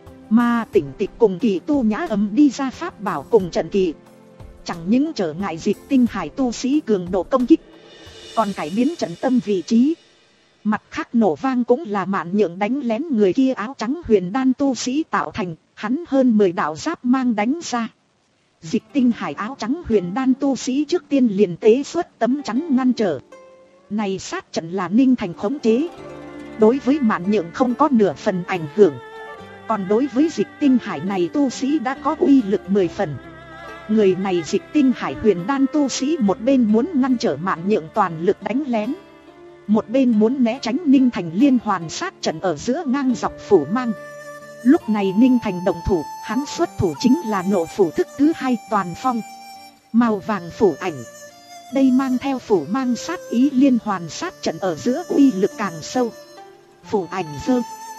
mà Tỉnh Tịch cùng Kỳ Tu Nhã ấm đi ra pháp bảo cùng trận kỳ, chẳng những trở ngại Dịch Tinh Hải tu sĩ cường độ công kích, còn cải biến trận tâm vị trí. Mặt khác nổ vang cũng là Mạn Nhượng đánh lén người kia áo trắng huyền đan tu sĩ tạo thành, hắn hơn mười đạo giáp mang đánh ra. Dịch Tinh Hải áo trắng huyền đan tu sĩ trước tiên liền tế xuất tấm chắn ngăn trở. Này sát trận là Ninh Thành khống chế, đối với Mạn Nhượng không có nửa phần ảnh hưởng. Còn đối với Dịch Tinh Hải này tu sĩ đã có uy lực mười phần. Người này Dịch Tinh Hải huyền đan tu sĩ một bên muốn ngăn trở Mạn Nhượng toàn lực đánh lén, một bên muốn né tránh Ninh Thành liên hoàn sát trận ở giữa ngang dọc phủ mang. Lúc này Ninh Thành động thủ, hắn xuất thủ chính là nộ phủ thức thứ hai toàn phong, màu vàng phủ ảnh. Đây mang theo phủ mang sát ý liên hoàn sát trận ở giữa uy lực càng sâu. Phủ ảnh dơ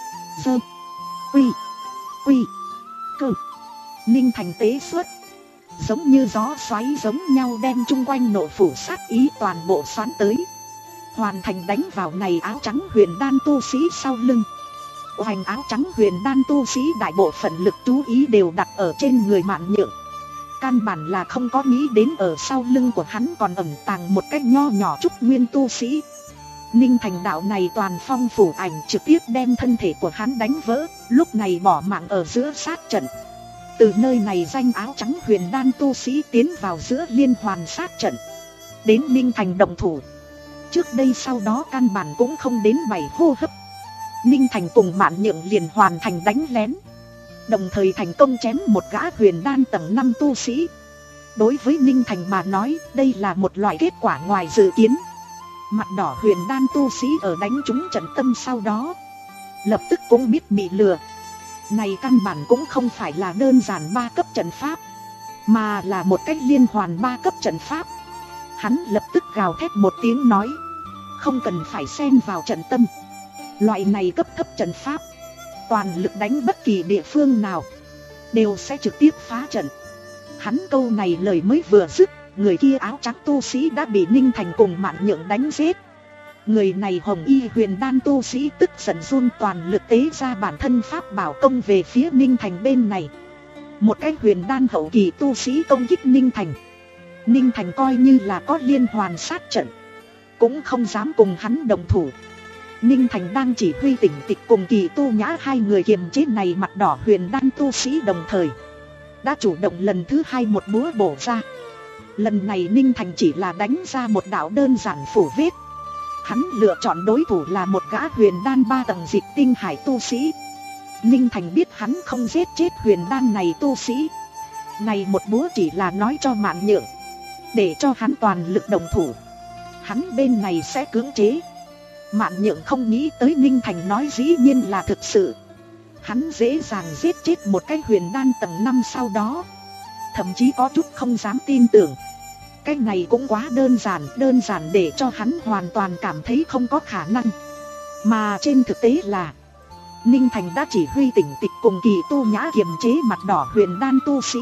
dơ quy quy cơ, Ninh Thành tế xuất, giống như gió xoáy giống nhau đem chung quanh nộ phủ sát ý toàn bộ xoắn tới, hoàn thành đánh vào này áo trắng huyền đan tu sĩ sau lưng. Hoành áo trắng huyền đan tu sĩ đại bộ phận lực chú ý đều đặt ở trên người Mạn Nhượng, căn bản là không có nghĩ đến ở sau lưng của hắn còn ẩn tàng một cách nho nhỏ trúc nguyên tu sĩ. Ninh Thành đạo này toàn phong phủ ảnh trực tiếp đem thân thể của hắn đánh vỡ, lúc này bỏ mạng ở giữa sát trận. Từ nơi này danh áo trắng huyền đan tu sĩ tiến vào giữa liên hoàn sát trận. Đến Ninh Thành động thủ, trước đây sau đó căn bản cũng không đến bảy hô hấp, Ninh Thành cùng Mạn Nhượng liền hoàn thành đánh lén, đồng thời thành công chém một gã huyền đan tầng năm tu sĩ. Đối với Ninh Thành mà nói, đây là một loại kết quả ngoài dự kiến. Mặt đỏ huyền đan tu sĩ ở đánh trúng trận tâm sau đó, lập tức cũng biết bị lừa. Này căn bản cũng không phải là đơn giản ba cấp trận pháp, mà là một cách liên hoàn ba cấp trận pháp. Hắn lập tức gào thét một tiếng nói, không cần phải xen vào trận tâm. Loại này cấp thấp trận pháp, toàn lực đánh bất kỳ địa phương nào đều sẽ trực tiếp phá trận. Hắn câu này lời mới vừa dứt, người kia áo trắng tu sĩ đã bị Ninh Thành cùng Mạn Nhượng đánh giết. Người này hồng y huyền đan tu sĩ tức giận run toàn lực tế ra bản thân pháp bảo công về phía Ninh Thành bên này. Một cái huyền đan hậu kỳ tu sĩ công kích Ninh Thành, Ninh Thành coi như là có liên hoàn sát trận, cũng không dám cùng hắn đồng thủ. Ninh Thành đang chỉ huy Tỉnh Tịch cùng Kỳ Tu Nhã hai người kiềm chế này mặt đỏ huyền đan tu sĩ, đồng thời đã chủ động lần thứ hai một búa bổ ra. Lần này Ninh Thành chỉ là đánh ra một đạo đơn giản phủ vết. Hắn lựa chọn đối thủ là một gã huyền đan ba tầng Dịch Tinh Hải tu sĩ. Ninh Thành biết hắn không giết chết huyền đan này tu sĩ, Này một búa chỉ là nói cho Mạn Nhượng, để cho hắn toàn lực đồng thủ, hắn bên này sẽ cưỡng chế. Mạn Nhượng không nghĩ tới Ninh Thành nói dĩ nhiên là thực sự. Hắn dễ dàng giết chết một cái huyền đan tầng năm sau đó, thậm chí có chút không dám tin tưởng. Cái này cũng quá đơn giản, đơn giản để cho hắn hoàn toàn cảm thấy không có khả năng. Mà trên thực tế là Ninh Thành đã chỉ huy Tỉnh Tịch cùng Kỳ Tu Nhã kiềm chế mặt đỏ huyền đan tu sĩ.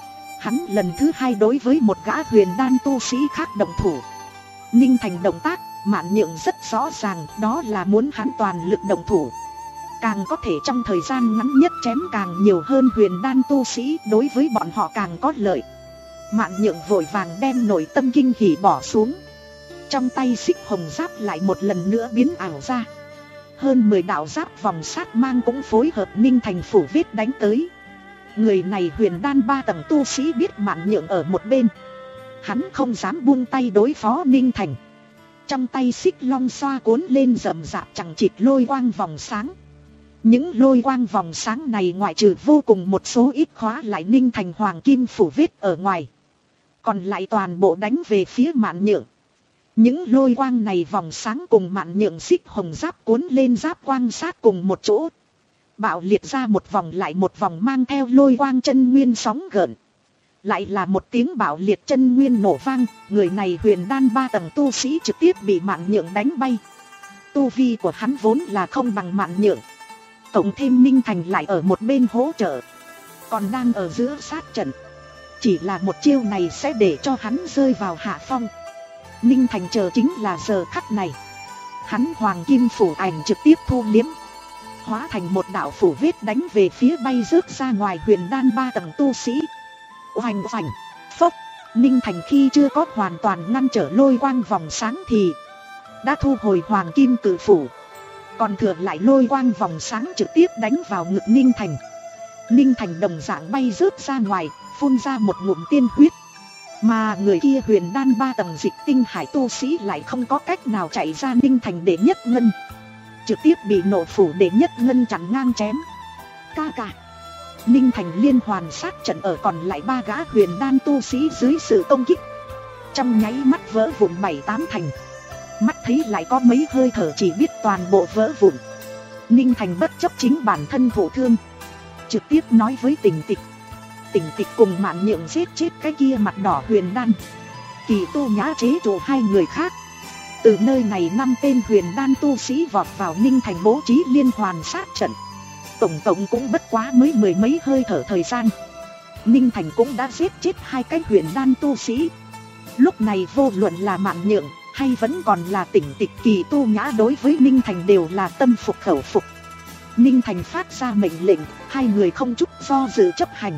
Hắn lần thứ hai đối với một gã huyền đan tu sĩ khác động thủ. Ninh Thành động tác, Mạn Nhượng rất rõ ràng, đó là muốn hắn toàn lực động thủ, càng có thể trong thời gian ngắn nhất chém càng nhiều hơn huyền đan tu sĩ, đối với bọn họ càng có lợi. Mạn Nhượng vội vàng đem nội tâm kinh hỉ bỏ xuống. Trong tay xích hồng giáp lại một lần nữa biến ảo ra. Hơn mười đạo giáp vòng sát mang cũng phối hợp Ninh Thành phủ vết đánh tới. Người này huyền đan ba tầng tu sĩ biết Mạn Nhượng ở một bên, hắn không dám buông tay đối phó Ninh Thành. Trong tay xích long xoa cuốn lên rậm rạp chẳng chịt lôi quang vòng sáng. Những lôi quang vòng sáng này ngoại trừ vô cùng một số ít khóa lại Ninh Thành hoàng kim phủ vết ở ngoài, còn lại toàn bộ đánh về phía Mạn Nhượng. Những lôi quang này vòng sáng cùng Mạn Nhượng xích hồng giáp cuốn lên giáp quang sát cùng một chỗ, bạo liệt ra một vòng lại một vòng mang theo lôi quang chân nguyên sóng gợn. Lại là một tiếng bạo liệt chân nguyên nổ vang, người này huyền đan ba tầng tu sĩ trực tiếp bị Mạn Nhượng đánh bay. Tu vi của hắn vốn là không bằng Mạn Nhượng, cộng thêm Ninh Thành lại ở một bên hỗ trợ, còn đang ở giữa sát trận. Chỉ là một chiêu này sẽ để cho hắn rơi vào hạ phong. Ninh Thành chờ chính là giờ khắc này. Hắn hoàng kim phủ ảnh trực tiếp thu liếm, hóa thành một đạo phủ vết đánh về phía bay rớt ra ngoài huyền đan ba tầng tu sĩ. Oanh oanh, phốc. Ninh Thành khi chưa có hoàn toàn ngăn trở lôi quang vòng sáng thì đã thu hồi hoàng kim cử phủ, còn thừa lại lôi quang vòng sáng trực tiếp đánh vào ngực Ninh Thành. Ninh Thành đồng dạng bay rớt ra ngoài, phun ra một ngụm tiên huyết. Mà người kia huyền đan ba tầng dịch tinh hải tu sĩ lại không có cách nào chạy ra Ninh Thành để nhất ngân, trực tiếp bị nổ phủ để nhất ngân chặn ngang chém. Ca ca. Ninh Thành liên hoàn sát trận ở còn lại ba gã huyền đan tu sĩ dưới sự công kích, trong nháy mắt vỡ vụn bảy tám thành. Mắt thấy lại có mấy hơi thở chỉ biết toàn bộ vỡ vụn. Ninh Thành bất chấp chính bản thân thổ thương, trực tiếp nói với Tỉnh Tịch. Tỉnh Tịch cùng Mạn Nhượng giết chết cái kia mặt đỏ huyền đan, Kỳ Tu Nhã chế trụ hai người khác. Từ nơi này năm tên huyền đan tu sĩ vọt vào Ninh Thành bố trí liên hoàn sát trận. Tổng cộng cũng bất quá mới mười mấy hơi thở thời gian, Ninh Thành cũng đã giết chết hai cái huyền đan tu sĩ. Lúc này vô luận là Mạn Nhượng hay vẫn còn là Tỉnh Tịch, Kỳ Tu Nhã đối với Ninh Thành đều là tâm phục khẩu phục. Ninh Thành phát ra mệnh lệnh, hai người không chút do dự chấp hành.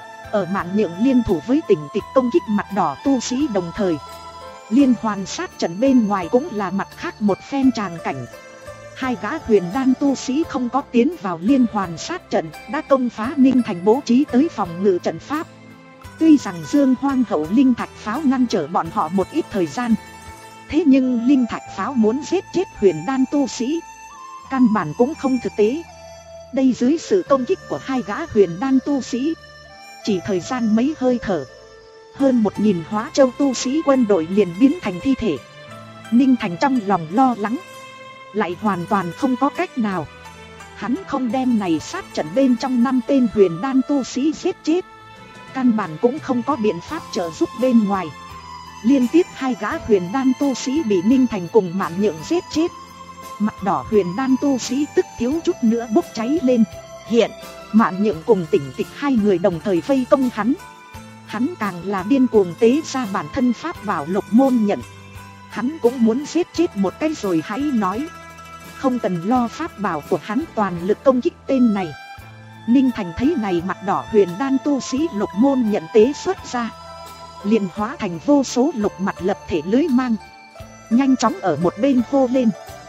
Ở Mạn Nhượng liên thủ với Tỉnh Tịch công kích mặt đỏ tu sĩ đồng thời, liên hoàn sát trận bên ngoài cũng là mặt khác một phen tràng cảnh. Hai gã huyền đan tu sĩ không có tiến vào liên hoàn sát trận, đã công phá Ninh Thành bố trí tới phòng ngự trận pháp. Tuy rằng Dương Hoang Hậu linh thạch pháo ngăn trở bọn họ một ít thời gian, thế nhưng linh thạch pháo muốn giết chết huyền đan tu sĩ, căn bản cũng không thực tế. Đây dưới sự công kích của hai gã huyền đan tu sĩ, chỉ thời gian mấy hơi thở, hơn một nghìn Hóa Châu tu sĩ quân đội liền biến thành thi thể. Ninh Thành trong lòng lo lắng, lại hoàn toàn không có cách nào. Hắn không đem này sát trận bên trong năm tên huyền đan tu sĩ giết chết, căn bản cũng không có biện pháp trợ giúp bên ngoài. Liên tiếp hai gã huyền đan tu sĩ bị Ninh Thành cùng Mạn Nhượng giết chết. Mặt đỏ huyền đan tu sĩ tức thiếu chút nữa bốc cháy lên. Hiện Mạn Nhượng cùng Tỉnh Tịch hai người đồng thời vây công hắn. Hắn càng là điên cuồng tế ra bản thân pháp bảo Lục Môn Nhận. Hắn cũng muốn giết chết một cái rồi hãy nói, không cần lo pháp bảo của hắn toàn lực công kích tên này. Ninh Thành thấy này mặt đỏ huyền đan tu sĩ Lục Môn Nhận tế xuất ra, liền hóa thành vô số lục mặt lập thể lưới mang, nhanh chóng ở một bên hô lên.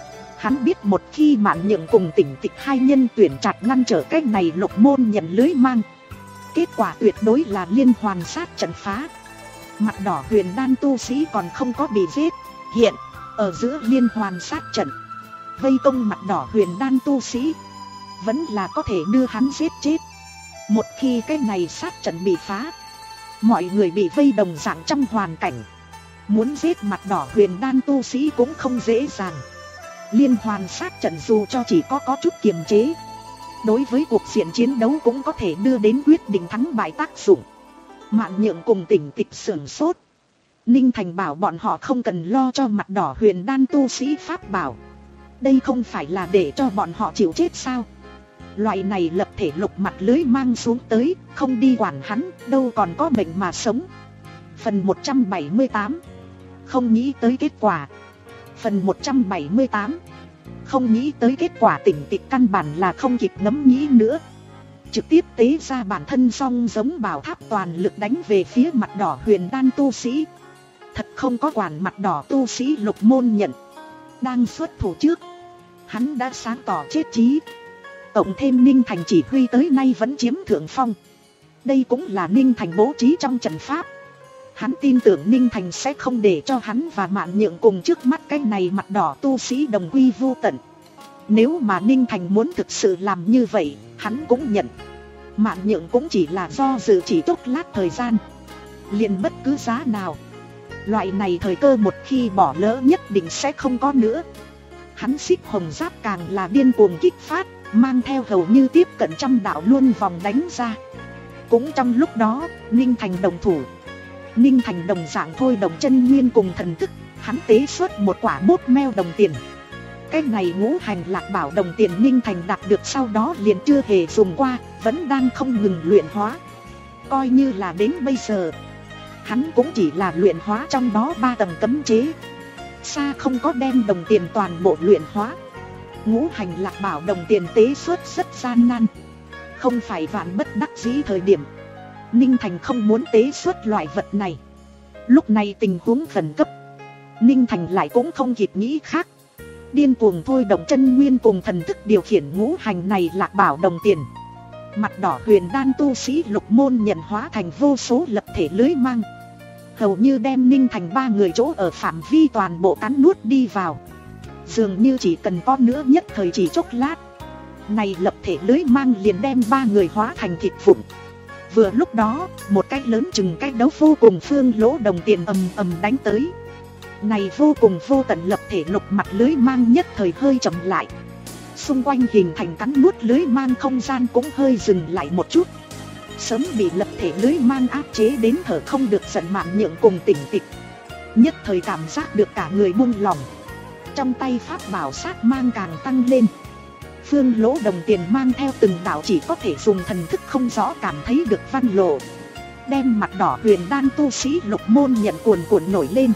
Hắn biết một khi Mạn Nhượng cùng Tỉnh Tịch hai nhân tuyển chặt ngăn trở cái này Lục Môn Nhận lưới mang, kết quả tuyệt đối là liên hoàn sát trận phá. Mặt đỏ huyền đan tu sĩ còn không có bị giết, hiện ở giữa liên hoàn sát trận vây công mặt đỏ huyền đan tu sĩ, vẫn là có thể đưa hắn giết chết. Một khi cái này sát trận bị phá, Mọi người bị vây đồng dạng trong hoàn cảnh. Muốn giết mặt đỏ huyền đan tu sĩ cũng không dễ dàng. Liên hoàn sát trận dù cho chỉ có có chút kiềm chế, đối với cuộc diện chiến đấu cũng có thể đưa đến quyết định thắng bại tác dụng. Mạn Nhượng cùng Tỉnh Tịch sửng sốt. Ninh Thành bảo bọn họ không cần lo cho mặt đỏ huyền đan tu sĩ pháp bảo. Đây không phải là để cho bọn họ chịu chết sao? Loại này lập thể lục mặt lưới mang xuống tới, không đi quản hắn, đâu còn có bệnh mà sống. Phần một trăm bảy mươi tám. Không nghĩ tới kết quả. Phần một trăm bảy mươi tám. Không nghĩ tới kết quả. Tỉnh Tịch căn bản là không kịp ngẫm nghĩ nữa, trực tiếp tế ra bản thân song giống bảo tháp toàn lực đánh về phía mặt đỏ huyền đan tu sĩ. Thật không có quản mặt đỏ tu sĩ Lục Môn Nhận đang xuất thủ trước, hắn đã sáng tỏ chết chí. Cộng thêm Ninh Thành chỉ huy tới nay vẫn chiếm thượng phong, đây cũng là Ninh Thành bố trí trong trận pháp. Hắn tin tưởng Ninh Thành sẽ không để cho hắn và Mạn Nhượng cùng trước mắt cái này mặt đỏ tu sĩ đồng quy vu tận. Nếu mà Ninh Thành muốn thực sự làm như vậy, hắn cũng nhận. Mạn Nhượng cũng chỉ là do dự chỉ chốc lát thời gian, liền bất cứ giá nào. Loại này thời cơ một khi bỏ lỡ nhất định sẽ không có nữa. Hắn xích hồng giáp càng là điên cuồng kích phát, mang theo hầu như tiếp cận trăm đạo luân vòng đánh ra. Cũng trong lúc đó, Ninh Thành đồng thủ. Ninh Thành đồng dạng thôi đồng chân nguyên cùng thần thức, hắn tế xuất một quả bốt meo đồng tiền. Cái này ngũ hành lạc bảo đồng tiền Ninh Thành đạt được sau đó liền chưa hề dùng qua, vẫn đang không ngừng luyện hóa. Coi như là đến bây giờ, hắn cũng chỉ là luyện hóa trong đó ba tầng cấm chế, xa không có đem đồng tiền toàn bộ luyện hóa. Ngũ hành lạc bảo đồng tiền tế xuất rất gian nan, không phải vạn bất đắc dĩ thời điểm, Ninh Thành không muốn tế xuất loại vật này. Lúc này tình huống khẩn cấp, Ninh Thành lại cũng không kịp nghĩ khác, điên cuồng thôi động chân nguyên cùng thần thức điều khiển ngũ hành này lạc bảo đồng tiền. Mặt đỏ huyền đan tu sĩ Lục Môn Nhận hóa thành vô số lập thể lưới mang, hầu như đem Ninh Thành ba người chỗ ở phạm vi toàn bộ cắn nuốt đi vào. Dường như chỉ cần có nữa nhất thời chỉ chốc lát, này lập thể lưới mang liền đem ba người hóa thành thịt vụn. Vừa lúc đó, một cái lớn chừng cái đấu vô cùng phương lỗ đồng tiền ầm ầm đánh tới. Này vô cùng vô tận lập thể lục mặt lưới mang nhất thời hơi chậm lại, xung quanh hình thành cắn nuốt lưới mang không gian cũng hơi dừng lại một chút. Sớm bị lập thể lưới mang áp chế đến thở không được giận Mạn Nhượng cùng Tỉnh Tịch, nhất thời cảm giác được cả người buông lỏng. Trong tay pháp bảo sát mang càng tăng lên, phương lỗ đồng tiền mang theo từng đạo chỉ có thể dùng thần thức không rõ cảm thấy được văn lộ, đem mặt đỏ huyền đan tu sĩ Lục Môn Nhận cuồn cuộn nổi lên.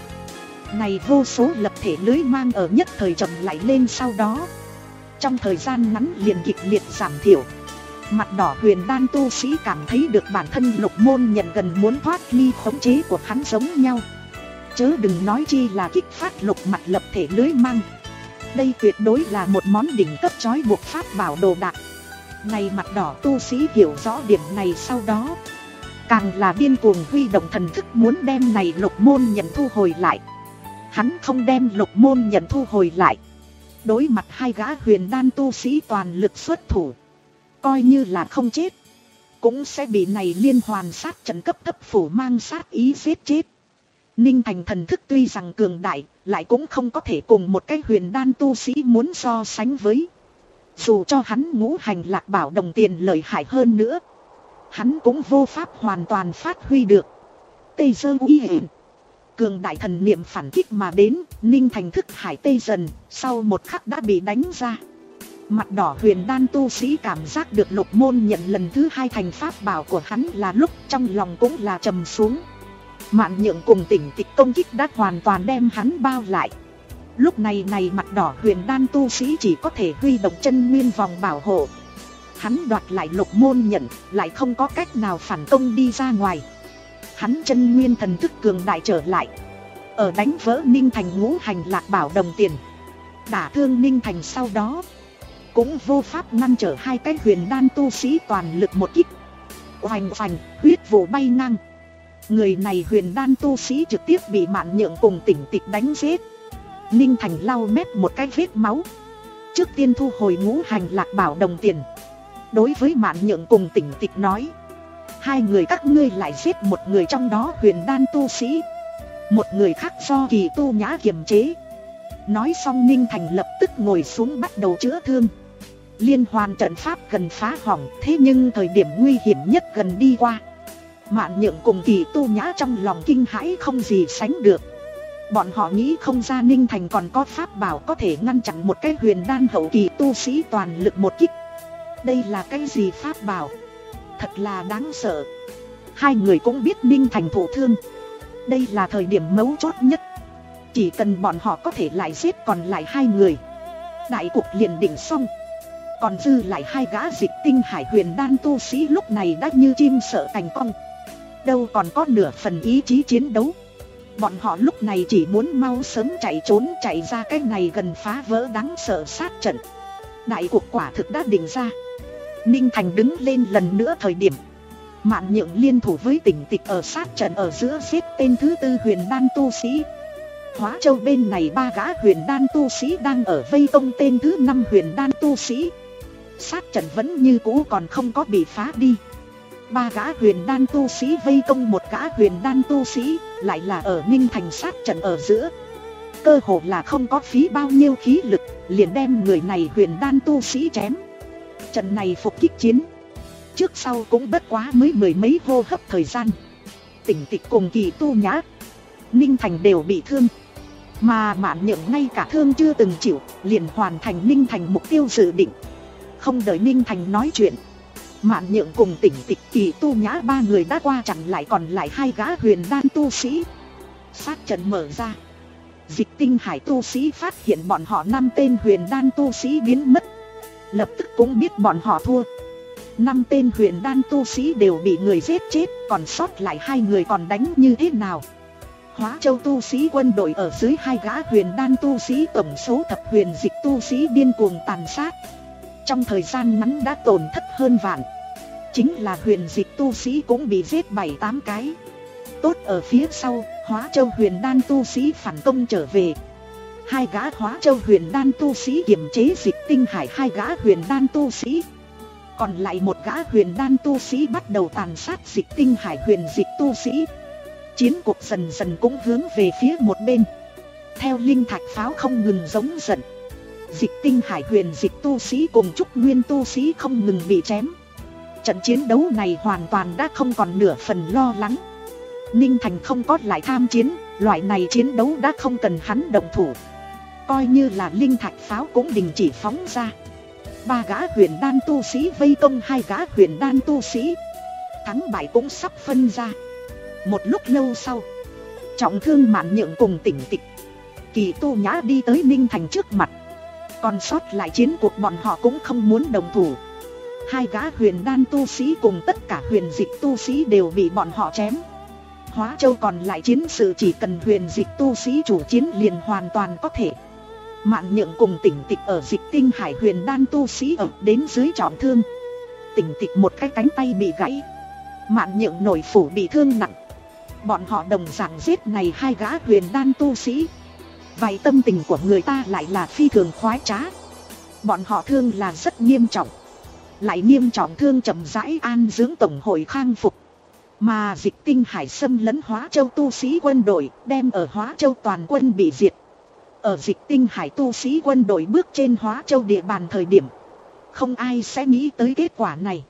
Này vô số lập thể lưới mang ở nhất thời chậm lại lên, sau đó trong thời gian ngắn liền kịch liệt giảm thiểu. Mặt đỏ huyền đan tu sĩ cảm thấy được bản thân Lục Môn Nhận gần muốn thoát ly khống chế của hắn giống nhau, chớ đừng nói chi là kích phát lục mặt lập thể lưới mang. Đây tuyệt đối là một món đỉnh cấp trói buộc pháp bảo đồ đạc. Này mặt đỏ tu sĩ hiểu rõ điểm này sau đó, càng là điên cuồng huy động thần thức muốn đem này Lục Môn Nhận thu hồi lại. Hắn không đem Lục Môn Nhận thu hồi lại, đối mặt hai gã huyền đan tu sĩ toàn lực xuất thủ, coi như là không chết, cũng sẽ bị này liên hoàn sát trận cấp thấp phủ mang sát ý giết chết. Ninh Thành thần thức tuy rằng cường đại, lại cũng không có thể cùng một cái huyền đan tu sĩ muốn so sánh với. Dù cho hắn ngũ hành lạc bảo đồng tiền lợi hại hơn nữa, hắn cũng vô pháp hoàn toàn phát huy được. Tây Sơ uy hiểm, cường đại thần niệm phản kích mà đến, Ninh Thành thức hải tê dần, sau một khắc đã bị đánh ra. Mặt đỏ huyền đan tu sĩ cảm giác được Lục Môn Nhận lần thứ hai thành pháp bảo của hắn là lúc trong lòng cũng là trầm xuống. Mạn Nhượng cùng Tỉnh Tịch công kích đã hoàn toàn đem hắn bao lại. Lúc này này mặt đỏ huyền đan tu sĩ chỉ có thể huy động chân nguyên vòng bảo hộ. Hắn đoạt lại Lục Môn Nhận, lại không có cách nào phản công đi ra ngoài. Hắn chân nguyên thần thức cường đại trở lại, ở đánh vỡ Ninh Thành ngũ hành lạc bảo đồng tiền, đả thương Ninh Thành sau đó, cũng vô pháp ngăn trở hai cái huyền đan tu sĩ toàn lực một kích. Oành oành, huyết vụ bay ngang. Người này huyền đan tu sĩ trực tiếp bị Mạn Nhượng cùng Tỉnh Tịch đánh giết. Ninh Thành lau mép một cái vết máu, trước tiên thu hồi ngũ hành lạc bảo đồng tiền, đối với Mạn Nhượng cùng Tỉnh Tịch nói: Hai người các ngươi lại giết một người trong đó huyền đan tu sĩ, một người khác do Kỳ Tu Nhã kiềm chế. Nói xong Ninh Thành lập tức ngồi xuống bắt đầu chữa thương. Liên hoàn trận pháp gần phá hỏng, thế nhưng thời điểm nguy hiểm nhất gần đi qua. Mạn Nhượng cùng Kỳ Tu Nhã trong lòng kinh hãi không gì sánh được. Bọn họ nghĩ không ra Ninh Thành còn có pháp bảo có thể ngăn chặn một cái huyền đan hậu kỳ tu sĩ toàn lực một kích. Đây là cái gì pháp bảo? Thật là đáng sợ. Hai người cũng biết Ninh Thành thụ thương. Đây là thời điểm mấu chốt nhất. Chỉ cần bọn họ có thể lại giết còn lại hai người, đại cuộc liền định xong. Còn dư lại hai gã dịch tinh hải huyền đan tu sĩ lúc này đã như chim sợ cành cong, đâu còn có nửa phần ý chí chiến đấu. Bọn họ lúc này chỉ muốn mau sớm chạy trốn, chạy ra cái này gần phá vỡ đáng sợ sát trận. Đại cuộc quả thực đã định ra. Ninh Thành đứng lên lần nữa thời điểm, Mạn Nhượng liên thủ với Tỉnh Tịch ở sát trận ở giữa giết tên thứ tư huyền đan tu sĩ. Hóa Châu bên này ba gã huyền đan tu sĩ đang ở vây công tên thứ năm huyền đan tu sĩ. Sát trận vẫn như cũ còn không có bị phá đi. Ba gã huyền đan tu sĩ vây công một gã huyền đan tu sĩ, lại là ở Ninh Thành sát trận ở giữa. Cơ hồ là không có phí bao nhiêu khí lực, liền đem người này huyền đan tu sĩ chém. Trận này phục kích chiến, trước sau cũng bất quá mới mười mấy hô hấp thời gian. Tỉnh Tịch cùng Kỳ Tu Nhã, Ninh Thành đều bị thương. Mà Mạn Nhượng ngay cả thương chưa từng chịu, liền hoàn thành Ninh Thành mục tiêu dự định. Không đợi Ninh Thành nói chuyện, Mạn Nhượng cùng Tỉnh Tịch, Kỳ Tu Nhã ba người đã qua chặn lại còn lại hai gã huyền đan tu sĩ. Sát trận mở ra, Dịch Tinh Hải tu sĩ phát hiện bọn họ năm tên huyền đan tu sĩ biến mất, lập tức cũng biết bọn họ thua. Năm tên huyền đan tu sĩ đều bị người giết chết, còn sót lại hai người còn đánh như thế nào? Hóa Châu tu sĩ quân đội ở dưới hai gã huyền đan tu sĩ, tổng số thập huyền dịch tu sĩ điên cuồng tàn sát. Trong thời gian ngắn đã tổn thất hơn vạn. Chính là huyền dịch tu sĩ cũng bị giết bảy tám cái. Tốt ở phía sau, Hóa Châu huyền đan tu sĩ phản công trở về. Hai gã Hóa Châu huyền đan tu sĩ kiềm chế Dịch Tinh Hải hai gã huyền đan tu sĩ. Còn lại một gã huyền đan tu sĩ bắt đầu tàn sát Dịch Tinh Hải huyền dịch tu sĩ. Chiến cuộc dần dần cũng hướng về phía một bên. Theo linh thạch pháo không ngừng giống giận, Dịch Tinh Hải huyền dịch tu sĩ cùng Trúc Nguyên tu sĩ không ngừng bị chém. Trận chiến đấu này hoàn toàn đã không còn nửa phần lo lắng. Ninh Thành không có lại tham chiến, loại này chiến đấu đã không cần hắn động thủ. Coi như là linh thạch pháo cũng đình chỉ phóng ra. Ba gã huyền đan tu sĩ vây công hai gã huyền đan tu sĩ, thắng bại cũng sắp phân ra. Một lúc lâu sau, trọng thương Mạn Nhượng cùng Tỉnh Tịch, Kỳ Tu Nhã đi tới Ninh Thành trước mặt. Còn sót lại chiến cuộc bọn họ cũng không muốn đồng thủ. Hai gã huyền đan tu sĩ cùng tất cả huyền dịch tu sĩ đều bị bọn họ chém. Hóa Châu còn lại chiến sự chỉ cần huyền dịch tu sĩ chủ chiến liền hoàn toàn có thể. Mạn Nhượng cùng Tỉnh Tịch ở Dịch Tinh Hải huyền đan tu sĩ ở đến dưới trọng thương. Tỉnh Tịch một cái cánh tay bị gãy, Mạn Nhượng nổi phủ bị thương nặng. Bọn họ đồng dạng giết này hai gã huyền đan tu sĩ. Vậy tâm tình của người ta lại là phi thường khoái trá. Bọn họ thương là rất nghiêm trọng, lại nghiêm trọng thương chậm rãi an dưỡng tổng hội khang phục. Mà Dịch Tinh Hải xâm lấn Hóa Châu tu sĩ quân đội, đem ở Hóa Châu toàn quân bị diệt. Ở Dịch Tinh Hải tu sĩ quân đội bước trên Hóa Châu địa bàn thời điểm, không ai sẽ nghĩ tới kết quả này.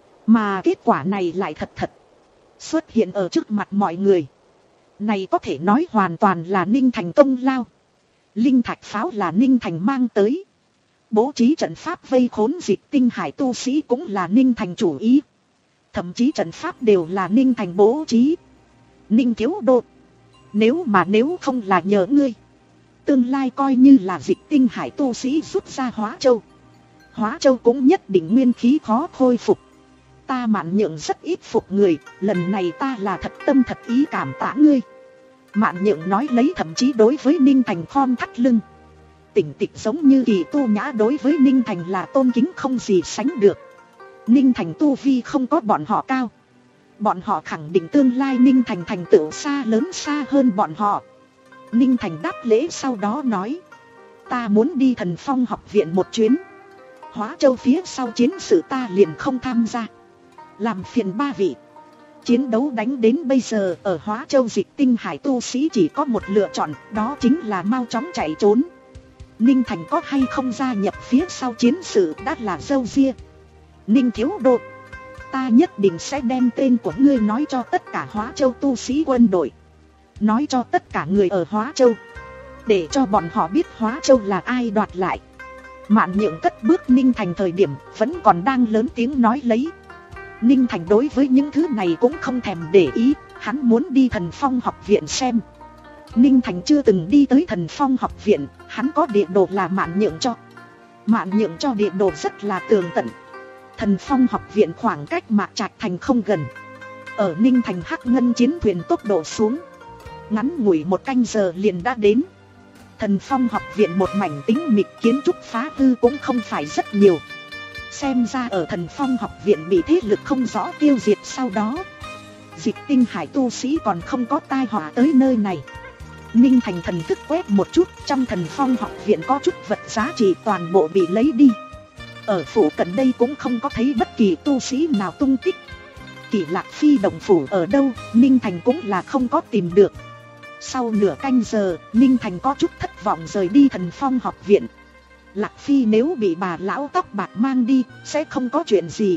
Mà kết quả này lại thật thật xuất hiện ở trước mặt mọi người. Này có thể nói hoàn toàn là Ninh Thành công lao. Linh thạch pháo là Ninh Thành mang tới. Bố trí trận pháp vây khốn Dịch Tinh Hải tu sĩ cũng là Ninh Thành chủ ý. Thậm chí trận pháp đều là Ninh Thành bố trí. Ninh thiếu đô, nếu mà nếu không là nhờ ngươi, tương lai coi như là Dịch Tinh Hải tu sĩ rút ra Hóa Châu, Hóa Châu cũng nhất định nguyên khí khó khôi phục. Ta Mạn Nhượng rất ít phục người, lần này ta là thật tâm thật ý cảm tạ ngươi. Mạn Nhượng nói lấy, thậm chí đối với Ninh Thành khom thắt lưng. Tỉnh Tịch giống như Kỳ Tu Nhã đối với Ninh Thành là tôn kính không gì sánh được. Ninh Thành tu vi không có bọn họ cao, bọn họ khẳng định tương lai Ninh Thành thành tựu xa lớn xa hơn bọn họ. Ninh Thành đáp lễ sau đó nói, ta muốn đi Thần Phong học viện một chuyến. Hóa Châu phía sau chiến sự ta liền không tham gia, làm phiền ba vị. Chiến đấu đánh đến bây giờ ở Hóa Châu Dịch Tinh Hải tu sĩ chỉ có một lựa chọn, đó chính là mau chóng chạy trốn. Ninh Thành có hay không gia nhập phía sau chiến sự đã là râu ria. Ninh thiếu đô, ta nhất định sẽ đem tên của ngươi nói cho tất cả Hóa Châu tu sĩ quân đội, nói cho tất cả người ở Hóa Châu, để cho bọn họ biết Hóa Châu là ai đoạt lại. Mạn Nhượng cất bước Ninh Thành thời điểm vẫn còn đang lớn tiếng nói lấy. Ninh Thành đối với những thứ này cũng không thèm để ý, hắn muốn đi Thần Phong học viện xem. Ninh Thành chưa từng đi tới Thần Phong học viện, hắn có địa đồ là Mạn Nhượng cho. Mạn Nhượng cho địa đồ rất là tường tận. Thần Phong học viện khoảng cách Mạc Trạch Thành không gần. Ở Ninh Thành hắc ngân chiến thuyền tốc độ xuống, ngắn ngủi một canh giờ liền đã đến. Thần Phong học viện một mảnh tĩnh mịch, kiến trúc phá hư cũng không phải rất nhiều. Xem ra ở Thần Phong học viện bị thế lực không rõ tiêu diệt sau đó. Dịch Tinh Hải tu sĩ còn không có tai họa tới nơi này. Ninh Thành thần thức quét một chút, trong Thần Phong học viện có chút vật giá trị toàn bộ bị lấy đi. Ở phủ cận đây cũng không có thấy bất kỳ tu sĩ nào tung tích. Kỷ Lạc Phi động phủ ở đâu, Ninh Thành cũng là không có tìm được. Sau nửa canh giờ, Ninh Thành có chút thất vọng rời đi Thần Phong học viện. Lạc Phi nếu bị bà lão tóc bạc mang đi, sẽ không có chuyện gì.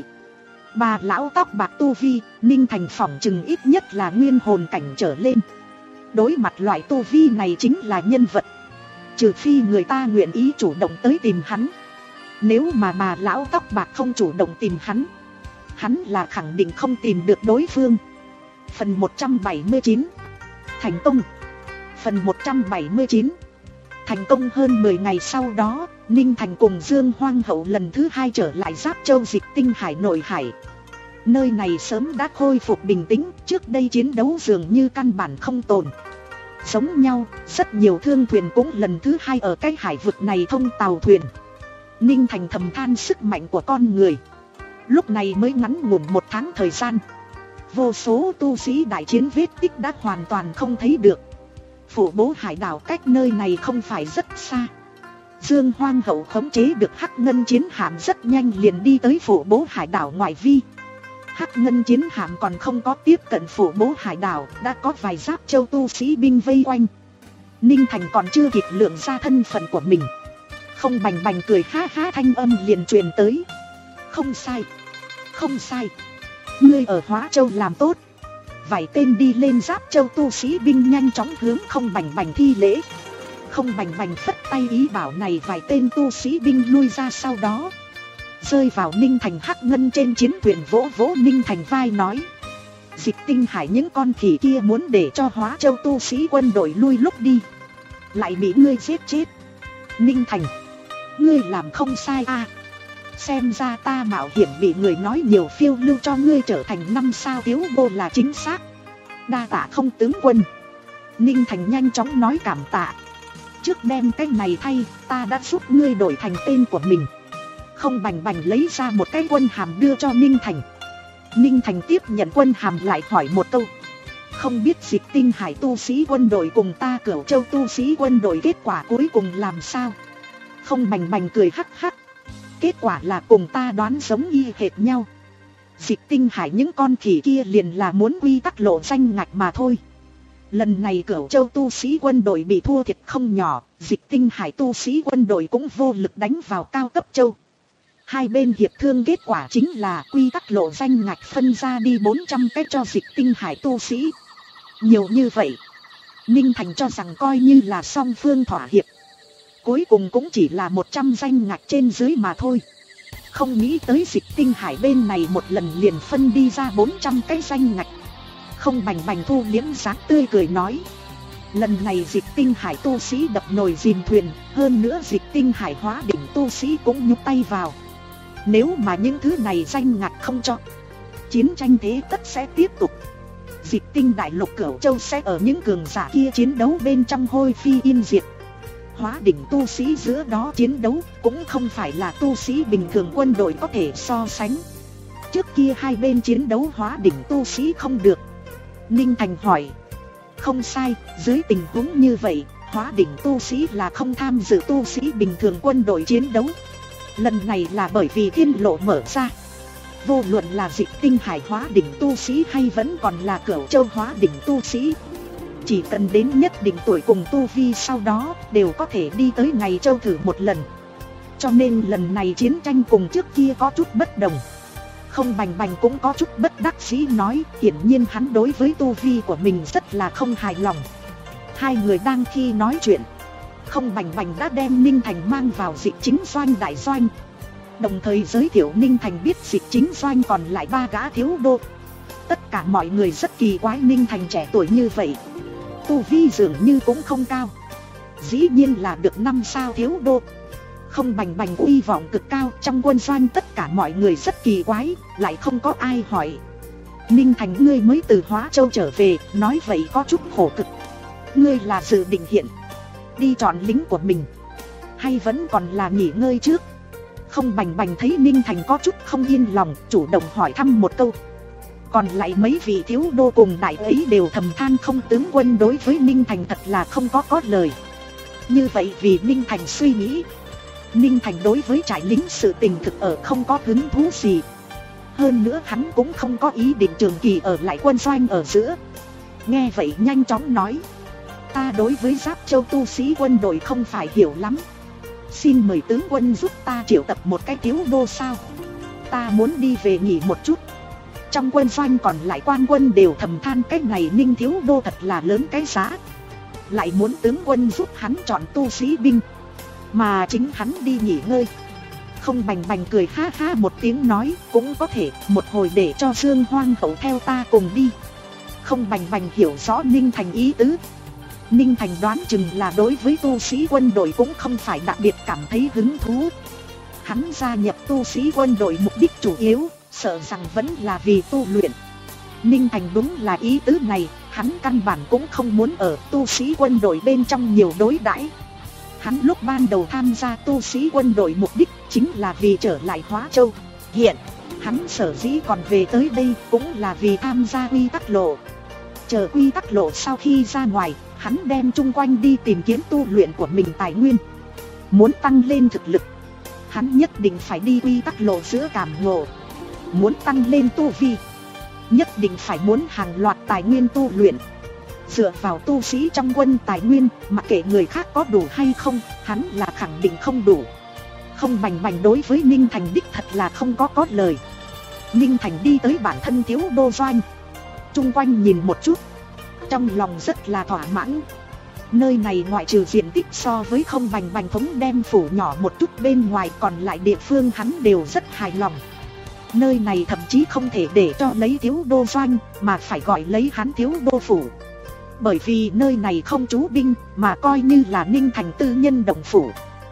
Bà lão tóc bạc tu vi, Ninh Thành phỏng chừng ít nhất là nguyên hồn cảnh trở lên. Đối mặt loại tu vi này chính là nhân vật. Trừ phi người ta nguyện ý chủ động tới tìm hắn. Nếu mà bà lão tóc bạc không chủ động tìm hắn, hắn là khẳng định không tìm được đối phương. Phần một trăm bảy mươi chín Thành công. Phần một trăm bảy mươi chín Thành công. Hơn mười ngày sau đó, Ninh Thành cùng Dương Hoang Hậu lần thứ hai trở lại Giáp Châu Dịch Tinh Hải nội hải. Nơi này sớm đã khôi phục bình tĩnh, trước đây chiến đấu dường như căn bản không tồn. Giống nhau, rất nhiều thương thuyền cũng lần thứ hai ở cái hải vực này thông tàu thuyền. Ninh Thành thầm than sức mạnh của con người. Lúc này mới ngắn ngủn một tháng thời gian, vô số tu sĩ đại chiến vết tích đã hoàn toàn không thấy được. Phủ bố hải đảo cách nơi này không phải rất xa. Dương Hoang Hậu khống chế được hắc ngân chiến hạm rất nhanh liền đi tới phủ bố hải đảo ngoại vi. Hắc ngân chiến hạm còn không có tiếp cận phủ bố hải đảo, đã có vài Giáp Châu tu sĩ binh vây quanh. Ninh Thành còn chưa kịp lượng ra thân phận của mình, không bành bành cười ha ha thanh âm liền truyền tới. Không sai, không sai, ngươi ở Hóa Châu làm tốt. Vài tên đi lên Giáp Châu tu sĩ binh nhanh chóng hướng không bành bành thi lễ. Không bành bành phất tay ý bảo này vài tên tu sĩ binh lui ra, sau đó rơi vào Ninh Thành hắc ngân trên chiến thuyền vỗ vỗ Ninh Thành vai nói. Dịch Tinh Hải những con khỉ kia muốn để cho Hóa Châu tu sĩ quân đội lui lúc đi, lại bị ngươi giết chết. Ninh Thành, ngươi làm không sai à. Xem ra ta mạo hiểm bị người nói nhiều phiêu lưu cho ngươi trở thành năm sao thiếu đô là chính xác. Đa tạ không tướng quân. Ninh Thành nhanh chóng nói cảm tạ. Trước đem cái này thay, ta đã giúp ngươi đổi thành tên của mình. Không bành bành lấy ra một cái quân hàm đưa cho Ninh Thành. Ninh Thành tiếp nhận quân hàm lại hỏi một câu. Không biết Dịch Tinh Hải tu sĩ quân đội cùng ta Cửu Châu tu sĩ quân đội kết quả cuối cùng làm sao? Không bành bành cười hắc hắc. Kết quả là cùng ta đoán giống y hệt nhau. Dịch Tinh Hải những con khỉ kia liền là muốn quy tắc lộ danh ngạch mà thôi. Lần này Cửu Châu tu sĩ quân đội bị thua thiệt không nhỏ, Dịch Tinh Hải tu sĩ quân đội cũng vô lực đánh vào cao cấp châu. Hai bên hiệp thương kết quả chính là quy tắc lộ danh ngạch phân ra đi bốn trăm cái cho Dịch Tinh Hải tu sĩ. Nhiều như vậy, Ninh Thành cho rằng coi như là song phương thỏa hiệp, cuối cùng cũng chỉ là một trăm danh ngạch trên dưới mà thôi. Không nghĩ tới Dịch Tinh Hải bên này một lần liền phân đi ra bốn trăm cái danh ngạch. Không bành bành thu liếm dáng tươi cười nói. Lần này Dịch Tinh Hải tu sĩ đập nồi dìm thuyền, hơn nữa Dịch Tinh Hải hóa đỉnh tu sĩ cũng nhúc tay vào. Nếu mà những thứ này danh ngạch không cho, chiến tranh thế tất sẽ tiếp tục. Dịch Tinh Đại Lục Cửu Châu sẽ ở những cường giả kia chiến đấu bên trong hôi phi yên diệt. Hóa đỉnh tu sĩ giữa đó chiến đấu cũng không phải là tu sĩ bình thường quân đội có thể so sánh. Trước kia hai bên chiến đấu hóa đỉnh tu sĩ không được. Ninh Thành hỏi. Không sai, dưới tình huống như vậy, hóa đỉnh tu sĩ là không tham dự tu sĩ bình thường quân đội chiến đấu. Lần này là bởi vì thiên lộ mở ra. Vô luận là Dịch Tinh Hải hóa đỉnh tu sĩ hay vẫn còn là Cửu Châu hóa đỉnh tu sĩ, chỉ cần đến nhất định tuổi cùng tu vi sau đó đều có thể đi tới Ngày Châu thử một lần. Cho nên lần này chiến tranh cùng trước kia có chút bất đồng. Không Bành Bành cũng có chút bất đắc dĩ nói, hiển nhiên hắn đối với tu vi của mình rất là không hài lòng. Hai người đang khi nói chuyện, Không Bành Bành đã đem Ninh Thành mang vào Dịch Chính Doanh đại doanh, đồng thời giới thiệu Ninh Thành biết Dịch Chính Doanh còn lại ba gã thiếu đô. Tất cả mọi người rất kỳ quái Ninh Thành trẻ tuổi như vậy, tu vi dường như cũng không cao, dĩ nhiên là được năm sao thiếu đô. Không Bành Bành uy vọng cực cao, trong quân doanh tất cả mọi người rất kỳ quái, lại không có ai hỏi. Ninh Thành, ngươi mới từ Hóa Châu trở về, nói vậy có chút khổ cực. Ngươi là dự định hiện đi chọn lính của mình, hay vẫn còn là nghỉ ngơi trước? Không Bành Bành thấy Ninh Thành có chút không yên lòng, chủ động hỏi thăm một câu. Còn lại mấy vị thiếu đô cùng đại ấy đều thầm than không tướng quân đối với Ninh Thành thật là không có có lời. Như vậy vì Ninh Thành suy nghĩ, Ninh Thành đối với trại lính sự tình thực ở không có hứng thú gì. Hơn nữa hắn cũng không có ý định trường kỳ ở lại quân doanh ở giữa. Nghe vậy nhanh chóng nói, ta đối với Giáp Châu tu sĩ quân đội không phải hiểu lắm, xin mời tướng quân giúp ta triệu tập một cái thiếu đô sao. Ta muốn đi về nghỉ một chút. Trong quân doanh còn lại quan quân đều thầm than cái này Ninh thiếu đô thật là lớn cái giá, lại muốn tướng quân giúp hắn chọn tu sĩ binh, mà chính hắn đi nghỉ ngơi. Không Bành Bành cười ha ha một tiếng nói, cũng có thể, một hồi để cho Dương Hoang Hậu theo ta cùng đi. Không Bành Bành hiểu rõ Ninh Thành ý tứ. Ninh Thành đoán chừng là đối với tu sĩ quân đội cũng không phải đặc biệt cảm thấy hứng thú. Hắn gia nhập tu sĩ quân đội mục đích chủ yếu, sợ rằng vẫn là vì tu luyện. Ninh Thành đúng là ý tứ này, hắn căn bản cũng không muốn ở tu sĩ quân đội bên trong nhiều đối đãi. Hắn lúc ban đầu tham gia tu sĩ quân đội mục đích chính là vì trở lại Hóa Châu. Hiện, hắn sở dĩ còn về tới đây cũng là vì tham gia quy tắc lộ. Chờ quy tắc lộ sau khi ra ngoài, hắn đem chung quanh đi tìm kiếm tu luyện của mình tài nguyên. Muốn tăng lên thực lực, hắn nhất định phải đi quy tắc lộ giữa cảm ngộ. Muốn tăng lên tu vi, nhất định phải muốn hàng loạt tài nguyên tu luyện. Dựa vào tu sĩ trong quân tài nguyên, mặc kệ người khác có đủ hay không, hắn là khẳng định không đủ. Không Bành Bành đối với Ninh Thành đích thật là không có có lời. Ninh Thành đi tới bản thân thiếu đô doanh, chung quanh nhìn một chút, trong lòng rất là thỏa mãn. Nơi này ngoại trừ diện tích so với Không Bành Bành thống đem phủ nhỏ một chút bên ngoài, còn lại địa phương hắn đều rất hài lòng. Nơi này thậm chí không thể để cho lấy thiếu đô doanh, mà phải gọi lấy hắn thiếu đô phủ. Bởi vì nơi này không trú binh, mà coi như là Ninh Thành tư nhân động phủ.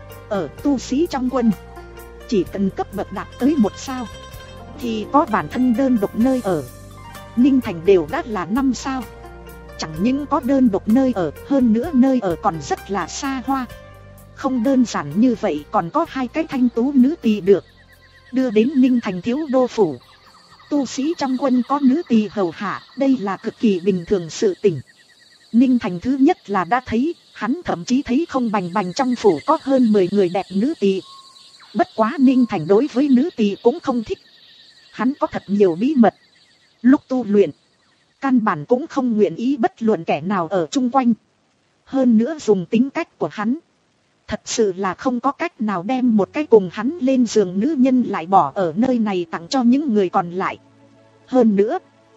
Ở tu sĩ trong quân, chỉ cần cấp bậc đạt tới một sao thì có bản thân đơn độc nơi ở. Ninh Thành đều đã là năm sao, chẳng những có đơn độc nơi ở, hơn nữa nơi ở còn rất là xa hoa. Không đơn giản như vậy, còn có hai cái thanh tú nữ tỳ được đưa đến Ninh Thành thiếu đô phủ. Tu sĩ trong quân có nữ tỳ hầu hạ, đây là cực kỳ bình thường sự tình. Ninh Thành thứ nhất là đã thấy, hắn thậm chí thấy Không Bành Bành trong phủ có hơn mười người đẹp nữ tỳ. Bất quá Ninh Thành đối với nữ tỳ cũng không thích. Hắn có thật nhiều bí mật, lúc tu luyện căn bản cũng không nguyện ý bất luận kẻ nào ở chung quanh. Hơn nữa dùng tính cách của hắn, thật sự là không có cách nào đem một cái cùng hắn lên giường nữ nhân lại bỏ ở nơi này tặng cho những người còn lại. Hơn nữa,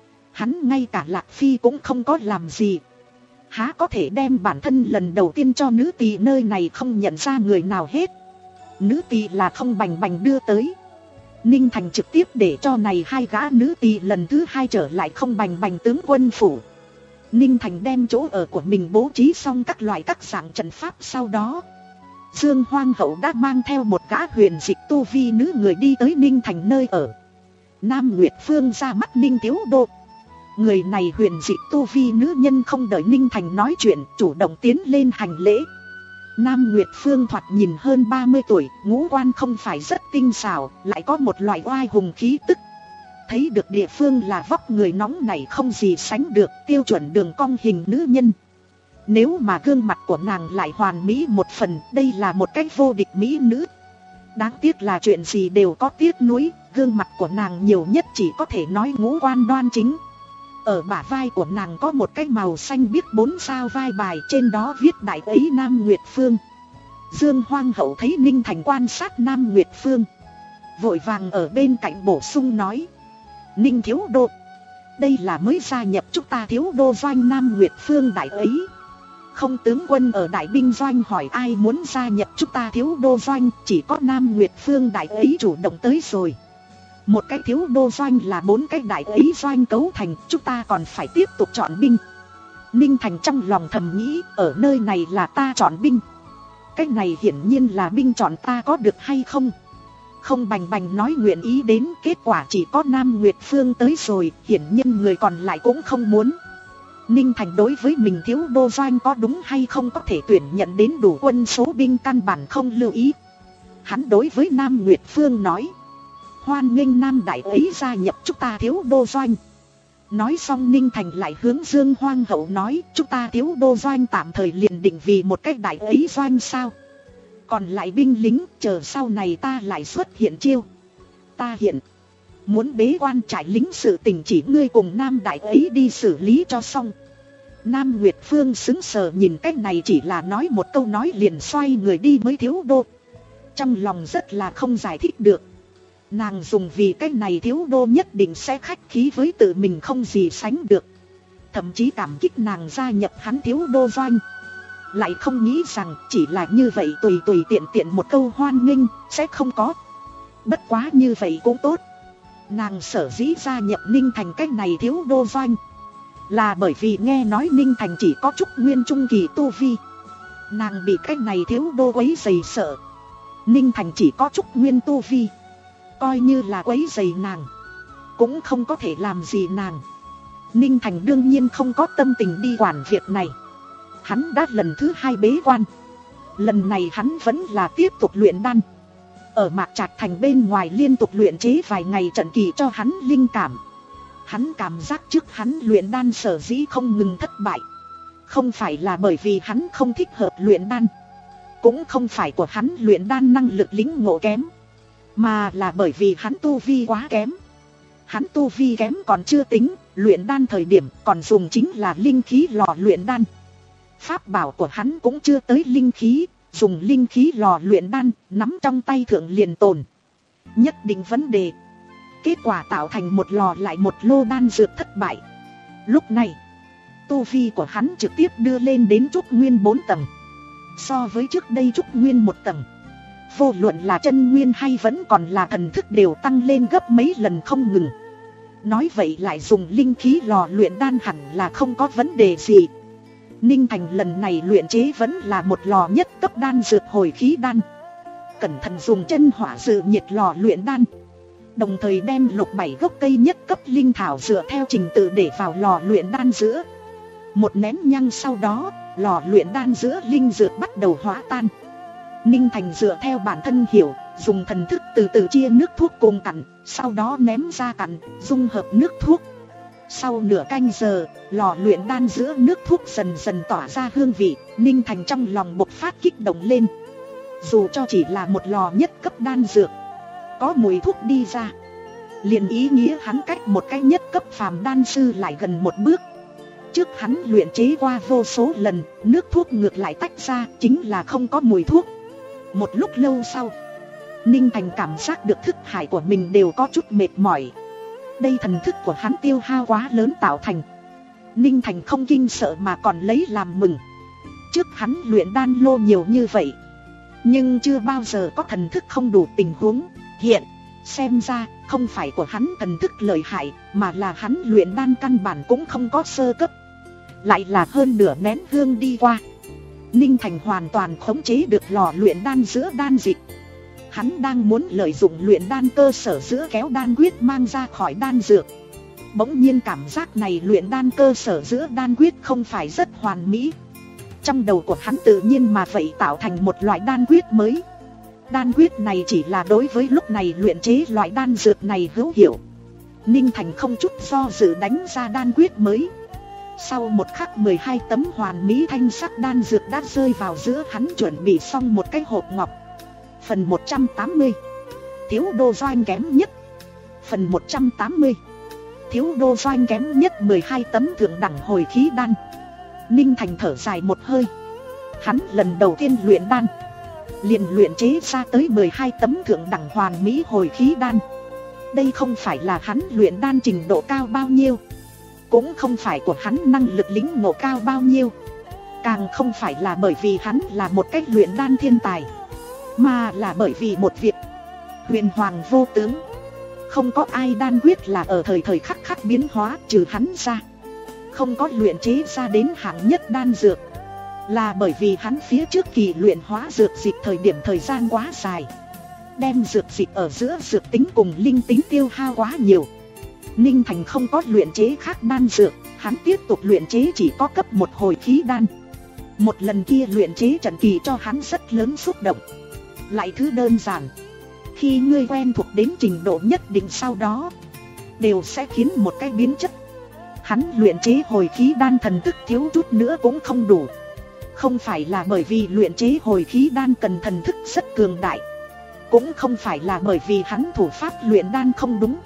hắn ngay cả Lạc Phi cũng không có làm gì, há có thể đem bản thân lần đầu tiên cho nữ tỳ nơi này không nhận ra người nào hết. Nữ tỳ là Không Bành Bành đưa tới. Ninh Thành trực tiếp để cho này hai gã nữ tỳ lần thứ hai trở lại Không Bành Bành tướng quân phủ. Ninh Thành đem chỗ ở của mình bố trí xong các loại các dạng trận pháp, sau đó Dương Hoang Hậu đã mang theo một gã huyền dịch tu vi nữ người đi tới Ninh Thành nơi ở. Nam Nguyệt Phương ra mắt Ninh thiếu đô. Người này huyền dịch tu vi nữ nhân không đợi Ninh Thành nói chuyện, chủ động tiến lên hành lễ. Nam Nguyệt Phương thoạt nhìn hơn ba mươi tuổi, ngũ quan không phải rất tinh xảo, lại có một loại oai hùng khí tức. Thấy được địa phương là vóc người nóng nảy không gì sánh được, tiêu chuẩn đường cong hình nữ nhân. Nếu mà gương mặt của nàng lại hoàn mỹ một phần, đây là một cách vô địch mỹ nữ. Đáng tiếc là chuyện gì đều có tiếc nuối, Gương mặt của nàng nhiều nhất chỉ có thể nói ngũ quan đoan chính. Ở bả vai của nàng có một cái màu xanh biếc bốn sao vai bài, trên đó viết đại ấy Nam Nguyệt Phương. Dương Hoang Hậu thấy Ninh Thành quan sát Nam Nguyệt Phương, vội vàng ở bên cạnh bổ sung nói: Ninh thiếu đô, đây là mới gia nhập chúng ta thiếu đô doanh Nam Nguyệt Phương đại ấy. Không tướng quân ở đại binh doanh hỏi ai muốn gia nhập chúng ta thiếu đô doanh, chỉ có Nam Nguyệt Phương đại ấy chủ động tới rồi. Một cái thiếu đô doanh là bốn cái đại ấy doanh cấu thành, chúng ta còn phải tiếp tục chọn binh. Ninh Thành trong lòng thầm nghĩ, ở nơi này là ta chọn binh. Cái này hiển nhiên là binh chọn ta có được hay không. Không bành bành nói nguyện ý đến, kết quả chỉ có Nam Nguyệt Phương tới rồi, hiển nhiên người còn lại cũng không muốn. Ninh Thành đối với mình thiếu đô doanh có đúng hay không có thể tuyển nhận đến đủ quân số binh căn bản không lưu ý. Hắn đối với Nam Nguyệt Phương nói: hoan nghênh Nam đại ấy gia nhập chúng ta thiếu đô doanh. Nói xong Ninh Thành lại hướng Dương Hoang Hậu nói: chúng ta thiếu đô doanh tạm thời liền định vì một cách đại ấy doanh sao. Còn lại binh lính chờ sau này ta lại xuất hiện chiêu. Ta hiện muốn bế quan trại lính sự tình chỉ ngươi cùng Nam đại ấy đi xử lý cho xong. Nam Nguyệt Phương sững sờ nhìn cách này chỉ là nói một câu nói liền xoay người đi mới thiếu đô. Trong lòng rất là không giải thích được. Nàng dùng vì cách này thiếu đô nhất định sẽ khách khí với tự mình không gì sánh được. Thậm chí cảm kích nàng gia nhập hắn thiếu đô doanh. Lại không nghĩ rằng chỉ là như vậy tùy tùy tiện tiện một câu hoan nghênh sẽ không có. Bất quá như vậy cũng tốt. Nàng sở dĩ gia nhập Ninh Thành cách này thiếu đô doanh là bởi vì nghe nói Ninh Thành chỉ có Trúc Nguyên trung kỳ tu vi. Nàng bị cách này thiếu đô quấy rầy sợ. Ninh Thành chỉ có Trúc Nguyên tu vi, coi như là quấy rầy nàng cũng không có thể làm gì nàng. Ninh Thành đương nhiên không có tâm tình đi quản việc này. Hắn đã lần thứ hai bế quan. Lần này hắn vẫn là tiếp tục luyện đan. Ở Mạc Trạch Thành bên ngoài liên tục luyện chế vài ngày trận kỳ cho hắn linh cảm. Hắn cảm giác trước hắn luyện đan sở dĩ không ngừng thất bại, không phải là bởi vì hắn không thích hợp luyện đan, cũng không phải của hắn luyện đan năng lực lĩnh ngộ kém, mà là bởi vì hắn tu vi quá kém. Hắn tu vi kém còn chưa tính, luyện đan thời điểm còn dùng chính là linh khí lò luyện đan. Pháp bảo của hắn cũng chưa tới linh khí, dùng linh khí lò luyện đan, nắm trong tay thượng liền tồn. Nhất định vấn đề. Kết quả tạo thành một lò lại một lô đan dược thất bại. Lúc này, tu vi của hắn trực tiếp đưa lên đến Trúc Nguyên bốn tầng. So với trước đây Trúc Nguyên một tầng, vô luận là chân nguyên hay vẫn còn là thần thức đều tăng lên gấp mấy lần không ngừng. Nói vậy lại dùng linh khí lò luyện đan hẳn là không có vấn đề gì. Ninh Thành lần này luyện chế vẫn là một lò nhất cấp đan dược hồi khí đan. Cẩn thận dùng chân hỏa dự nhiệt lò luyện đan, đồng thời đem lục bảy gốc cây nhất cấp linh thảo dựa theo trình tự để vào lò luyện đan giữa. Một nén nhang sau đó, lò luyện đan giữa linh dược bắt đầu hóa tan. Ninh Thành dựa theo bản thân hiểu, dùng thần thức từ từ chia nước thuốc cùng cặn, sau đó ném ra cặn, dung hợp nước thuốc. Sau nửa canh giờ, lò luyện đan giữa nước thuốc dần dần tỏa ra hương vị. Ninh Thành trong lòng bộc phát kích động lên. Dù cho chỉ là một lò nhất cấp đan dược, có mùi thuốc đi ra, liền ý nghĩa hắn cách một cái nhất cấp phàm đan sư lại gần một bước. Trước hắn luyện chế qua vô số lần, nước thuốc ngược lại tách ra, chính là không có mùi thuốc. Một lúc lâu sau, Ninh Thành cảm giác được thức hải của mình đều có chút mệt mỏi. Đây thần thức của hắn tiêu hao quá lớn tạo thành. Ninh Thành không kinh sợ mà còn lấy làm mừng. Trước hắn luyện đan lô nhiều như vậy, nhưng chưa bao giờ có thần thức không đủ tình huống. Hiện, xem ra, không phải của hắn thần thức lợi hại, mà là hắn luyện đan căn bản cũng không có sơ cấp. Lại là hơn nửa nén hương đi qua, Ninh Thành hoàn toàn khống chế được lò luyện đan giữa đan dịch. Hắn đang muốn lợi dụng luyện đan cơ sở giữa kéo đan quyết mang ra khỏi đan dược. Bỗng nhiên cảm giác này luyện đan cơ sở giữa đan quyết không phải rất hoàn mỹ. Trong đầu của hắn tự nhiên mà vậy tạo thành một loại đan quyết mới. Đan quyết này chỉ là đối với lúc này luyện chế loại đan dược này hữu hiệu. Ninh Thành không chút do dự đánh ra đan quyết mới. Sau một khắc mười hai tấm hoàn mỹ thanh sắc đan dược đã rơi vào giữa hắn chuẩn bị xong một cái hộp ngọc. Phần một trăm tám mươi. Thiếu đô doanh kém nhất. Phần một trăm tám mươi. Thiếu đô doanh kém nhất mười hai tấm thượng đẳng hồi khí đan. Ninh Thành thở dài một hơi. Hắn lần đầu tiên luyện đan, liền luyện chế ra tới mười hai tấm thượng đẳng hoàn mỹ hồi khí đan. Đây không phải là hắn luyện đan trình độ cao bao nhiêu, cũng không phải của hắn năng lực lĩnh ngộ cao bao nhiêu, càng không phải là bởi vì hắn là một cách luyện đan thiên tài, mà là bởi vì một việc: huyền hoàng vô tướng. Không có ai đan quyết là ở thời thời khắc khắc biến hóa, trừ hắn ra không có luyện chế ra đến hạng nhất đan dược. Là bởi vì hắn phía trước kỳ luyện hóa dược dịch thời điểm thời gian quá dài, đem dược dịch ở giữa dược tính cùng linh tính tiêu hao quá nhiều. Ninh Thành không có luyện chế khác đan dược, hắn tiếp tục luyện chế chỉ có cấp một hồi khí đan. Một lần kia luyện chế trận kỳ cho hắn rất lớn xúc động. Lại thứ đơn giản, khi ngươi quen thuộc đến trình độ nhất định sau đó, đều sẽ khiến một cái biến chất. Hắn luyện chế hồi khí đan thần thức thiếu chút nữa cũng không đủ. Không phải là bởi vì luyện chế hồi khí đan cần thần thức rất cường đại, cũng không phải là bởi vì hắn thủ pháp luyện đan không đúng,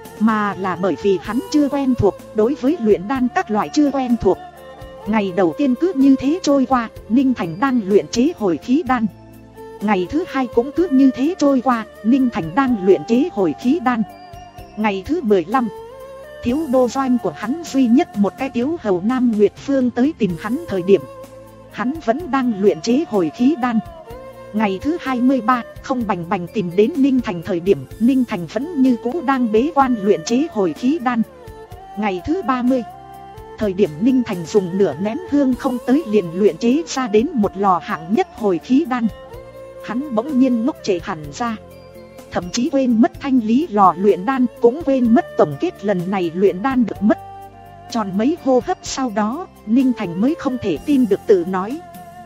mà là bởi vì hắn chưa quen thuộc, đối với luyện đan các loại chưa quen thuộc. Ngày đầu tiên cứ như thế trôi qua, Ninh Thành đang luyện chế hồi khí đan. Ngày thứ hai cũng cứ như thế trôi qua, Ninh Thành đang luyện chế hồi khí đan. Ngày thứ mười lăm, thiếu đô doanh của hắn duy nhất một cái tiếu hầu Nam Nguyệt Phương tới tìm hắn thời điểm, hắn vẫn đang luyện chế hồi khí đan. Ngày thứ hai mươi ba, không bành bành tìm đến Ninh Thành thời điểm, Ninh Thành vẫn như cũ đang bế quan luyện chế hồi khí đan. Ngày thứ ba mươi, thời điểm Ninh Thành dùng nửa nén hương không tới liền luyện chế ra đến một lò hạng nhất hồi khí đan. Hắn bỗng nhiên ngốc trệ hẳn ra, thậm chí quên mất thanh lý lò luyện đan, cũng quên mất tổng kết lần này luyện đan được mất. Tròn mấy hô hấp sau đó, Ninh Thành mới không thể tin được tự nói: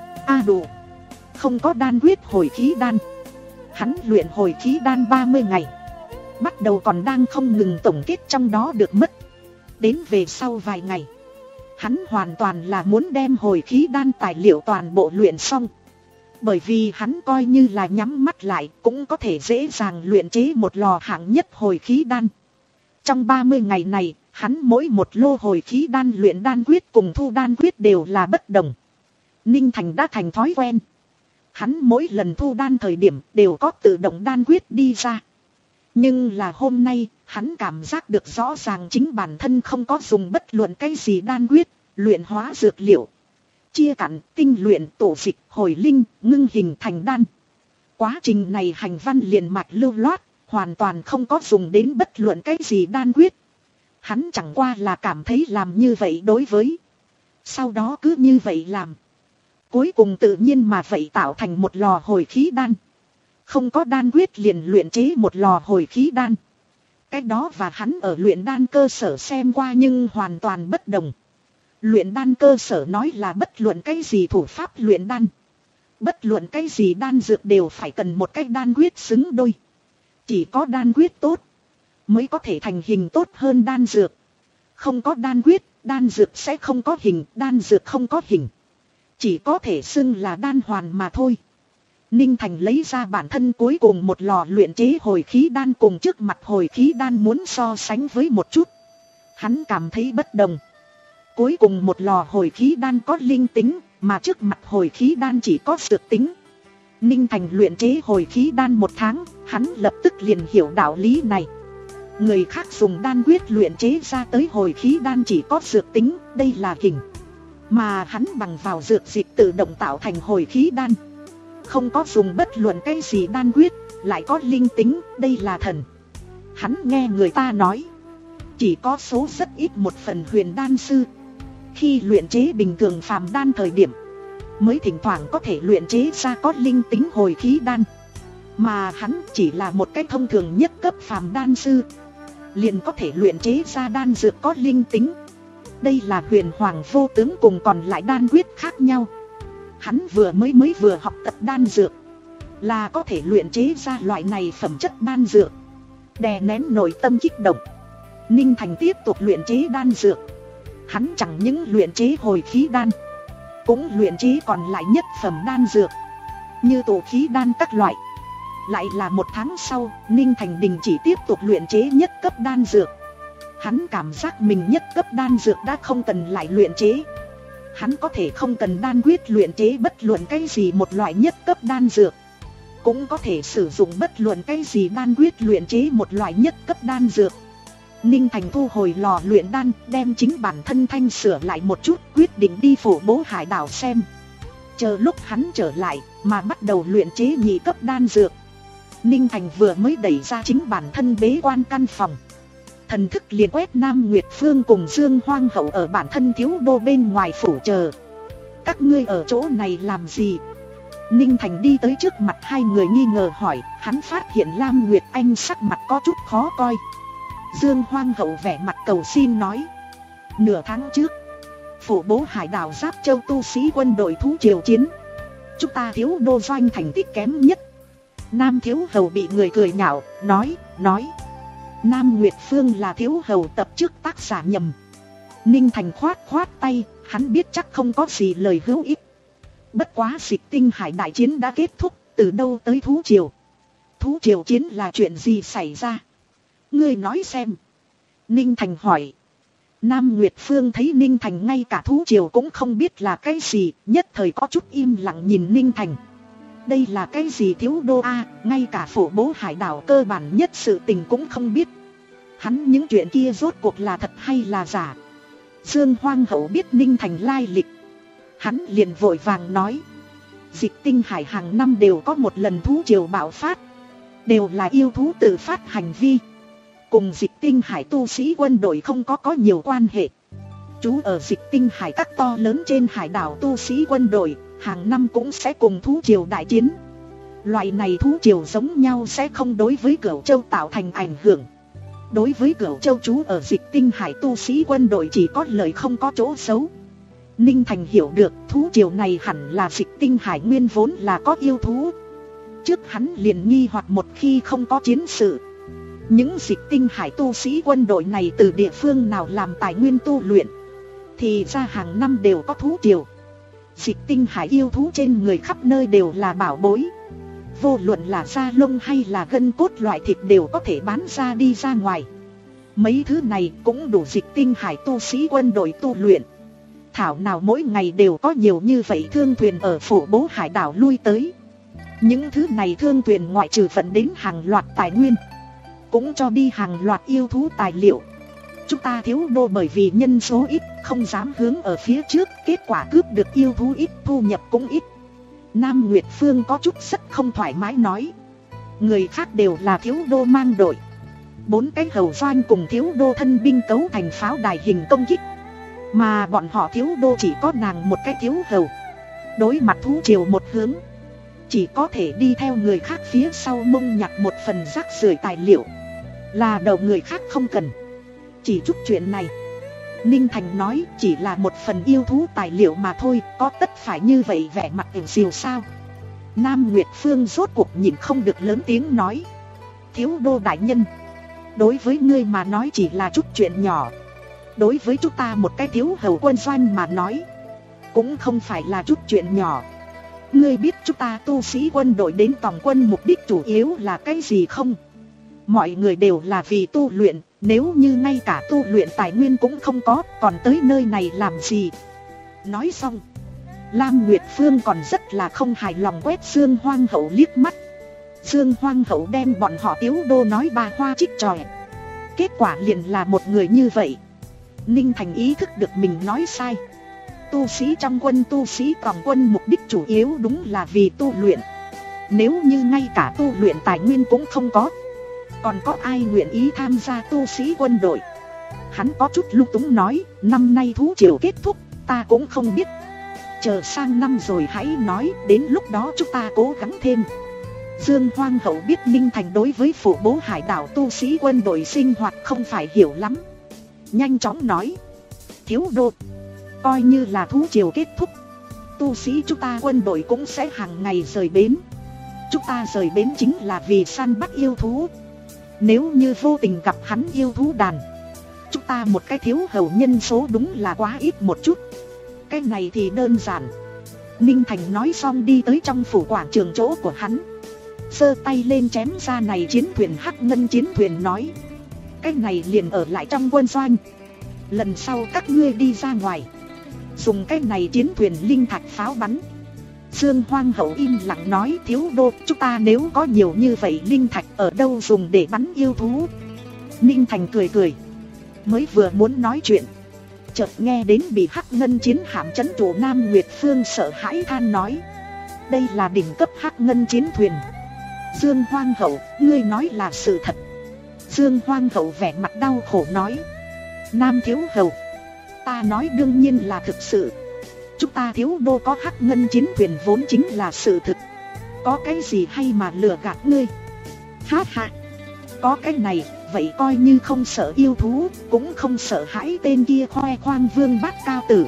a đủ, không có đan quyết hồi khí đan. Hắn luyện hồi khí đan ba mươi ngày, bắt đầu còn đang không ngừng tổng kết trong đó được mất. Đến về sau vài ngày, hắn hoàn toàn là muốn đem hồi khí đan tài liệu toàn bộ luyện xong. Bởi vì hắn coi như là nhắm mắt lại cũng có thể dễ dàng luyện chế một lò hạng nhất hồi khí đan. Trong ba mươi ngày này, hắn mỗi một lô hồi khí đan luyện đan quyết cùng thu đan quyết đều là bất đồng. Ninh Thành đã thành thói quen. Hắn mỗi lần thu đan thời điểm đều có tự động đan quyết đi ra. Nhưng là hôm nay, hắn cảm giác được rõ ràng chính bản thân không có dùng bất luận cái gì đan quyết, luyện hóa dược liệu, chia cặn, tinh luyện, tổ dịch, hồi linh, ngưng hình thành đan. Quá trình này hành văn liền mạch lưu loát, hoàn toàn không có dùng đến bất luận cái gì đan quyết. Hắn chẳng qua là cảm thấy làm như vậy đối với, sau đó cứ như vậy làm, cuối cùng tự nhiên mà vậy tạo thành một lò hồi khí đan. Không có đan quyết liền luyện chế một lò hồi khí đan. Cái đó và hắn ở luyện đan cơ sở xem qua nhưng hoàn toàn bất đồng. Luyện đan cơ sở nói là bất luận cái gì thủ pháp luyện đan, bất luận cái gì đan dược đều phải cần một cái đan quyết xứng đôi. Chỉ có đan quyết tốt mới có thể thành hình tốt hơn đan dược. Không có đan quyết, đan dược sẽ không có hình, đan dược không có hình, chỉ có thể xưng là đan hoàn mà thôi. Ninh Thành lấy ra bản thân cuối cùng một lò luyện chế hồi khí đan cùng trước mặt hồi khí đan muốn so sánh với một chút. Hắn cảm thấy bất đồng. Cuối cùng một lò hồi khí đan có linh tính, mà trước mặt hồi khí đan chỉ có dược tính. Ninh Thành luyện chế hồi khí đan một tháng, hắn lập tức liền hiểu đạo lý này. Người khác dùng đan quyết luyện chế ra tới hồi khí đan chỉ có dược tính, đây là hình. Mà hắn bằng vào dược dịch tự động tạo thành hồi khí đan, không có dùng bất luận cái gì đan quyết, lại có linh tính, đây là thần. Hắn nghe người ta nói, chỉ có số rất ít một phần huyền đan sư, khi luyện chế bình thường phàm đan thời điểm, mới thỉnh thoảng có thể luyện chế ra có linh tính hồi khí đan. Mà hắn chỉ là một cái thông thường nhất cấp phàm đan sư, liền có thể luyện chế ra đan dược có linh tính. Đây là huyền hoàng vô tướng cùng còn lại đan quyết khác nhau. Hắn vừa mới mới vừa học tập đan dược, là có thể luyện chế ra loại này phẩm chất đan dược. Đè nén nội tâm kích động, Ninh Thành tiếp tục luyện chế đan dược. Hắn chẳng những luyện chế hồi khí đan, cũng luyện chế còn lại nhất phẩm đan dược, như tổ khí đan các loại. Lại là một tháng sau, Ninh Thành đình chỉ tiếp tục luyện chế nhất cấp đan dược. Hắn cảm giác mình nhất cấp đan dược đã không cần lại luyện chế. Hắn có thể không cần đan quyết luyện chế bất luận cái gì một loại nhất cấp đan dược, cũng có thể sử dụng bất luận cái gì đan quyết luyện chế một loại nhất cấp đan dược. Ninh Thành thu hồi lò luyện đan, đem chính bản thân thanh sửa lại một chút, quyết định đi phổ bố hải đảo xem. Chờ lúc hắn trở lại, mà bắt đầu luyện chế nhị cấp đan dược. Ninh Thành vừa mới đẩy ra chính bản thân bế quan căn phòng, thần thức liền quét Nam Nguyệt Phương cùng Dương Hoang Hậu ở bản thân thiếu đô bên ngoài phủ chờ. Các ngươi ở chỗ này làm gì? Ninh Thành đi tới trước mặt hai người nghi ngờ hỏi, hắn phát hiện Lam Nguyệt Anh sắc mặt có chút khó coi. Dương Hoang Hậu vẻ mặt cầu xin nói, nửa tháng trước, phủ bố hải đảo Giáp Châu tu sĩ quân đội thú triều chiến, chúng ta thiếu đô doanh thành tích kém nhất. Nam thiếu hầu bị người cười nhạo, nói, nói Nam Nguyệt Phương là thiếu hầu tập trước tác giả nhầm. Ninh Thành khoát khoát tay, hắn biết chắc không có gì lời hữu ích. Bất quá Dịch Tinh Hải đại chiến đã kết thúc, từ đâu tới thú triều? Thú triều chiến là chuyện gì xảy ra? Ngươi nói xem. Ninh Thành hỏi. Nam Nguyệt Phương thấy Ninh Thành ngay cả thú triều cũng không biết là cái gì, nhất thời có chút im lặng nhìn Ninh Thành. Đây là cái gì thiếu đô a, ngay cả phổ bố hải đảo cơ bản nhất sự tình cũng không biết. Hắn những chuyện kia rốt cuộc là thật hay là giả? Dương Hoang Hậu biết Ninh Thành lai lịch, hắn liền vội vàng nói, Dịch Tinh Hải hàng năm đều có một lần thú triều bạo phát, đều là yêu thú tự phát hành vi, cùng Dịch Tinh Hải tu sĩ quân đội không có có nhiều quan hệ. Chú ở Dịch Tinh Hải các to lớn trên hải đảo tu sĩ quân đội hàng năm cũng sẽ cùng thú triều đại chiến. Loại này thú triều giống nhau sẽ không đối với Cửu Châu tạo thành ảnh hưởng. Đối với Cửu Châu chú ở Dịch Tinh Hải tu sĩ quân đội chỉ có lợi không có chỗ xấu. Ninh Thành hiểu được thú triều này hẳn là Dịch Tinh Hải nguyên vốn là có yêu thú. Trước hắn liền nghi hoặc một khi không có chiến sự, những Dịch Tinh Hải tu sĩ quân đội này từ địa phương nào làm tài nguyên tu luyện, thì ra hàng năm đều có thú triều. Dịch Tinh Hải yêu thú trên người khắp nơi đều là bảo bối, vô luận là da lông hay là gân cốt loại thịt đều có thể bán ra đi ra ngoài. Mấy thứ này cũng đủ Dịch Tinh Hải tu sĩ quân đội tu luyện. Thảo nào mỗi ngày đều có nhiều như vậy thương thuyền ở phổ bố hải đảo lui tới. Những thứ này thương thuyền ngoại trừ vận đến hàng loạt tài nguyên, cũng cho đi hàng loạt yêu thú tài liệu. Chúng ta thiếu đô bởi vì nhân số ít, không dám hướng ở phía trước, kết quả cướp được yêu thú ít, thu nhập cũng ít. Nam Nguyệt Phương có chút rất không thoải mái nói, người khác đều là thiếu đô mang đội, bốn cái hầu doanh cùng thiếu đô thân binh cấu thành pháo đài hình công kích, mà bọn họ thiếu đô chỉ có nàng một cái thiếu hầu. Đối mặt thú triều một hướng, chỉ có thể đi theo người khác phía sau mông nhặt một phần rác rưởi tài liệu, là đầu người khác không cần. Chỉ chút chuyện này, Ninh Thành nói, chỉ là một phần yêu thú tài liệu mà thôi, có tất phải như vậy vẻ mặt ỉu xìu sao? Nam Nguyệt Phương rốt cuộc nhìn không được lớn tiếng nói, thiếu đô đại nhân, đối với ngươi mà nói chỉ là chút chuyện nhỏ, đối với chúng ta một cái thiếu hầu quân doanh mà nói, cũng không phải là chút chuyện nhỏ. Ngươi biết chúng ta tu sĩ quân đội đến tòng quân mục đích chủ yếu là cái gì không? Mọi người đều là vì tu luyện, nếu như ngay cả tu luyện tài nguyên cũng không có, còn tới nơi này làm gì? Nói xong, Lam Nguyệt Phương còn rất là không hài lòng quét Dương Hoang Hậu liếc mắt. Dương Hoang Hậu đem bọn họ tiếu đô nói ba hoa trích tròi, kết quả liền là một người như vậy. Ninh Thành ý thức được mình nói sai. Tu sĩ trong quân tu sĩ tòng quân mục đích chủ yếu đúng là vì tu luyện. Nếu như ngay cả tu luyện tài nguyên cũng không có, còn có ai nguyện ý tham gia tu sĩ quân đội? Hắn có chút lung túng nói, năm nay thú triều kết thúc, ta cũng không biết. Chờ sang năm rồi hãy nói, đến lúc đó chúng ta cố gắng thêm. Dương Hoang Hậu biết Ninh Thành đối với phổ bố hải đảo tu sĩ quân đội sinh hoạt không phải hiểu lắm, nhanh chóng nói, thiếu đô, coi như là thú triều kết thúc, tu sĩ chúng ta quân đội cũng sẽ hàng ngày rời bến. Chúng ta rời bến chính là vì săn bắt yêu thú. Nếu như vô tình gặp hắn yêu thú đàn, chúng ta một cái thiếu hầu nhân số đúng là quá ít một chút. Cái này thì đơn giản. Ninh Thành nói xong đi tới trong phủ quảng trường chỗ của hắn. giơ tay lên chém ra này chiến thuyền hắc ngân chiến thuyền nói. Cái này liền ở lại trong quân doanh. Lần sau các ngươi đi ra ngoài, dùng cái này chiến thuyền linh thạch pháo bắn. Dương Hoang Hậu im lặng nói, thiếu đô, chúng ta nếu có nhiều như vậy linh thạch ở đâu dùng để bắn yêu thú? Ninh Thành cười cười, mới vừa muốn nói chuyện, chợt nghe đến bị hắc ngân chiến hạm trấn trụ Nam Nguyệt Phương sợ hãi than nói. Đây là đỉnh cấp hắc ngân chiến thuyền. Dương Hoang Hậu, ngươi nói là sự thật. Dương Hoang Hậu vẻ mặt đau khổ nói. Nam thiếu hầu, ta nói đương nhiên là thực sự. Chúng ta thiếu đô có hắc ngân chiến thuyền vốn chính là sự thực. Có cái gì hay mà lừa gạt ngươi? Ha ha, có cái này, vậy coi như không sợ yêu thú, cũng không sợ hãi tên kia khoe khoang vương bát cao tử.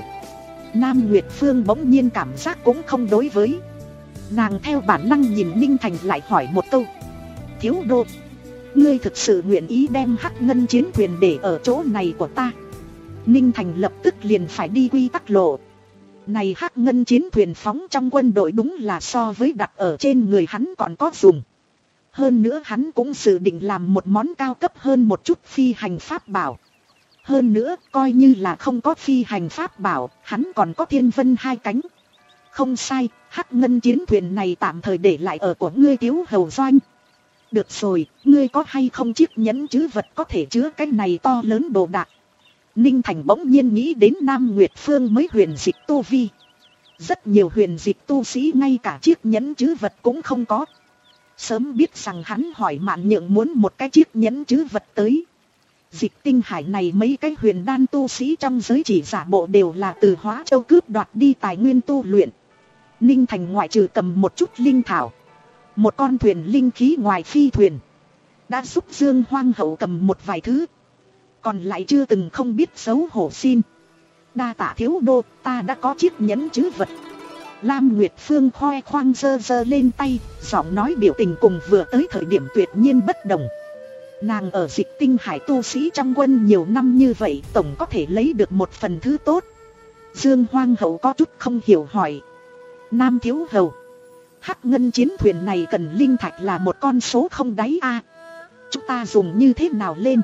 Nam Nguyệt Phương bỗng nhiên cảm giác cũng không đối với. Nàng theo bản năng nhìn Ninh Thành lại hỏi một câu. Thiếu đô, ngươi thực sự nguyện ý đem hắc ngân chiến thuyền để ở chỗ này của ta? Ninh Thành lập tức liền phải đi quy tắc lộ. Này hắc ngân chiến thuyền phóng trong quân đội đúng là so với đặt ở trên người hắn còn có dùng. Hơn nữa hắn cũng dự định làm một món cao cấp hơn một chút phi hành pháp bảo. Hơn nữa coi như là không có phi hành pháp bảo, hắn còn có thiên vân hai cánh. Không sai, hắc ngân chiến thuyền này tạm thời để lại ở của ngươi thiếu hầu doanh. Được rồi, ngươi có hay không chiếc nhẫn trữ vật có thể chứa cái này to lớn đồ đạc? Ninh Thành bỗng nhiên nghĩ đến Nam Nguyệt Phương mới huyền dịch tu vi. Rất nhiều huyền dịch tu sĩ ngay cả chiếc nhẫn trữ vật cũng không có. Sớm biết rằng hắn hỏi Mạn Nhượng muốn một cái chiếc nhẫn trữ vật tới. Dịch tinh hải này mấy cái huyền đan tu sĩ trong giới chỉ giả bộ đều là từ Hóa Châu cướp đoạt đi tài nguyên tu luyện. Ninh Thành ngoại trừ cầm một chút linh thảo, một con thuyền linh khí ngoài phi thuyền, đã giúp Dương Hoang Hậu cầm một vài thứ. Còn lại chưa từng không biết xấu hổ xin. Đa tạ thiếu đô, ta đã có chiếc nhẫn trữ vật. Lam Nguyệt Phương khoe khoang giơ giơ lên tay, giọng nói biểu tình cùng vừa tới thời điểm tuyệt nhiên bất đồng. Nàng ở dịch tinh hải tu sĩ trong quân nhiều năm như vậy, tổng có thể lấy được một phần thứ tốt. Dương Hoang Hậu có chút không hiểu hỏi. Nam thiếu hầu, hắc ngân chiến thuyền này cần linh thạch là một con số không đáy a. À, chúng ta dùng như thế nào lên?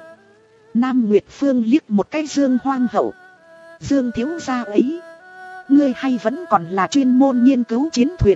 Nam Nguyệt Phương liếc một cái Dương Hoang Hậu. Dương thiếu gia ấy, ngươi hay vẫn còn là chuyên môn nghiên cứu chiến thuyền.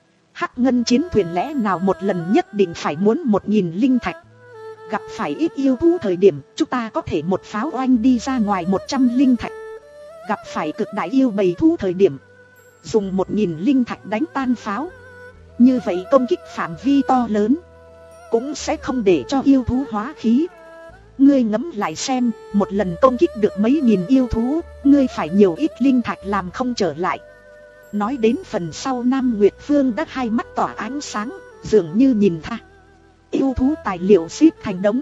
Hắc ngân chiến thuyền lẽ nào một lần nhất định phải muốn một nghìn linh thạch? Gặp phải ít yêu thú thời điểm, chúng ta có thể một pháo oanh đi ra ngoài một trăm linh thạch. Gặp phải cực đại yêu bầy thú thời điểm, dùng một nghìn linh thạch đánh tan pháo. Như vậy công kích phạm vi to lớn, cũng sẽ không để cho yêu thú hóa khí. Ngươi ngẫm lại xem, một lần công kích được mấy nghìn yêu thú, ngươi phải nhiều ít linh thạch làm không trở lại. Nói đến phần sau, Nam Nguyệt Phương đã hai mắt tỏa ánh sáng, dường như nhìn tha. Yêu thú tài liệu xếp thành đống,